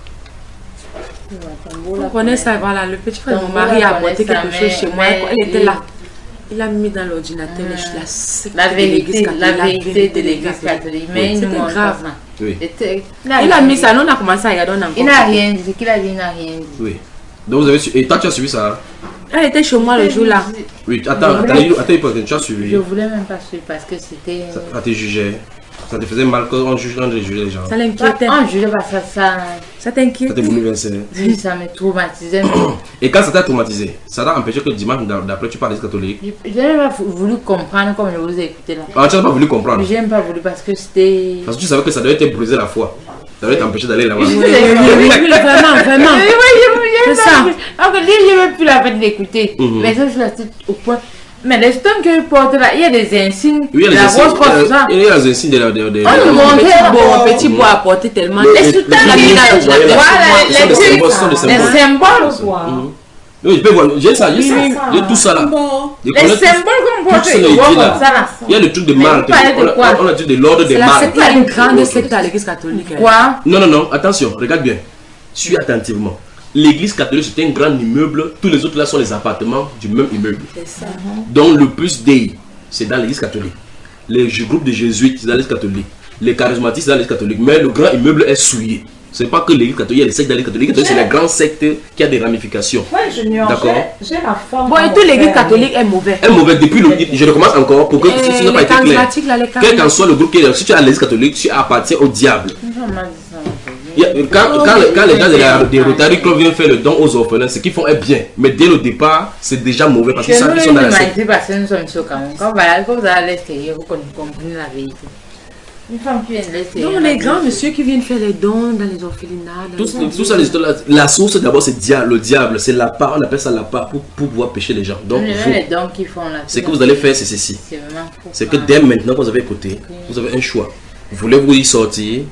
On connaît ça, voilà. Le petit frère de mon Donc, mari voilà, a on apporté connaît ça, quelque chose chez mais- moi. mais Elle était il- là. Il a mis dans l'ordinateur la, la, secte La de vérité, l'église la catholique, vérité de l'église catholique. Mais il C'était nous montre grave. pas. Oui, C'était- Il a mis ça, nous on a commencé à regarder, on a Il n'a rien dit. Ce qu'il a dit, il n'a rien dit. oui. Donc vous avez su... Et toi tu as suivi ça? Elle était chez moi le jour là. Oui, attends, attends, attends, attends, tu as suivi. Je voulais même pas suivre parce que c'était. Ça, ça te jugeait. Ça te faisait mal quand on juge, on jugeait les gens. Ça l'inquiétait. On jugeait pas ça, ça. Ça Ça t'inquiète. t'est venu vincer. Oui, ça me traumatisait. Et quand ça t'a traumatisé, ça t'a empêché que dimanche d'après tu parles des catholiques. Je je n'ai pas voulu comprendre comme je vous ai écouté là. Ah, tu n'as pas voulu comprendre. Je n'ai pas voulu parce que c'était. Parce que tu savais que ça devait te briser la foi. Ça devait t'empêcher d'aller là-bas. Oui, oui, oui, oui, vraiment, vraiment. C'est ça. Alors que lui, je n'ai plus la peine d'écouter. Mhm. Mais ça, je suis restée au point. Mais les stones qu'il porte là, il y a des insignes. Oui, il y a les la insignes. grosse croix, tout ça. Il y a les insignes de la. de- de- On nous de- montre. Petit bon, petit bois apporté tellement. Le- Les le- soutanes, le- il a mis dans le- l'ordinateur. le- Voilà, Ce sont des les symboles, ce sont des Les symboles. symboles. Mhm. Oui, je peux voir. J'ai ça, j'ai ça. Oui, oui. J'ai tout ça là. Bon. Je Les connais tout- symboles qu'on porte, tout ce ils qu'il voient dit comme là. ça là. Il y a le truc de Mais Marthe. vous parlez de On a- quoi? on a le truc de l'ordre de C'est la Marthe. secte, il y a une grande secte à l'église catholique. hein. Quoi? Non, non, non, attention, regarde bien. Suis attentivement. L'église catholique, c'est un grand immeuble. Tous les autres là sont les appartements du même immeuble. C'est ça. Donc le plus d'E, c'est dans l'église catholique. Les groupes de jésuites, c'est dans l'église catholique. Les charismatiques, c'est dans l'église catholique. Mais le grand immeuble est souillé. C'est pas que l'église catholique, il y a des sectes dans l'église catholique. L'église catholique, c'est la grande secte qui a des ramifications. Ouais, Junior, D'accord. j'ai j'ai la forme. Bon, et toute l'église catholique est mauvaise. Un mauvais, depuis le. Je recommence encore pour que Et si ça n'a pas les été clair. charismatiques, là, les Quel qu'en charismatiques. soit le groupe qui est là, si tu es à l'église catholique, tu appartiens au diable. On m'a dit ça. Il y a- Quand, quand, quand les gens de la- des Rotary Club viennent faire le don aux orphelins, ce qu'ils font est bien. Mais dès le départ, c'est déjà mauvais parce qu'ils Chez savent nous, qu'ils sont il dans la m'a secte. dit parce que nous sommes ici au Cameroun. Quand voilà, quand vous allez à l'extérieur, vous comprenez la vérité. Une femme qui vient de l'extérieur. Donc les grands messieurs qui viennent faire les dons dans les orphelinats. dans Tout, les- tout ça, les histoires là, la source d'abord c'est dia- le diable, c'est la part, on appelle ça la part pour, pour pouvoir pécher les gens. Donc, vous, les dons qu'ils font là. ce que vous allez faire, c'est ceci. C'est vraiment fou. C'est que dès maintenant que vous avez écouté, vous avez un choix. Voulez-vous y sortir?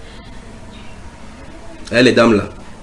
Eh, les dames là.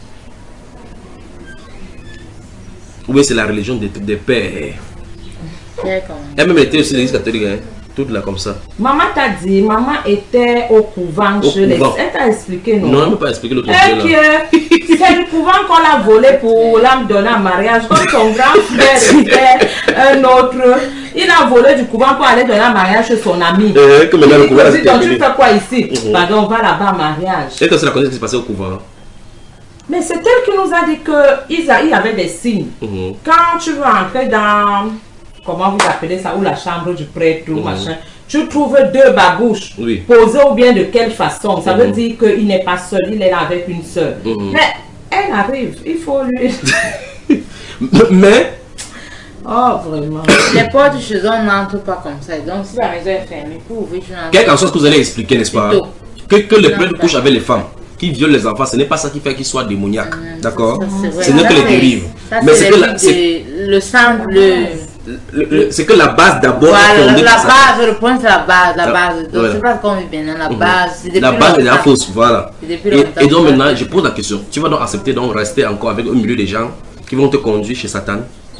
Ou bien c'est la religion des, des pères. C'est comme- Elle même était aussi l'église catholique, hein. Toute là comme ça. Maman t'a dit, maman était au couvent Au chez les. couvent. Elle t'a expliqué, non? Non, elle ne m'a pas expliqué l'autre Et sujet là. que c'est le couvent qu'on l'a volé pour l'âme donner en mariage. Comme son grand frère était un autre, il a volé du couvent pour aller donner en mariage chez son ami. Euh, que maintenant le Il couvent dit, c'est donc tu terminé. fais quoi ici? Mhm. Pardon, on va là-bas en mariage. Et quand c'est la connaissance qui s'est passée au couvent. Mais c'est elle qui nous a dit qu'il y avait des signes. Mhm. Quand tu veux entrer dans, comment vous appelez ça, ou la chambre du prêtre ou Mhm. machin, tu trouves deux babouches Oui. posées ou bien de quelle façon. Ça veut Mhm. dire qu'il n'est pas seul, il est là avec une soeur. Mhm. Mais elle arrive, il faut lui. Mais Oh, vraiment. Les portes chez eux, on n'entre pas comme ça. Donc, si la maison est fermée, pour ouvrir, tu n'entres pas. Quelle qu'en soit ce que vous allez expliquer, n'est-ce pas? Que, que les prêtres couchent avec les femmes, qui violent les enfants, ce n'est pas ça qui fait qu'ils soient démoniaques. D'accord? Ce n'est que les dérives. Mais c'est que la, le sang, le. C'est que la base d'abord. Voilà, la base, le point c'est la base. La base. Donc, c'est pas comme bien, la base. La base est la fausse, voilà. Et, et donc maintenant, je pose la question. Tu vas donc accepter donc rester encore avec au milieu des gens qui vont te conduire chez Satan?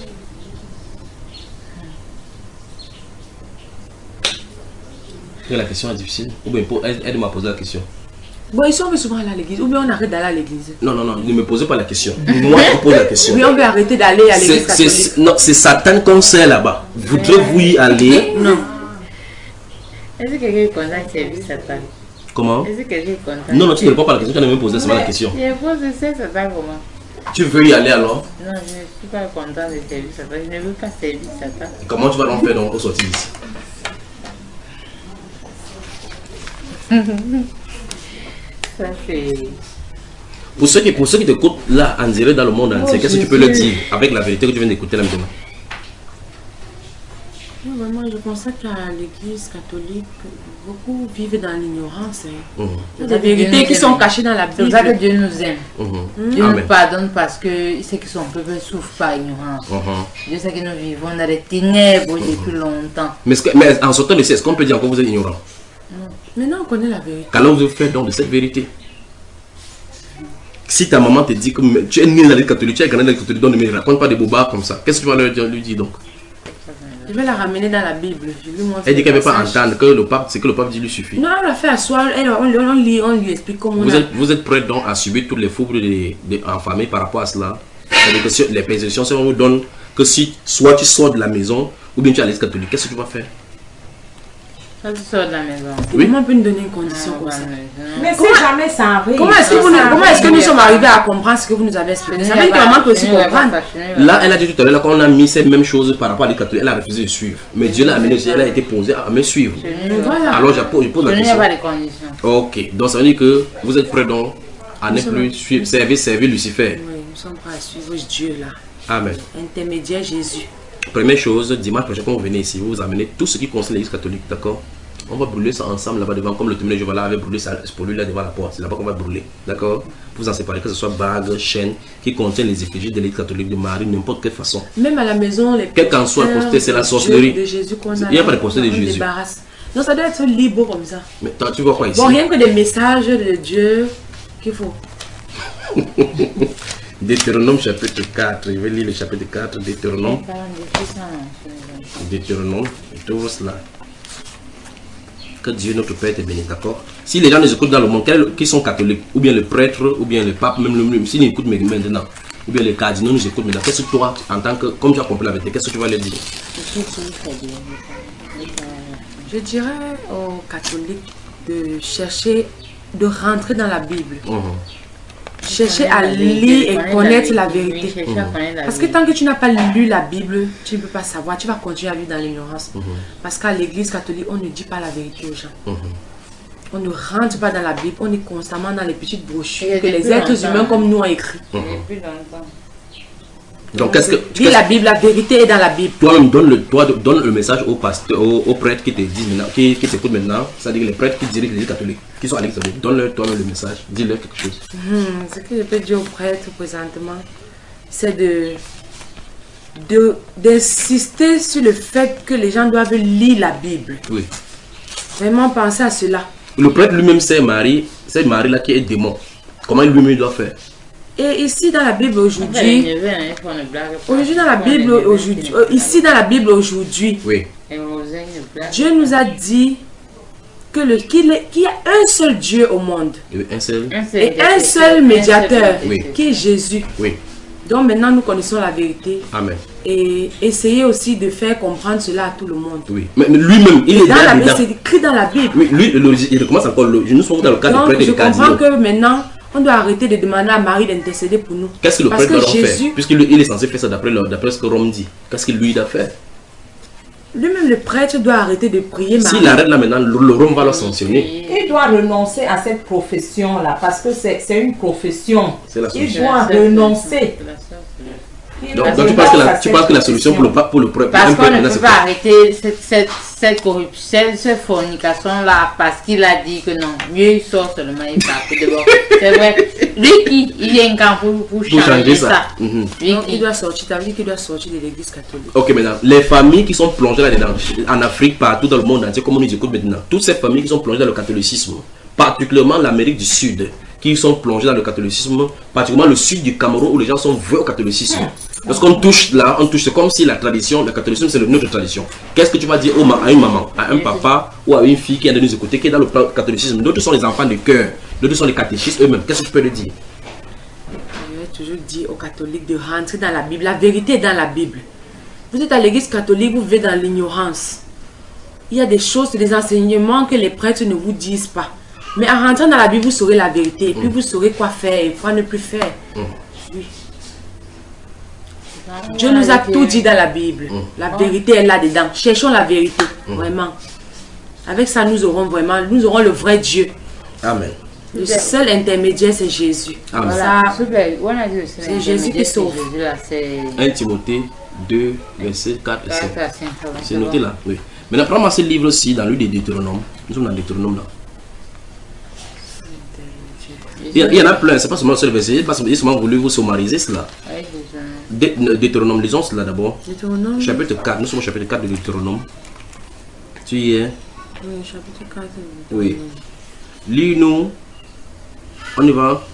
La question est difficile. Ou bien aide-moi à poser la question. Bon, ici on veut souvent aller à l'église. Ou bien on arrête d'aller à l'église. Non, non, non, ne me posez pas la question. Moi, je pose la question. Oui, on veut arrêter d'aller à l'église catholique. Non, c'est Satan qu'on sait là-bas. Voudrez-vous y aller? Non. Est-ce que quelqu'un est content que c'est vu Satan? Comment? Est-ce que quelqu'un est content? Non, non, tu ne réponds pas à la question. Tu ne me poser seulement la question. Je pose c'est Satan comment? Tu veux y aller alors? Non, je ne suis pas content de servir Satan. Je ne veux pas servir Satan. Comment tu vas donc faire donc au sortir d'ici? Ça c'est... Pour ceux qui, pour ceux qui t'écoutent là en direct dans le monde entier, oh, qu'est-ce que tu peux leur dire avec la vérité que tu viens d'écouter là maintenant? Non, vraiment, je pense qu'à l'église catholique, beaucoup vivent dans l'ignorance. Hein. Mmh. Il y a des vérités qui sont cachées dans la Bible. C'est ça que Dieu nous aime. Mmh. Dieu Amen. nous pardonne parce qu'il sait que son peuple souffre par ignorance. Mmh. Dieu sait que nous vivons dans les ténèbres mmh. depuis longtemps. Mais, que, mais en sortant de ici, est-ce qu'on peut dire encore que vous êtes ignorant? Maintenant, on connaît la vérité. Qu'allons vous faire donc de cette vérité? Si ta maman te dit que tu es né dans l'église catholique, tu es grandi dans l'église catholique, donc ne me raconte pas des bobards comme ça. Qu'est-ce que tu vas leur dire, lui dire donc? Je vais la ramener dans la Bible. Elle dit qu'elle ne veut pas entendre que le pape, c'est que le pape dit lui suffit. Non, elle l'a fait asseoir, elle, on, on, lit, on lui explique comment. Vous, a... êtes, vous êtes prêts donc à subir toutes les foudres de, de, en famille par rapport à cela? C'est-à-dire que si les persécutions, si on vous donne que si soit tu sors de la maison ou bien tu es à l'église catholique, qu'est-ce que tu vas faire? Quand tu sors de la maison. Oui. Comment on peut nous donner une condition comme ça? Mais si jamais ça arrive. Comment est-ce que, vous, comment est-ce que nous sommes arrivés à comprendre ce que vous nous avez expliqué? Ça veut dire que maman peut aussi comprendre. Là, elle a dit tout à l'heure qu'on a mis ces mêmes choses par rapport à l'église catholique. Elle a refusé de suivre. Mais Dieu l'a amené, elle a été posée à me suivre. Voilà. Alors je pose, je pose la question. Il n'y a pas de conditions. Ok, donc ça veut dire que vous êtes prêts donc à ne plus suivre, servir, servir Lucifer. Oui, nous sommes prêts à suivre Dieu là. Amen. Intermédiaire Jésus. Première chose, dimanche prochain quand vous venez ici, vous vous amenez tout ce qui concerne l'église catholique, d'accord? On va brûler ça ensemble là-bas devant, comme le témoin de Jéhovah avait brûlé ça pour lui là devant la porte. C'est là-bas qu'on va brûler, d'accord? Vous en séparez, que ce soit bagues, chaînes, qui contiennent les effigies de l'église catholique de Marie, n'importe quelle façon. Même à la maison, les quel qu'en soit le posté, c'est la sorcellerie. De Jésus qu'on a. Il n'y a pas de posté de Jésus. Non, ça doit être libre comme ça. Mais toi, tu vois quoi ici? Bon, rien que des messages de Dieu qu'il faut. Deutéronome chapitre quatre, je vais lire le chapitre quatre, Deutéronome. Deutéronome, je trouve cela. Que Dieu notre Père te bénisse, d'accord? Si les gens nous écoutent dans le monde, qui sont catholiques, ou bien le prêtre, ou bien le pape, même le s'ils nous écoutent maintenant, ou bien les cardinaux nous écoutent maintenant, qu'est-ce que toi, en tant que, comme tu as compris la vérité, qu'est-ce que tu vas leur dire? Je dirais aux catholiques de chercher, de rentrer dans la Bible. Mmh. Chercher à lire et connaître la vérité. Mmh. Parce que tant que tu n'as pas lu la Bible, tu ne peux pas savoir. Tu vas continuer à vivre dans l'ignorance. Mmh. Parce qu'à l'église catholique, on ne dit pas la vérité aux gens. Mmh. On ne rentre pas dans la Bible. On est constamment dans les petites brochures que les êtres humains comme nous ont écrit. Mmh. Donc, qu'est-ce que dis la Bible, la vérité est dans la Bible. Toi-même, donne le, toi, donne le message aux pasteurs, aux, aux prêtres qui te disent maintenant, qui, qui t'écoutent maintenant, c'est-à-dire les prêtres qui dirigent l'église catholique, qui sont à l'église catholique. Donne-leur toi-même le message, dis-leur quelque chose. Mmh, ce que je peux dire aux prêtres présentement, c'est de de d'insister sur le fait que les gens doivent lire la Bible. Oui. Vraiment penser à cela. Le prêtre lui-même, c'est Marie, c'est Marie là qui est démon. Comment lui-même doit faire? Et ici dans la Bible aujourd'hui, aujourd'hui dans la Bible aujourd'hui, ici dans la Bible aujourd'hui, oui. Dieu nous a dit que le qu'il y a un seul Dieu au monde, un seul, et un seul médiateur, oui. qui est Jésus. Oui. Donc maintenant nous connaissons la vérité. Amen. Et essayer aussi de faire comprendre cela à tout le monde. Oui. Mais lui-même, il est dans la Bible, c'est écrit dans la Bible. Oui, lui, il recommence encore. Le, nous sommes dans le cas donc, de prêtre et je de cardinaux. comprends que maintenant on doit arrêter de demander à Marie d'intercéder pour nous. Qu'est-ce que le Parce prêtre doit Jésus, faire? Puisqu'il il est censé faire ça d'après ce que Rome dit. Qu'est-ce qu'il lui doit faire? Lui-même, le prêtre doit arrêter de prier Marie. S'il arrête là maintenant, le, le Rome va le sanctionner. Il doit renoncer à cette profession-là parce que c'est une profession. La il doit renoncer. Donc, donc tu, penses que la, tu penses que la solution pour le pour le pour parce qu'on ne peut pas arrêter cette, cette, cette corruption, cette, cette fornication-là, parce qu'il a dit que non, mieux il sort seulement il part que d'abord. C'est vrai. Lui, il, il est un camp pour, pour, changer, changer ça. ça. Mm-hmm. Lui, donc, il doit sortir, tu as dit qu'il doit sortir de l'église catholique. Ok, maintenant, les familles qui sont plongées là-dedans, en Afrique, partout dans le monde entier, comme on nous écoute maintenant, toutes ces familles qui sont plongées dans le catholicisme, particulièrement l'Amérique du Sud, qui sont plongés dans le catholicisme, particulièrement le sud du Cameroun où les gens sont voués au catholicisme. Lorsqu'on touche là, on touche, c'est comme si la tradition, le catholicisme c'est notre tradition. Qu'est-ce que tu vas dire à une maman, à un papa ou à une fille qui est de nous écouter, qui est dans le catholicisme? D'autres sont les enfants de cœur, d'autres sont les catéchistes eux-mêmes. Qu'est-ce que tu peux leur dire? Je vais toujours dire aux catholiques de rentrer dans la Bible. La vérité est dans la Bible. Vous êtes à l'église catholique, vous vivez dans l'ignorance. Il y a des choses, des enseignements que les prêtres ne vous disent pas. Mais en rentrant dans la Bible, vous saurez la vérité. Et puis vous saurez quoi faire et quoi ne plus faire. Mm. Oui. Dieu nous a tout dit dans la Bible. Mm. La vérité est là-dedans. Cherchons la vérité. Mm. Vraiment. Avec ça, nous aurons vraiment, nous aurons le vrai Dieu. Amen. Le seul intermédiaire, c'est Jésus. Amen. Voilà. C'est Jésus qui sauve. un Timothée deux, verset quatre et cinq. C'est noté là. Oui. Maintenant, prends-moi ce livre-ci dans le livre de Deutéronome. Nous sommes dans Deutéronome là. Il y, il y en a plein, c'est pas seulement le seul verset, il pas seulement voulu vous summariser cela. Dé, Deutéronome, lisons cela d'abord. Chapitre quatre, nous sommes au chapitre quatre de Deutéronome. Tu y es? Oui, chapitre quatre. Oui. Lis-nous. On y va.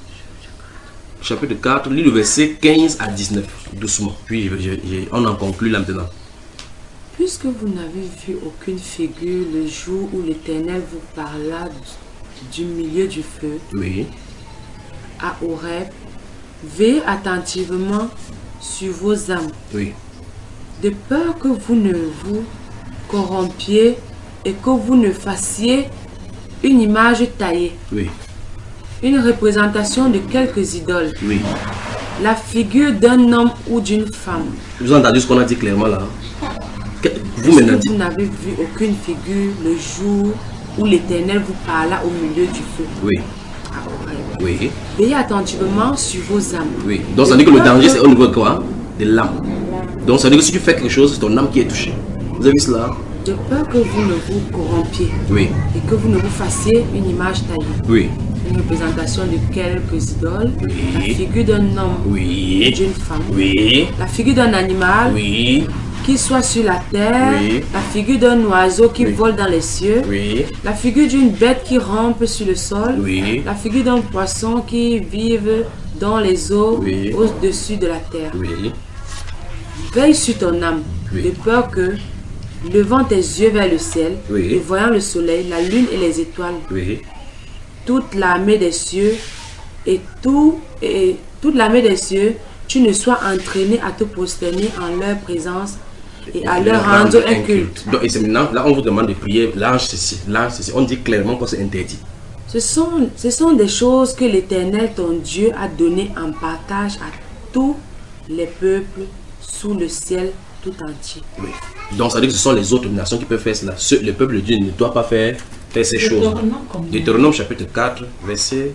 Chapitre quatre, lis le verset quinze à dix-neuf, doucement. Puis je, je, je, on en conclut là maintenant. Puisque vous n'avez vu aucune figure le jour où l'Éternel vous parla du milieu du feu, oui, à Horeb, veillez attentivement sur vos âmes, oui, de peur que vous ne vous corrompiez et que vous ne fassiez une image taillée, oui, une représentation de quelques idoles, oui, la figure d'un homme ou d'une femme. Vous avez entendu ce qu'on a dit clairement là? Vous, vous n'avez vu aucune figure le jour où l'Éternel vous parla au milieu du feu. Oui. Ah, oui. Veillez attentivement sur vos âmes. Oui. Donc ça veut dire que le danger c'est au niveau de quoi? De l'âme. Donc ça veut dire que si tu fais quelque chose, c'est ton âme qui est touchée. Vous avez vu cela? De peur que vous ne vous corrompiez. Oui. Et que vous ne vous fassiez une image taillée. Oui. Une représentation de quelques idoles. Oui. La figure d'un homme. Oui. Et d'une femme. Oui. La figure d'un animal. Oui. Qui soit sur la terre, oui, la figure d'un oiseau qui oui, vole dans les cieux, oui, la figure d'une bête qui rampe sur le sol, oui, la figure d'un poisson qui vive dans les eaux, oui, au-dessus de la terre. Oui. Veille sur ton âme, oui, de peur que, levant tes yeux vers le ciel, oui, et voyant le soleil, la lune et les étoiles, oui, toute l'armée des cieux et, tout, et toute l'armée des cieux, tu ne sois entraîné à te prosterner en leur présence et à leur rendre un culte. Donc, et c'est maintenant, là, on vous demande de prier, l'ange ceci, l'ange ceci. On dit clairement que c'est interdit. Ce sont, ce sont des choses que l'Éternel, ton Dieu, a données en partage à tous les peuples sous le ciel tout entier. Oui. Donc, ça veut dire que ce sont les autres nations qui peuvent faire cela. Ce, le peuple de Dieu ne doit pas faire, faire ces choses. Deutéronome chapitre quatre, verset,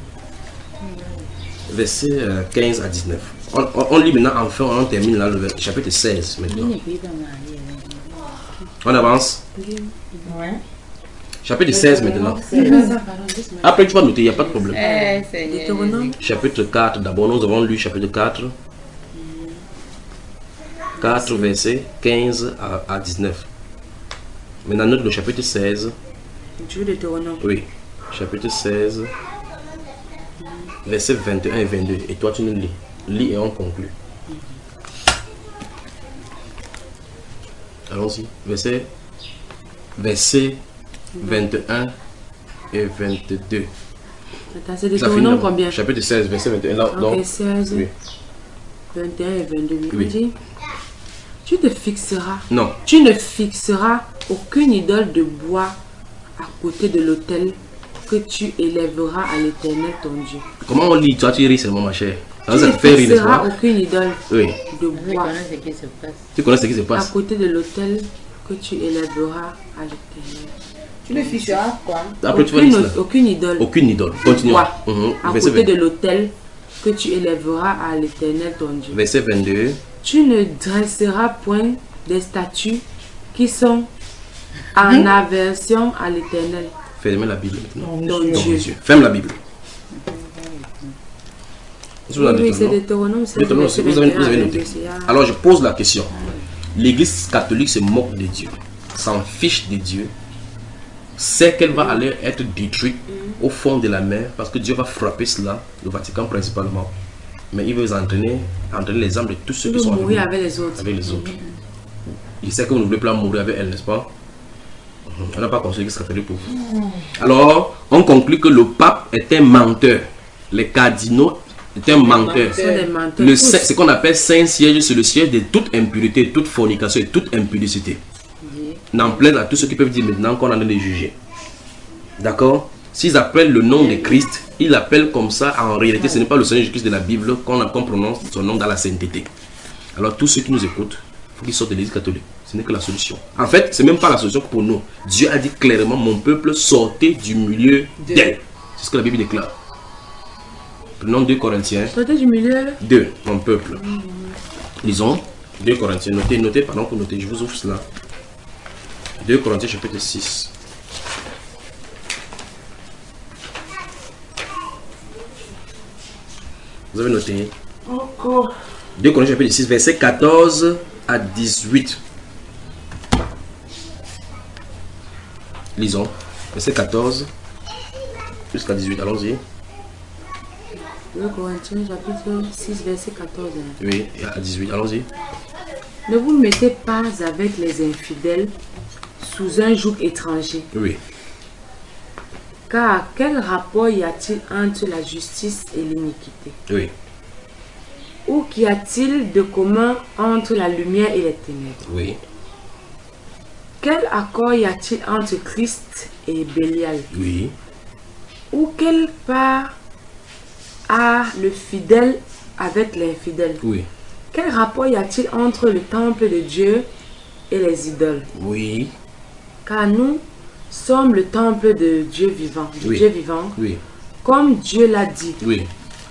verset euh, quinze à dix-neuf. On, on, on lit maintenant, enfin, on termine là le chapitre seize maintenant. On avance. Ouais. Chapitre seize maintenant. Après, tu vas noter, il n'y a pas de problème. Chapitre quatre, d'abord, nous avons lu chapitre quatre. quatre, versets quinze à dix-neuf. Maintenant, note le chapitre seize. Oui, chapitre seize, versets vingt et un et vingt-deux. Et toi, tu nous lis. Lis et on conclut. Allons-y. Verset, verset vingt et un et vingt-deux. Attends, c'est Deutéronome combien? Chapitre seize, verset vingt et un. Là, okay, donc, seize, oui. vingt et un et vingt-deux. Oui. Dit, tu te fixeras. Non. Tu ne fixeras aucune idole de bois à côté de l'autel que tu élèveras à l'Éternel ton Dieu. Comment on lit? Toi, tu ris seulement, ma chère. Tu ne fixeras aucune idole oui. de bois. Tu connais ce qui se passe. À côté de l'autel que tu élèveras à l'Éternel. Tu ne fixeras quoi? Après, tu vas aucune, aucune idole. Aucune idole. Continuons. Mm -hmm. À côté de l'autel que tu élèveras à l'Éternel ton Dieu. Verset vingt-deux. Tu ne dresseras point des statues qui sont en aversion à l'Éternel. Fermez la Bible maintenant. Ton Ton Dieu. Dieu. Ferme la Bible. Oui, oui, c'est Deutéronome, c'est Deutéronome, verset vous avez, vous avez vingt et un, noté. vingt-deux, c'est- Alors je pose la question. L'église catholique se moque de Dieu, s'en fiche de Dieu, sait qu'elle va aller être détruite au fond de la mer parce que Dieu va frapper cela, le Vatican principalement. Mais il veut entraîner, entraîner les âmes de tous ceux Tu qui veux sont mourir avec, avec les autres. avec les autres. Il sait que vous ne voulez pas mourir avec elle, n'est-ce pas? On n'a pas construit l'église catholique pour vous. Alors, on conclut que le pape est un menteur. Les cardinaux est un menteur. Ce sont des menteurs. Le tous. saint- ce qu'on appelle saint siège, c'est le siège de toute impurité, toute fornication et toute impudicité. N'en plaise à tous ceux qui peuvent dire maintenant qu'on en est les juger. D'accord? S'ils appellent le nom de Christ, ils l'appellent comme ça. En réalité, ce n'est pas le Seigneur Jésus-Christ de la Bible qu'on qu'on prononce son nom dans la sainteté. Alors, tous ceux qui nous écoutent, il faut qu'ils sortent de l'église catholique. Ce n'est que la solution. En fait, ce n'est même pas la solution pour nous. Dieu a dit clairement, mon peuple, sortez du milieu d'elle. C'est ce que la Bible déclare. Prenons deux Corinthiens. Sortez du milieu. deux, mon peuple. Lisons deux Corinthiens. Notez, notez, pardon pour noter, je vous ouvre cela. deux Corinthiens chapitre six. Vous avez noté? Encore. deux Corinthiens chapitre six, verset quatorze à dix-huit. Lisons. Verset quatorze jusqu'à dix-huit. Allons-y. deux Corinthiens chapitre six, verset quatorze. Oui, et à dix-huit. Allons-y. Ne vous mettez pas avec les infidèles sous un joug étranger. Oui. Car quel rapport y a-t-il entre la justice et l'iniquité? Oui. Ou qu'y a-t-il de commun entre la lumière et les ténèbres? Oui. Quel accord y a-t-il entre Christ et Bélial? Oui. Ou quelle part a le fidèle avec l'infidèle? Oui. Quel rapport y a-t-il entre le temple de Dieu et les idoles? Oui. Car nous sommes le temple de Dieu vivant, du Oui. Dieu vivant, Oui. comme Dieu l'a dit. Oui.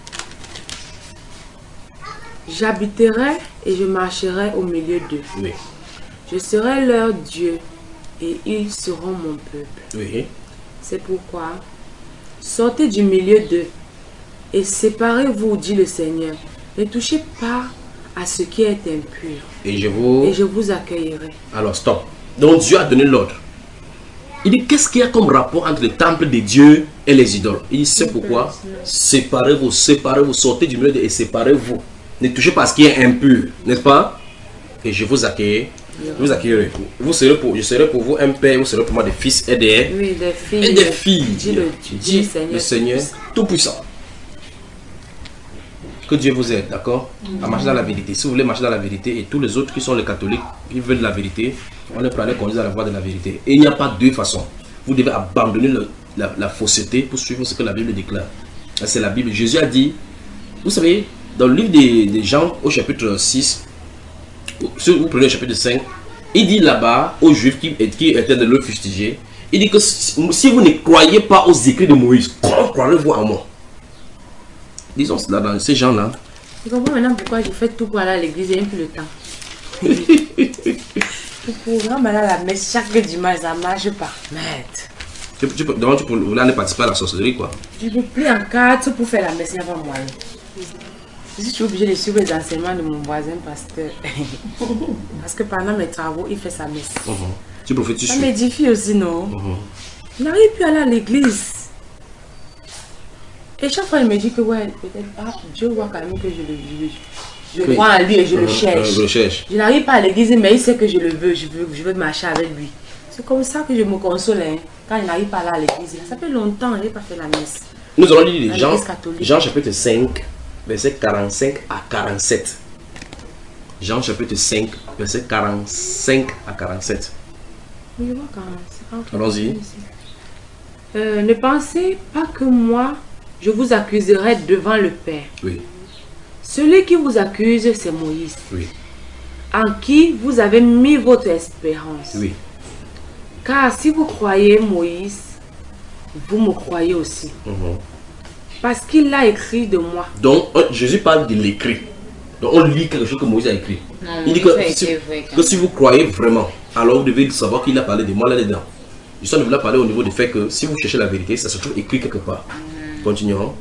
J'habiterai et je marcherai au milieu d'eux. Oui. Je serai leur Dieu et ils seront mon peuple. Oui. C'est pourquoi sortez du milieu d'eux et séparez-vous, dit le Seigneur. Ne touchez pas à ce qui est impur Et je vous... et je vous accueillerai. Alors, stop. Donc, Dieu a donné l'ordre. Il dit, qu'est-ce qu'il y a comme rapport entre le temple de Dieu et les idoles? Il dit, c'est pourquoi. Séparez-vous, séparez-vous, sortez du milieu et séparez-vous. Ne touchez pas à ce qui est impur, n'est-ce pas? Et je vous accueillerai. Je vous accueillerai. Vous serez pour, je serai pour vous un père, vous serez pour moi des fils et des, Oui, des filles. et des filles. Dit le, Dit le Seigneur. le Seigneur Tout-Puissant. Que Dieu vous aide, d'accord? À marcher dans la vérité. Si vous voulez marcher dans la vérité, et tous les autres qui sont les catholiques, qui veulent la vérité, on est prêt à les conduire à la voie de la vérité. Et il n'y a pas deux façons. Vous devez abandonner le- la, la fausseté pour suivre ce que la Bible déclare. C'est la Bible. Jésus a dit, vous savez, dans le livre des, des Jean, au chapitre six, si vous prenez le chapitre cinq, il dit là-bas aux Juifs qui, qui étaient de le fustiger, il dit que si, si vous ne croyez pas aux écrits de Moïse, comment croirez-vous en moi? Disons cela dans ces gens-là. Tu comprends maintenant pourquoi je fais tout pour aller à l'église et j'ai plus le temps. Tout pour aller à la messe chaque dimanche, ça marche pas. Merde. Tu, tu, peux- donc tu peux vouloir aller participer à la sorcellerie, quoi. Je me plie en quatre pour faire la messe, il n'y a pas moyen. Je suis obligé de suivre les enseignements de mon voisin pasteur. Parce que pendant mes travaux, il fait sa messe. Mhm. Tu profites, tu Ça suis. m'édifie aussi, non? Mhm. Je n'arrive plus à aller à l'église. Et chaque fois, il me dit que ouais, peut-être, ah, Dieu voit quand même que je le je, je Oui. crois en lui et je le Mhm. cherche. Euh, Je le cherche. Je n'arrive pas à l'église, mais il sait que je le veux, je veux, je veux marcher avec lui. C'est comme ça que je me console, hein, quand il n'arrive pas là à l'église. Ça fait longtemps, il n'a pas fait la messe. Nous allons lire Dans Jean, l'Église catholique. Jean chapitre cinq, verset quarante-cinq à quarante-sept. Jean chapitre cinq, verset quarante-cinq à quarante-sept. Oui, je vois quand même. c'est pas encore Allons-y. ici. Euh, ne pensez pas que moi, je vous accuserai devant le Père. Oui, Celui qui vous accuse, c'est Moïse, oui, en qui vous avez mis votre espérance. oui. Car si vous croyez Moïse, vous me croyez aussi. Mhm. Parce qu'il a écrit de moi. Donc, euh, Jésus parle de l'écrit. Donc on lit quelque chose que Moïse a écrit. Non, Il dit Moïse que a si, été vrai quand que si vous croyez vraiment, alors vous devez savoir qu'il a parlé de moi là-dedans. Justement, il a parlé au niveau du fait que si vous cherchez la vérité, ça se trouve écrit quelque part. Continuons.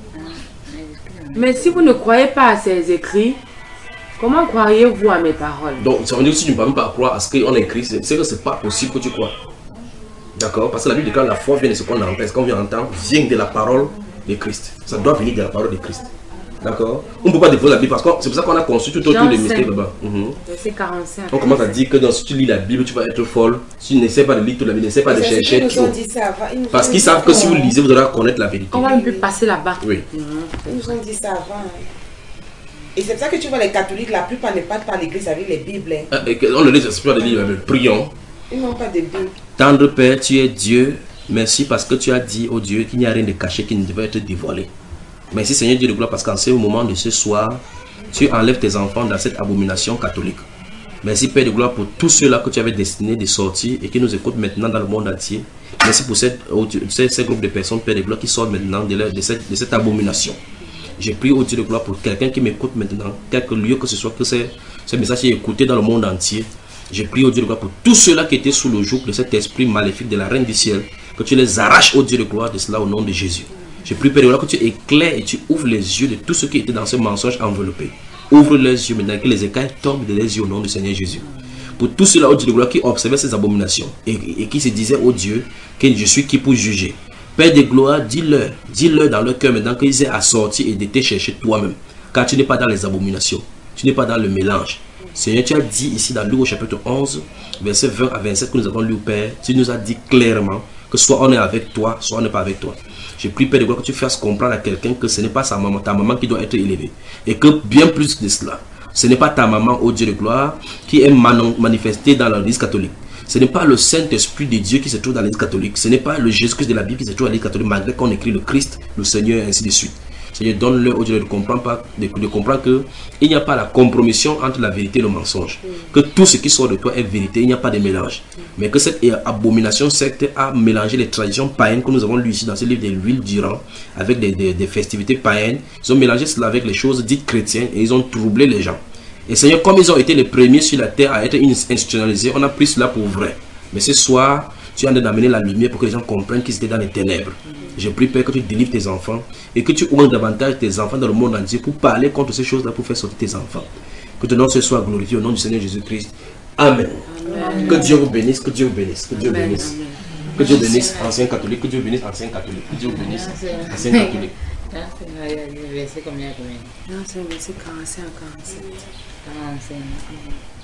Mais si vous ne croyez pas à ces écrits, comment croiriez-vous à mes paroles? Donc ça veut dire que si tu ne peux même pas croire à ce qu'on a écrit, c'est que c'est pas possible que tu crois. D'accord? Parce que la Bible déclare la foi vient de ce qu'on entend. Ce qu'on vient entendre vient de la parole de Christ. Ça doit venir de la parole de Christ. D'accord? On ne peut pas déposer la Bible parce que c'est pour ça qu'on a conçu tout autour des mystères là-bas. Mm-hmm. Verset quarante-cinq. On commence à dire que dans, si tu lis la Bible, tu vas être folle. Si tu n'essaies pas de lire toute la Bible, n'essaie pas de chercher trop. Parce qu'ils savent que si vous lisez, vous aurez connaître la vérité. On va un peu passer là-bas. Oui. Ils nous ont dit ça avant. Et c'est pour ça que tu vois les catholiques, la plupart ne partent pas à l'église avec les Bibles. Ah, on ne les explique pas de lire la Bible. Prions. Ils n'ont pas de Bible. Tendre Père, tu es Dieu. Merci parce que tu as dit au Dieu qu'il n'y a rien de caché qui ne devait être dévoilé. Merci Seigneur Dieu de gloire parce qu'en ce moment de ce soir, tu enlèves tes enfants dans cette abomination catholique. Merci Père de gloire pour tous ceux-là que tu avais destiné de sortir et qui nous écoutent maintenant dans le monde entier. Merci pour cette, ces, ces groupes de personnes, Père de gloire, qui sortent maintenant de, leur, de, cette, de cette abomination. J'ai prié au Dieu de gloire pour quelqu'un qui m'écoute maintenant, quelque lieu que ce soit, que ce, ce message est écouté dans le monde entier. J'ai prié au Dieu de gloire pour tous ceux-là qui étaient sous le joug de cet esprit maléfique de la Reine du Ciel, que tu les arraches au Dieu de gloire de cela au nom de Jésus. Je prie, Père de gloire, que tu éclaires et tu ouvres les yeux de tous ceux qui étaient dans ce mensonge enveloppé. Ouvre les yeux maintenant, que les écailles tombent de les yeux au nom du Seigneur Jésus. Pour tous ceux-là, au Dieu de gloire, qui observaient ces abominations et, et qui se disaient, au Dieu, que je suis qui pour juger. Père de gloire, dis-leur, dis-leur dans leur cœur maintenant qu'ils aient à sortir et de te chercher toi-même. Car tu n'es pas dans les abominations, tu n'es pas dans le mélange. Seigneur, tu as dit ici dans Luc au chapitre onze, verset vingt à vingt-sept que nous avons lu, Père, tu nous as dit clairement que soit on est avec toi, soit on n'est pas avec toi. Je prie, Père de gloire, que tu fasses comprendre à quelqu'un que ce n'est pas sa maman, ta maman qui doit être élevée. Et que bien plus que cela, ce n'est pas ta maman, ô Dieu de gloire, qui est manifestée dans l'église catholique. Ce n'est pas le Saint-Esprit de Dieu qui se trouve dans l'église catholique. Ce n'est pas le Jésus-Christ de la Bible qui se trouve dans l'église catholique, malgré qu'on écrit le Christ, le Seigneur, et ainsi de suite. Seigneur, donne-leur au Dieu de comprendre, pas, de, de comprendre qu'il n'y a pas la compromission entre la vérité et le mensonge. Que tout ce qui sort de toi est vérité, il n'y a pas de mélange. Mais que cette abomination secte a mélangé les traditions païennes que nous avons lues ici dans ce livre de l'huile d'Iran, avec des, des, des festivités païennes. Ils ont mélangé cela avec les choses dites chrétiennes et ils ont troublé les gens. Et Seigneur, comme ils ont été les premiers sur la terre à être institutionnalisés, on a pris cela pour vrai. Mais ce soir, tu es en train d'amener la lumière pour que les gens comprennent qu'ils étaient dans les ténèbres. Je prie, Père, que tu délivres tes enfants et que tu ouvres davantage tes enfants dans le monde entier pour parler contre ces choses-là, pour faire sortir tes enfants. Que ton nom ce soit glorifié au nom du Seigneur Jésus-Christ. Amen. Amen. Que Dieu vous bénisse, que Dieu vous bénisse, que Dieu vous bénisse. Amen. Que Dieu bénisse ancien catholique, que Dieu bénisse ancien catholique, que Dieu bénisse ancien catholique. Verset combien, combien? Non, c'est verset quarante-cinq à quarante-sept. quarante-cinq.